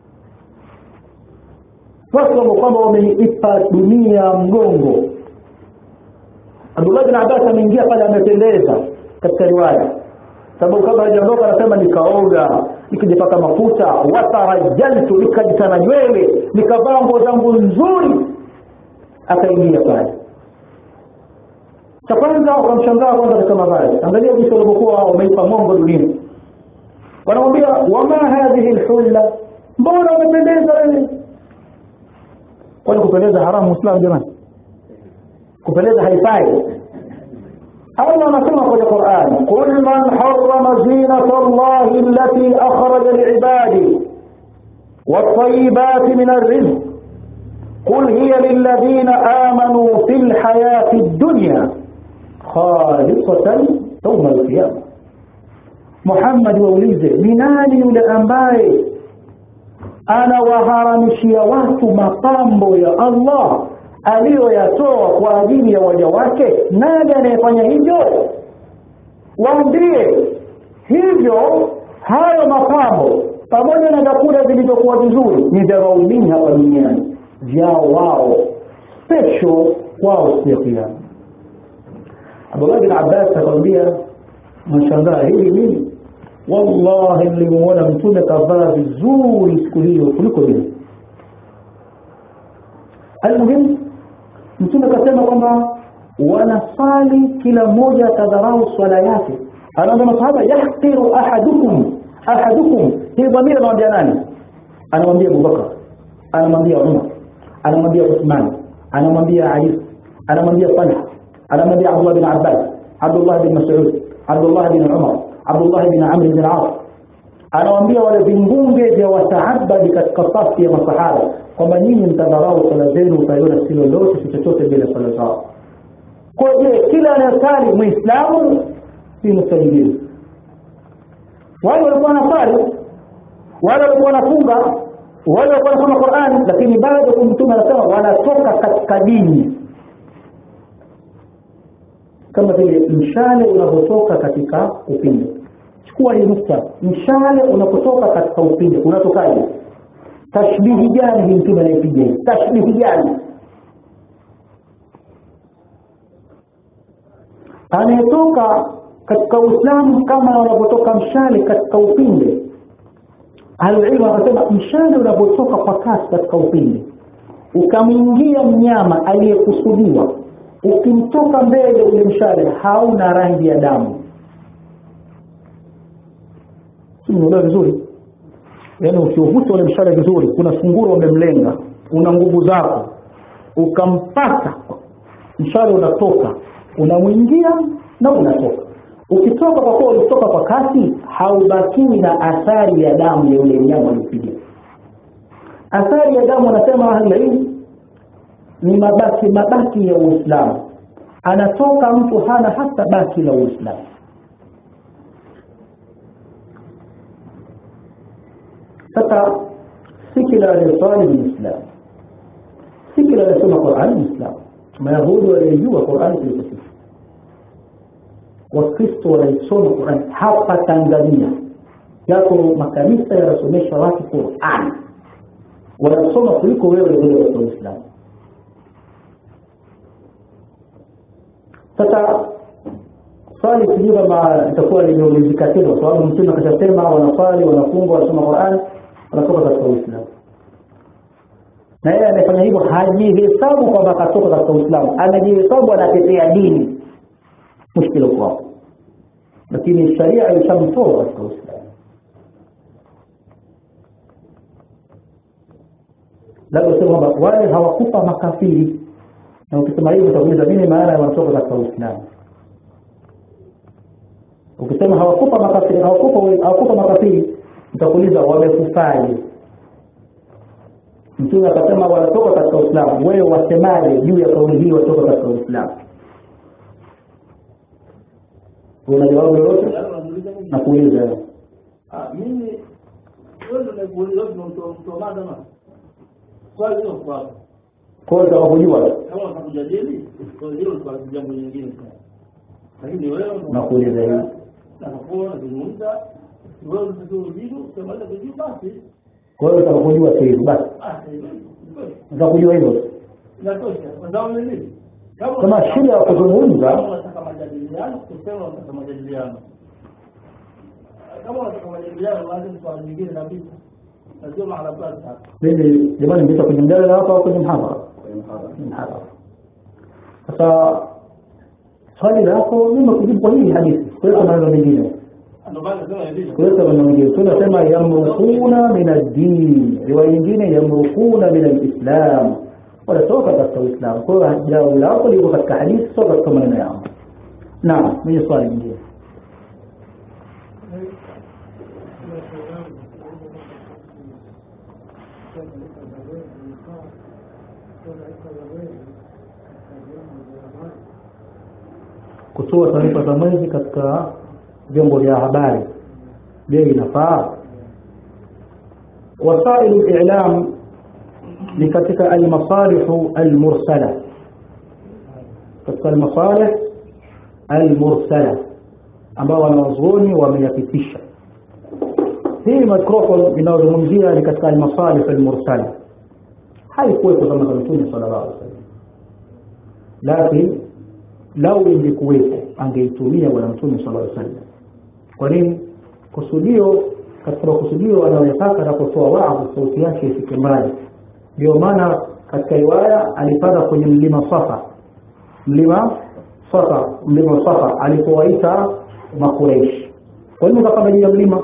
Watu kwamba wameipa dunia mgongo. Abdullah bin Abbas ameingia pale amependeza katika riwaya. Sababu kabla hajaondoka anasema nikaoga, nikijipaka mafuta, watarajaltu, nikajitana nywele, nikavaa nguo zangu nzuri. Akaingia pale. Cha kwanza wakamshangaa kwanza kama vile. Angalia jinsi walivyokuwa wameipa mongo dunia. Wanamwambia wama hadhihi alhulla? Mbona umependeza wewe? Kwani kupendeza haramu Muislamu jamani? Kupendeza haifai. Allah anasema kwenye Qur'an, "Qul man harrama zinata Allahi allati akhraja li'ibadi wat-tayyibati min ar-rizq qul hiya lilladhina amanu fil hayati ad-dunya khalisatan yawm al-qiyamah." Muhammad waulize, ni nani yule ambaye anawaharamishia watu mapambo ya Allah aliyoyatoa kwa ajili ya waja wake? Nani anayefanya hivyo? Waambie hivyo hayo mapambo pamoja na vyakula vilivyokuwa vizuri ni vya waumini hapa duniani, vyao wao special kwao siku ya Kiyama. Abdullah bin Abbas akamwambia, mshangaa hili nini? Wallahi nilimuona mtume kavaa vizuri siku hiyo kuliko mimi. Almuhimu mtume akasema kwamba wanasali kila mmoja atadharau swala yake. Anaambia masahaba, yahqiru ahadukum. Hii dhamira anawaambia nani? Anamwambia Abu Bakar, anamwambia Umar, anamwambia Uthman, anamwambia Ali, anamwambia Talha, anamwambia Abdullah bin Abbas, Abdullah bin Mas'ud, Abdullah bin Umar, Abdullah bin Amr bin Auf. Anawaambia wale vingunge vya wataabadi katika safu ya masahaba kwamba nyinyi mtadharau swala zenu, utaiona si lolote si chochote bila swala zao. Kwa hiyo kila anayesali Muislamu si msajili. Wale walikuwa wanasali, wale walikuwa wanafunga, wale walikuwa wanasoma Qur'ani, lakini bado mtume anasema wanatoka katika dini. Kama vile mshale unapotoka katika upinde. Chukua hii nukta, mshale unapotoka katika upinde unatokaje? Tashbihi gani hii mtume anaipiga? Tashbihi gani? Anayetoka katika Uislamu kama unapotoka mshale katika upinde. Al-ilmu anasema mshale unapotoka kwa kasi katika upinde, ukamwingia mnyama aliyekusudiwa, ukimtoka mbele ule mshale hauna rangi ya damu. Unaelewa vizuri? Yaani ukiuvuta ule mshale vizuri, kuna sungura umemlenga, una nguvu zako, ukampata mshale unatoka, unamwingia na unatoka. Ukitoka kwa kuwa ulitoka kwa kasi, haubakiwi na athari ya damu ya ule mnyama alipiga. Athari ya damu anasema ahli ni mabaki ya Uislamu. Anatoka mtu hana hata baki la Uislamu. Sasa sikila alisali Uislamu, sikila alisoma Qur'an Uislamu. Mayahudi walijua Qur'an kuliko sisi. Wakristo walisoma Qur'an hapa Tanzania. Yako makanisa yanasomesha watu Qur'an, wanasoma kuliko wewe wewe wa Uislamu. Sasa swali sijui kama itakuwa limeulizika tena, kwa sababu mtume akashasema wanaswali, wanafunga, wanasoma Qur'an, wanatoka katika Uislamu. Na yeye anafanya hivyo hajihesabu kwamba katoka katika Uislamu, anajihesabu anatetea dini. Mushkila kwao, lakini sharia ilishamtoa katika Uislamu. Labda sema kwamba wale hawakufa makafiri, na ukisema hivyo utakuuliza nini maana ya wanatoka katika Uislamu. Ukisema hawakufa makafiri utakuuliza wamekufaje. Mtume akasema wanatoka katika Uislamu, wewe wasemaje juu ya kauli hii watoka katika Uislamu? Una jawabu lolote? Na kuuliza mimi wewe ndio kuuliza mtu mada na swali hilo kwa kujua kama utakujadili hilo kwa jambo lingine sana, lakini wewe na kuuliza hivi na kwa kuzungumza wewe unataka kumaliza kujibu basi. Kwa hiyo utakujua hivi basi. Utakujua hivyo. Inatosha. Ndio nini? Kama shida ya kuzungumza, unataka majadiliano, kusema unataka majadiliano. Kama unataka majadiliano, lazima swali lingine kabisa. Na sio mahala pasa. Mimi jamani ndio kwenye mjadala hapa au kwenye mhadhara? Kwenye mhadhara. Sasa swali lako mimi kujibu kwa hii hadithi. Kwa hiyo maneno mengine. Kwa hiyo tunasema yamrukuna min ad-din, riwaya nyingine yamrukuna min al-islam, wala toka katika Uislamu. Kwa hiyo jawabu lako liko katika hadithi, sio katika maneno yao. Naam, mimi swali lingine. Kutoa taarifa za mwezi katika vyombo vya habari, je, inafaa? Wasailu al-i'lam ni katika al-masalih al-mursala, katika al-masalih al-mursala ambao wanazuoni wameyapitisha. Hii microphone inayozungumzia ni katika al-masalih al-mursala, haikuwepo kama Mtume sallallahu alaihi wasallam, lakini lau ingekuwepo angeitumia bwana Mtume sallallahu alaihi wasallam. Kwa nini? Kusudio, katika kusudio anayotaka na kutoa waadhi sauti yake ifike mbali. Ndio maana katika riwaya alipanda kwenye mlima Safa alipowaita Makuraish. Kwa nini akapanda juu ya mlima?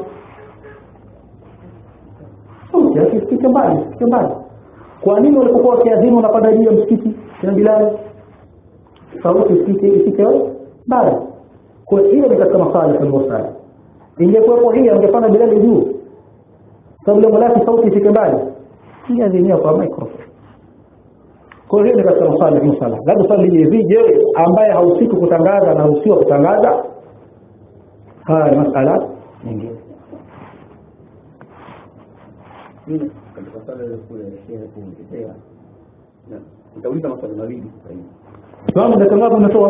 Sauti yake ifike mbali. Kwa nini walipokuwa wakiadhimu wanapanda juu ya msikiti kina Bilal? Sauti ifike mbali. Kwa hiyo ni katika masalih al-mursala. Ingekuwa hii angepanda Bilal juu, kabla malaki sauti ifike mbali, ingeazimia kwa microphone. Kwa hiyo ni katika masalih al-mursala. Labda swali hivi, je, ambaye hausiki kutangaza na usio kutangaza? Haya masala nyingine. Mimi katika swala ile kule shehe kumtetea na nitauliza maswali mawili sasa hivi. Kama ndio kama unatoa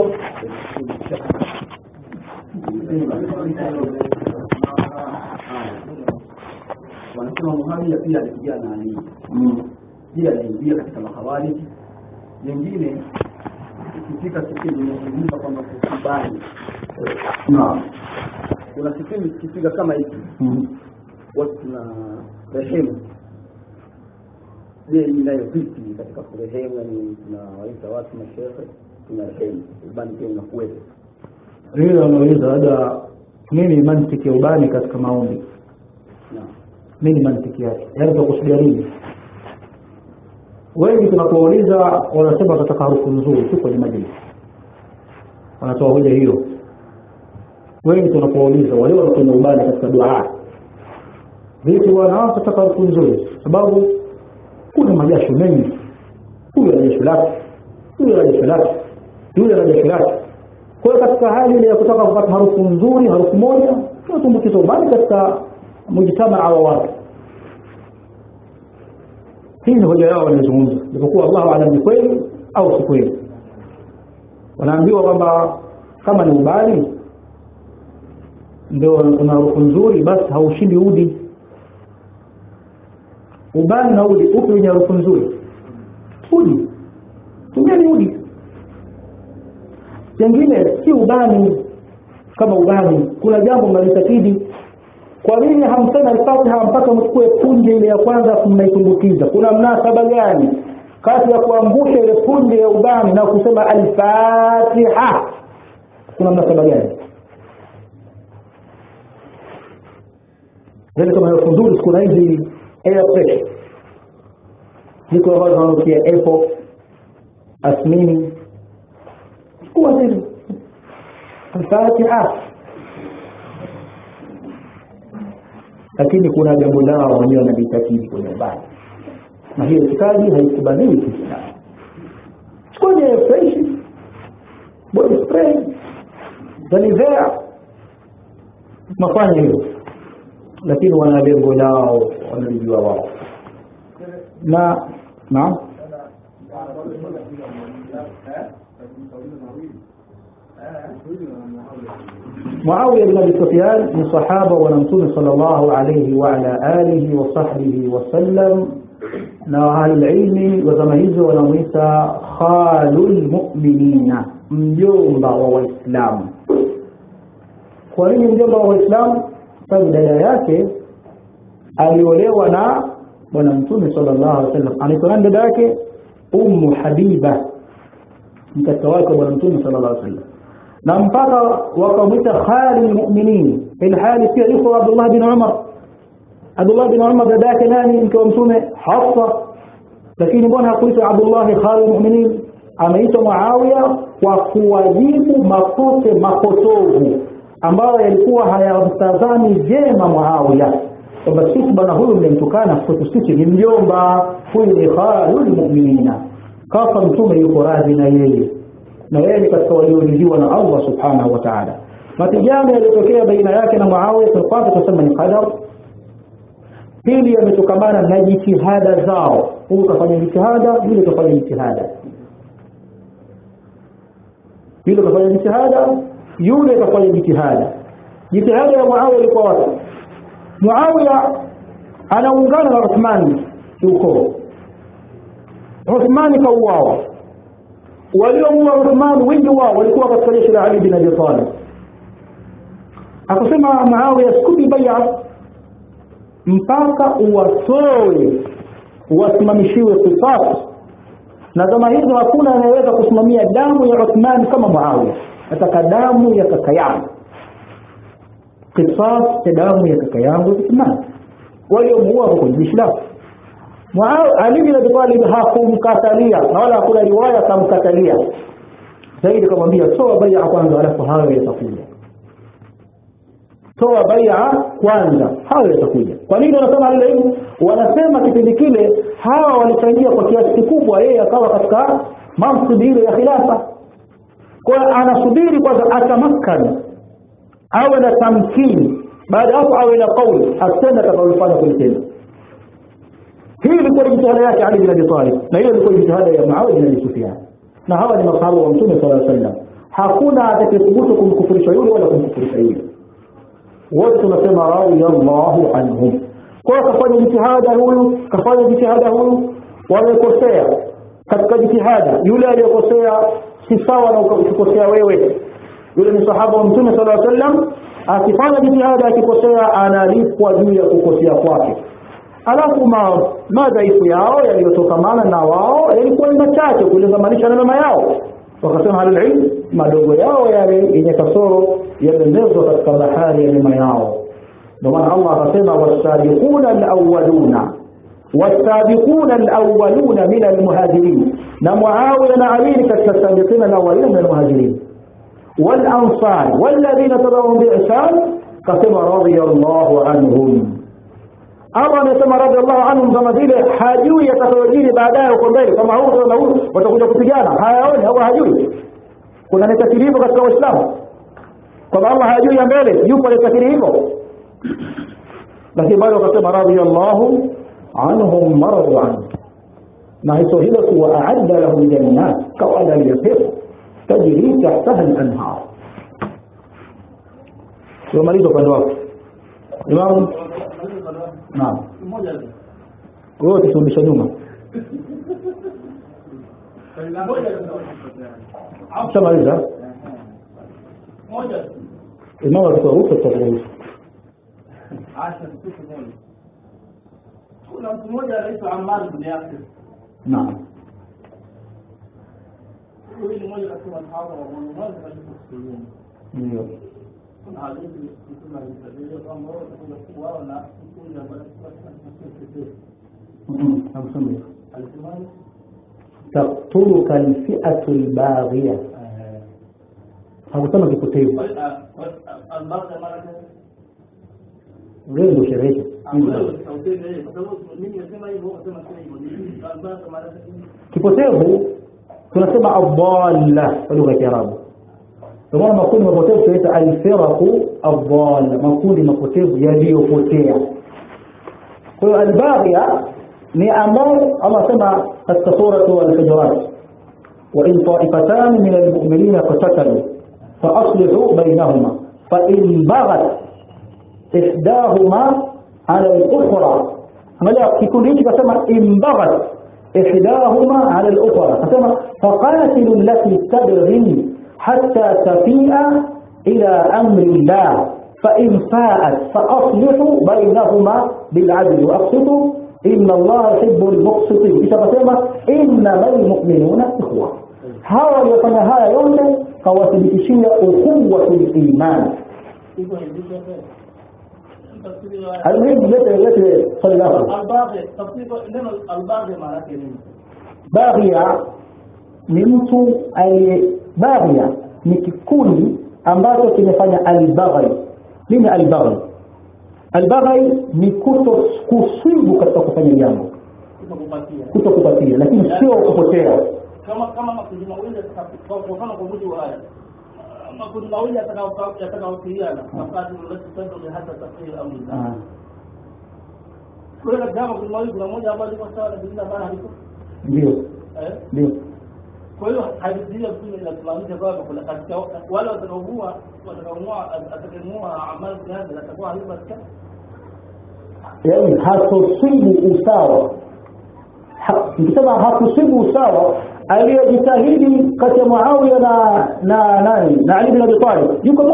wanasema Muhammad pia alipigana na nini? Pia aliingia katika mahawali nyingine, ikifika siku inazungumza kwamba kusubani. Kuna siku ikifika kama hivi watu na rehemu. Je, inayo vipi katika kurehemu? Yani tunawaita watu mashehe, tuna rehemu, ubani pia unakuwepo. Hilo anauliza labda nini mantiki ya ubani katika maombi? Nini mantiki yake? Yaani tunakusudia nini? Wengi tunapouliza wanasema tunataka harufu nzuri tu kwenye majlis. Wanatoa hoja hiyo. Wengi tunapouliza wale wanaofanya ubani katika dua, vipi wanataka harufu nzuri? Sababu kuna majasho mengi. Huyu ana jasho lake, huyu ana jasho lake, yule ana jasho lake. Kwa hiyo katika hali ile ya kutaka kupata harufu nzuri, harufu moja, tunatumbukiza ubani katika mujtamaa wa watu. Hii ni hoja yao wanazungumza. Japokuwa Allahu a'lam ni kweli au si kweli. Wanaambiwa kwamba kama ni ubani ndio una harufu nzuri, basi haushindi udi. Ubani na udi, upi wenye harufu nzuri? Udi. Tumia ni udi. Jengine si ubani, kama ubani, kuna jambo mnalitakidi. Kwa nini hamsema al-Fatiha mpaka mchukue punje ile ya kwanza kumnaitumbukiza? Kuna mnasaba gani kati ya kuangusha ile punje ya ubani na kusema al-Fatiha? Kuna mnasaba gani? Ndio kama funduri kuna hizi air pressure niko hapo kwa Apple asmini kwa zile al-Fatiha. Lakini kuna jambo lao wenyewe wanalitakidi kwenye ubani, na hiyo itikadi haikubaliwi Kiislamu. Kwenye fresh body spray zanivea mafanya hiyo, lakini wana lengo lao wanajua wao. Na Muawiya bin Abi Sufyan ni sahaba wa Mtume sallallahu alayhi wa ala alihi wa sahbihi wa sallam, na ahlul ilmi wa zama hizo wanamuita khalul mu'minina, mjomba wa Waislamu. Kwa nini mjomba wa Waislamu? Sababu dada yake aliolewa na bwana Mtume sallallahu alayhi wasallam. Anaitwa dada yake Ummu Habiba, mtoto wake bwana Mtume sallallahu alayhi wasallam, na mpaka wakamwita khalil mu'minin. Ilhali pia yuko Abdullah bin Umar. Abdullah bin Umar dada yake nani? Mke wa Mtume Hafsa. Lakini mbona hakuitwa Abdullah khalil mu'minin? Ameitwa Muawiya kwa kuwajibu makosa mapotovu ambayo yalikuwa hayamtazami jema Muawiya, kwamba sisi bwana huyu mlimtukana, kwetu sisi ni mjomba, huyu ni khalil mu'minina. Kafa Mtume yuko radhi na yeye, na yeye ni katika waliouliziwa na Allah subhanahu wa ta'ala. Matijano yalitokea baina yake na Muawiya, kwanza tuseme ni qadar. Pili, yametokana na jitihada zao, huyu kafanya jitihada, yule kafanya jitihada, yule kafanya jitihada, yule kafanya jitihada. Jitihada ya Muawiya ilikuwa wapi? Muawiya anaungana na Uthman huko, Uthman kauawa. Waliomuua Uthman wengi wao walikuwa katika jeshi la Ali bin Abi Talib. Akasema Muawiya, sikupi bai'a mpaka uwatoe wasimamishiwe qisas, na kama hizo hakuna anayeweza kusimamia damu ya Uthman kama Muawiya. Ataka damu ya kaka yangu, qisas ya damu ya kaka yangu Uthman, waliomuua kwa jeshi la Ali bin Abi Talib. Hakumkatalia na wala hakuna riwaya kumkatalia zaidi, kumwambia toa bai'a kwanza alafu hayo yatakuja. Toa bai'a kwanza, hayo yatakuja. Kwa nini wanasema hilo? Wanasema kipindi kile hawa walichangia kwa kiasi kikubwa, yeye akawa katika mamsubiri ya khilafa. Kwa anasubiri kwanza atamakkani, awe na tamkini, baada hapo awe na kauli, asende atakayofanya kulitenda. Hii ilikuwa jitihada yake Ali bin Abi Talib, na hiyo ilikuwa jitihada ya Muawiya bin Abi Sufyan. Na hawa ni masahaba wa Mtume sallallahu alaihi wasallam. Hakuna atakayethubutu kumkufurisha yule wala kumkufurisha yule. Wote tunasema radiyallahu anhum. Kwa kafanya jitihada huyu, kafanya jitihada huyu, wamekosea katika jitihada. Yule aliyokosea si sawa na ukikosea wewe. Yule ni sahaba wa Mtume sallallahu alaihi wasallam, akifanya jitihada akikosea analipwa juu ya kukosea kwake. Alafu madhaifu yao yaliyotokamana na wao yalikuwa ni machache kulingamanisha na mama yao. Wakasema halililm, madogo yao yale yenye kasoro yamemezwa katika bahari ya mema yao. Ndio maana Allah akasema wasabiquna alawwaluna min almuhajirin, na Muawiya na Ali katika sabiqina alawwalina min almuhajirin wal ansar walladhina tabi'uhum bi ihsan, kasema radiyallahu anhum. Allah anasema radiyallahu anhum kama vile hajui yatakayojiri baadaye huko mbele, kama huyu na huyu watakuja kupigana, hayaoni au hajui. Kuna netakiri hivyo katika Uislamu kwamba Allah hajui ya mbele, yupo netakiri hivyo. Lakini bado wakasema radiyallahu anhum maradu anhu, na hizo hilo kuwa aadda lahum jannat kawada liyapepo tajri tahtaha al-anhar. Tumaliza upande wako Imam. Naam, wewe tusubisha nyuma. Shamaliza. imamu akitoruhusu tutaruhusu. Acha kitu moja. Kuna mtu mmoja anaitwa Ammar bin Yasir. Naam. Huyu ni mmoja katika masahaba wa Mtume sallallahu Ndio. kuna hadithi Mtume alisema kwamba wao watakuja kuwa na kundi ambalo Hamsini. alisema تقتلك الفئة الباغية. hakusema kipotevu. Al-Baghdadi mara Wewe ndio sherehe. Kipotevu tunasema adalla kwa lugha ya Kiarabu. Kwa makundi mapotevu tunaita al-firaqu adalla, makundi mapotevu yaliyopotea. Kwa hiyo al-baghiya ni ambao Allah sema katika sura al-Hujurat, wa in ta'ifatan min al-mu'minina qatatalu fa aslihu bainahuma fa in baghat ihdahuma ala al-ukhra. Angalia kikundi hiki kasema in baghat ihdahuma ala al-ukhra, kasema faqatilu allati tabghi hatta tafi'a ila amri Allah fa in fa'at fa aslihu bainahuma bil 'adli wa aqsitu inna Allah yuhibbul muqsitin. Kisha kasema innamal mu'minuna ikhwa. Hawa waliofanya haya yote kawathibitishia ukhuwatul iman. المهم ليه صلى الله عليه الباغي تفسير neno الباغي maana yake nini? Baghia ni mtu baghia ni kikundi ambacho kimefanya al-baghi. Nini al-baghi? Al-baghi ni kusibu katika kufanya jambo, kutokupatia, lakini sio kupotea. Kama makundi mawili kwa mfano kwa mujibu wa haya, makundi mawili yatakaofiana wakati mnataka hata tafsiri au nini. Kwa hiyo kama kuna mawili kuna mmoja ambaye alikuwa sawa na bila maana haliko. Ndio. Kwa hiyo hadithi hiyo inatumanisha kwamba kuna katika wale watakaoua Ammar bin Yasir atakuwa halifa katika, yaani hatusibu usawa. Nikisema hatusibu usawa, aliyejitahidi kati ya Muawiya na Ali bin Abi Talib, yuko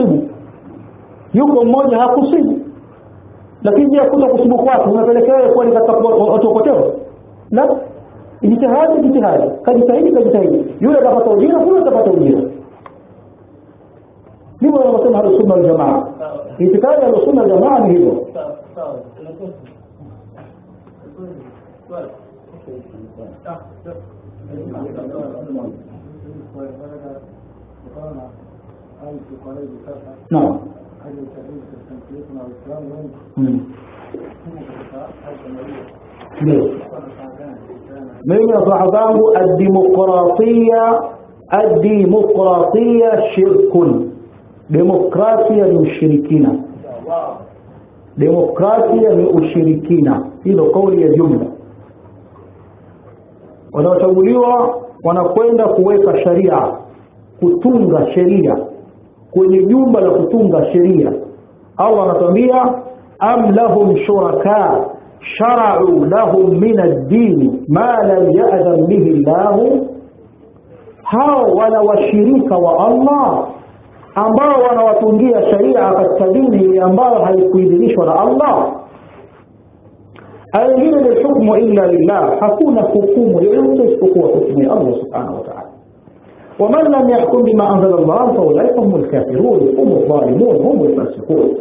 mmoja hakusibu, lakini je, kuto kusibu kwake unapelekea kwa katika watu wapotevu? La, ijtihadi kajitahidi, yule atapata ujira, yule atapata ujira. Ndivyo wanasema Ahlus-Sunna wal Jamaa. Itikadi ya Ahlus-Sunna wal Jamaa ni hivyo. نعم. mimi nafahamu zangu ad-demokratia shirkun. Demokrasia ni ushirikina. Demokrasia ni ushirikina. Hilo kauli ya jumla. Wanaochaguliwa wanakwenda kuweka sharia, kutunga sheria kwenye jumba la kutunga sheria. Allah anatuambia am lahum shuraka shara'u lahum min ad-din ma lam ya'zam bihi Allah. Hao wana washirika wa Allah ambao wanawatungia sharia katika dini ambayo haikuidhinishwa na Allah. Aina ni hukumu illa lillah, hakuna hukumu yoyote isipokuwa hukumu ya Allah subhanahu wa ta'ala. ومن لم يحكم بما أنزل الله فأولئك هم الكافرون هم الظالمون هم الفاسقون.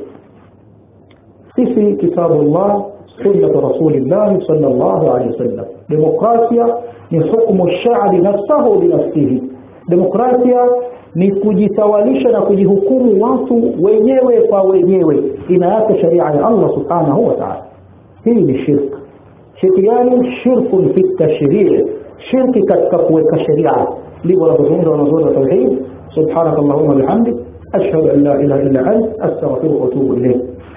في كتاب الله سنة رسول الله صلى الله عليه وسلم. ديمقراطيا ni hukumu الشعب نفسه بنفسه. Demokrasia ni kujitawalisha na kujihukumu watu wenyewe kwa wenyewe, inaacha sharia ya Allah subhanahu wa ta'ala. Hii ni shirk. Shirkiani shirkun fi tashri', shirki katika kuweka sharia. لي ورسولنا ونزول التوحيد. سبحانك اللهم وبحمدك أشهد أن لا إله إلا أنت أستغفرك وأتوب إليك.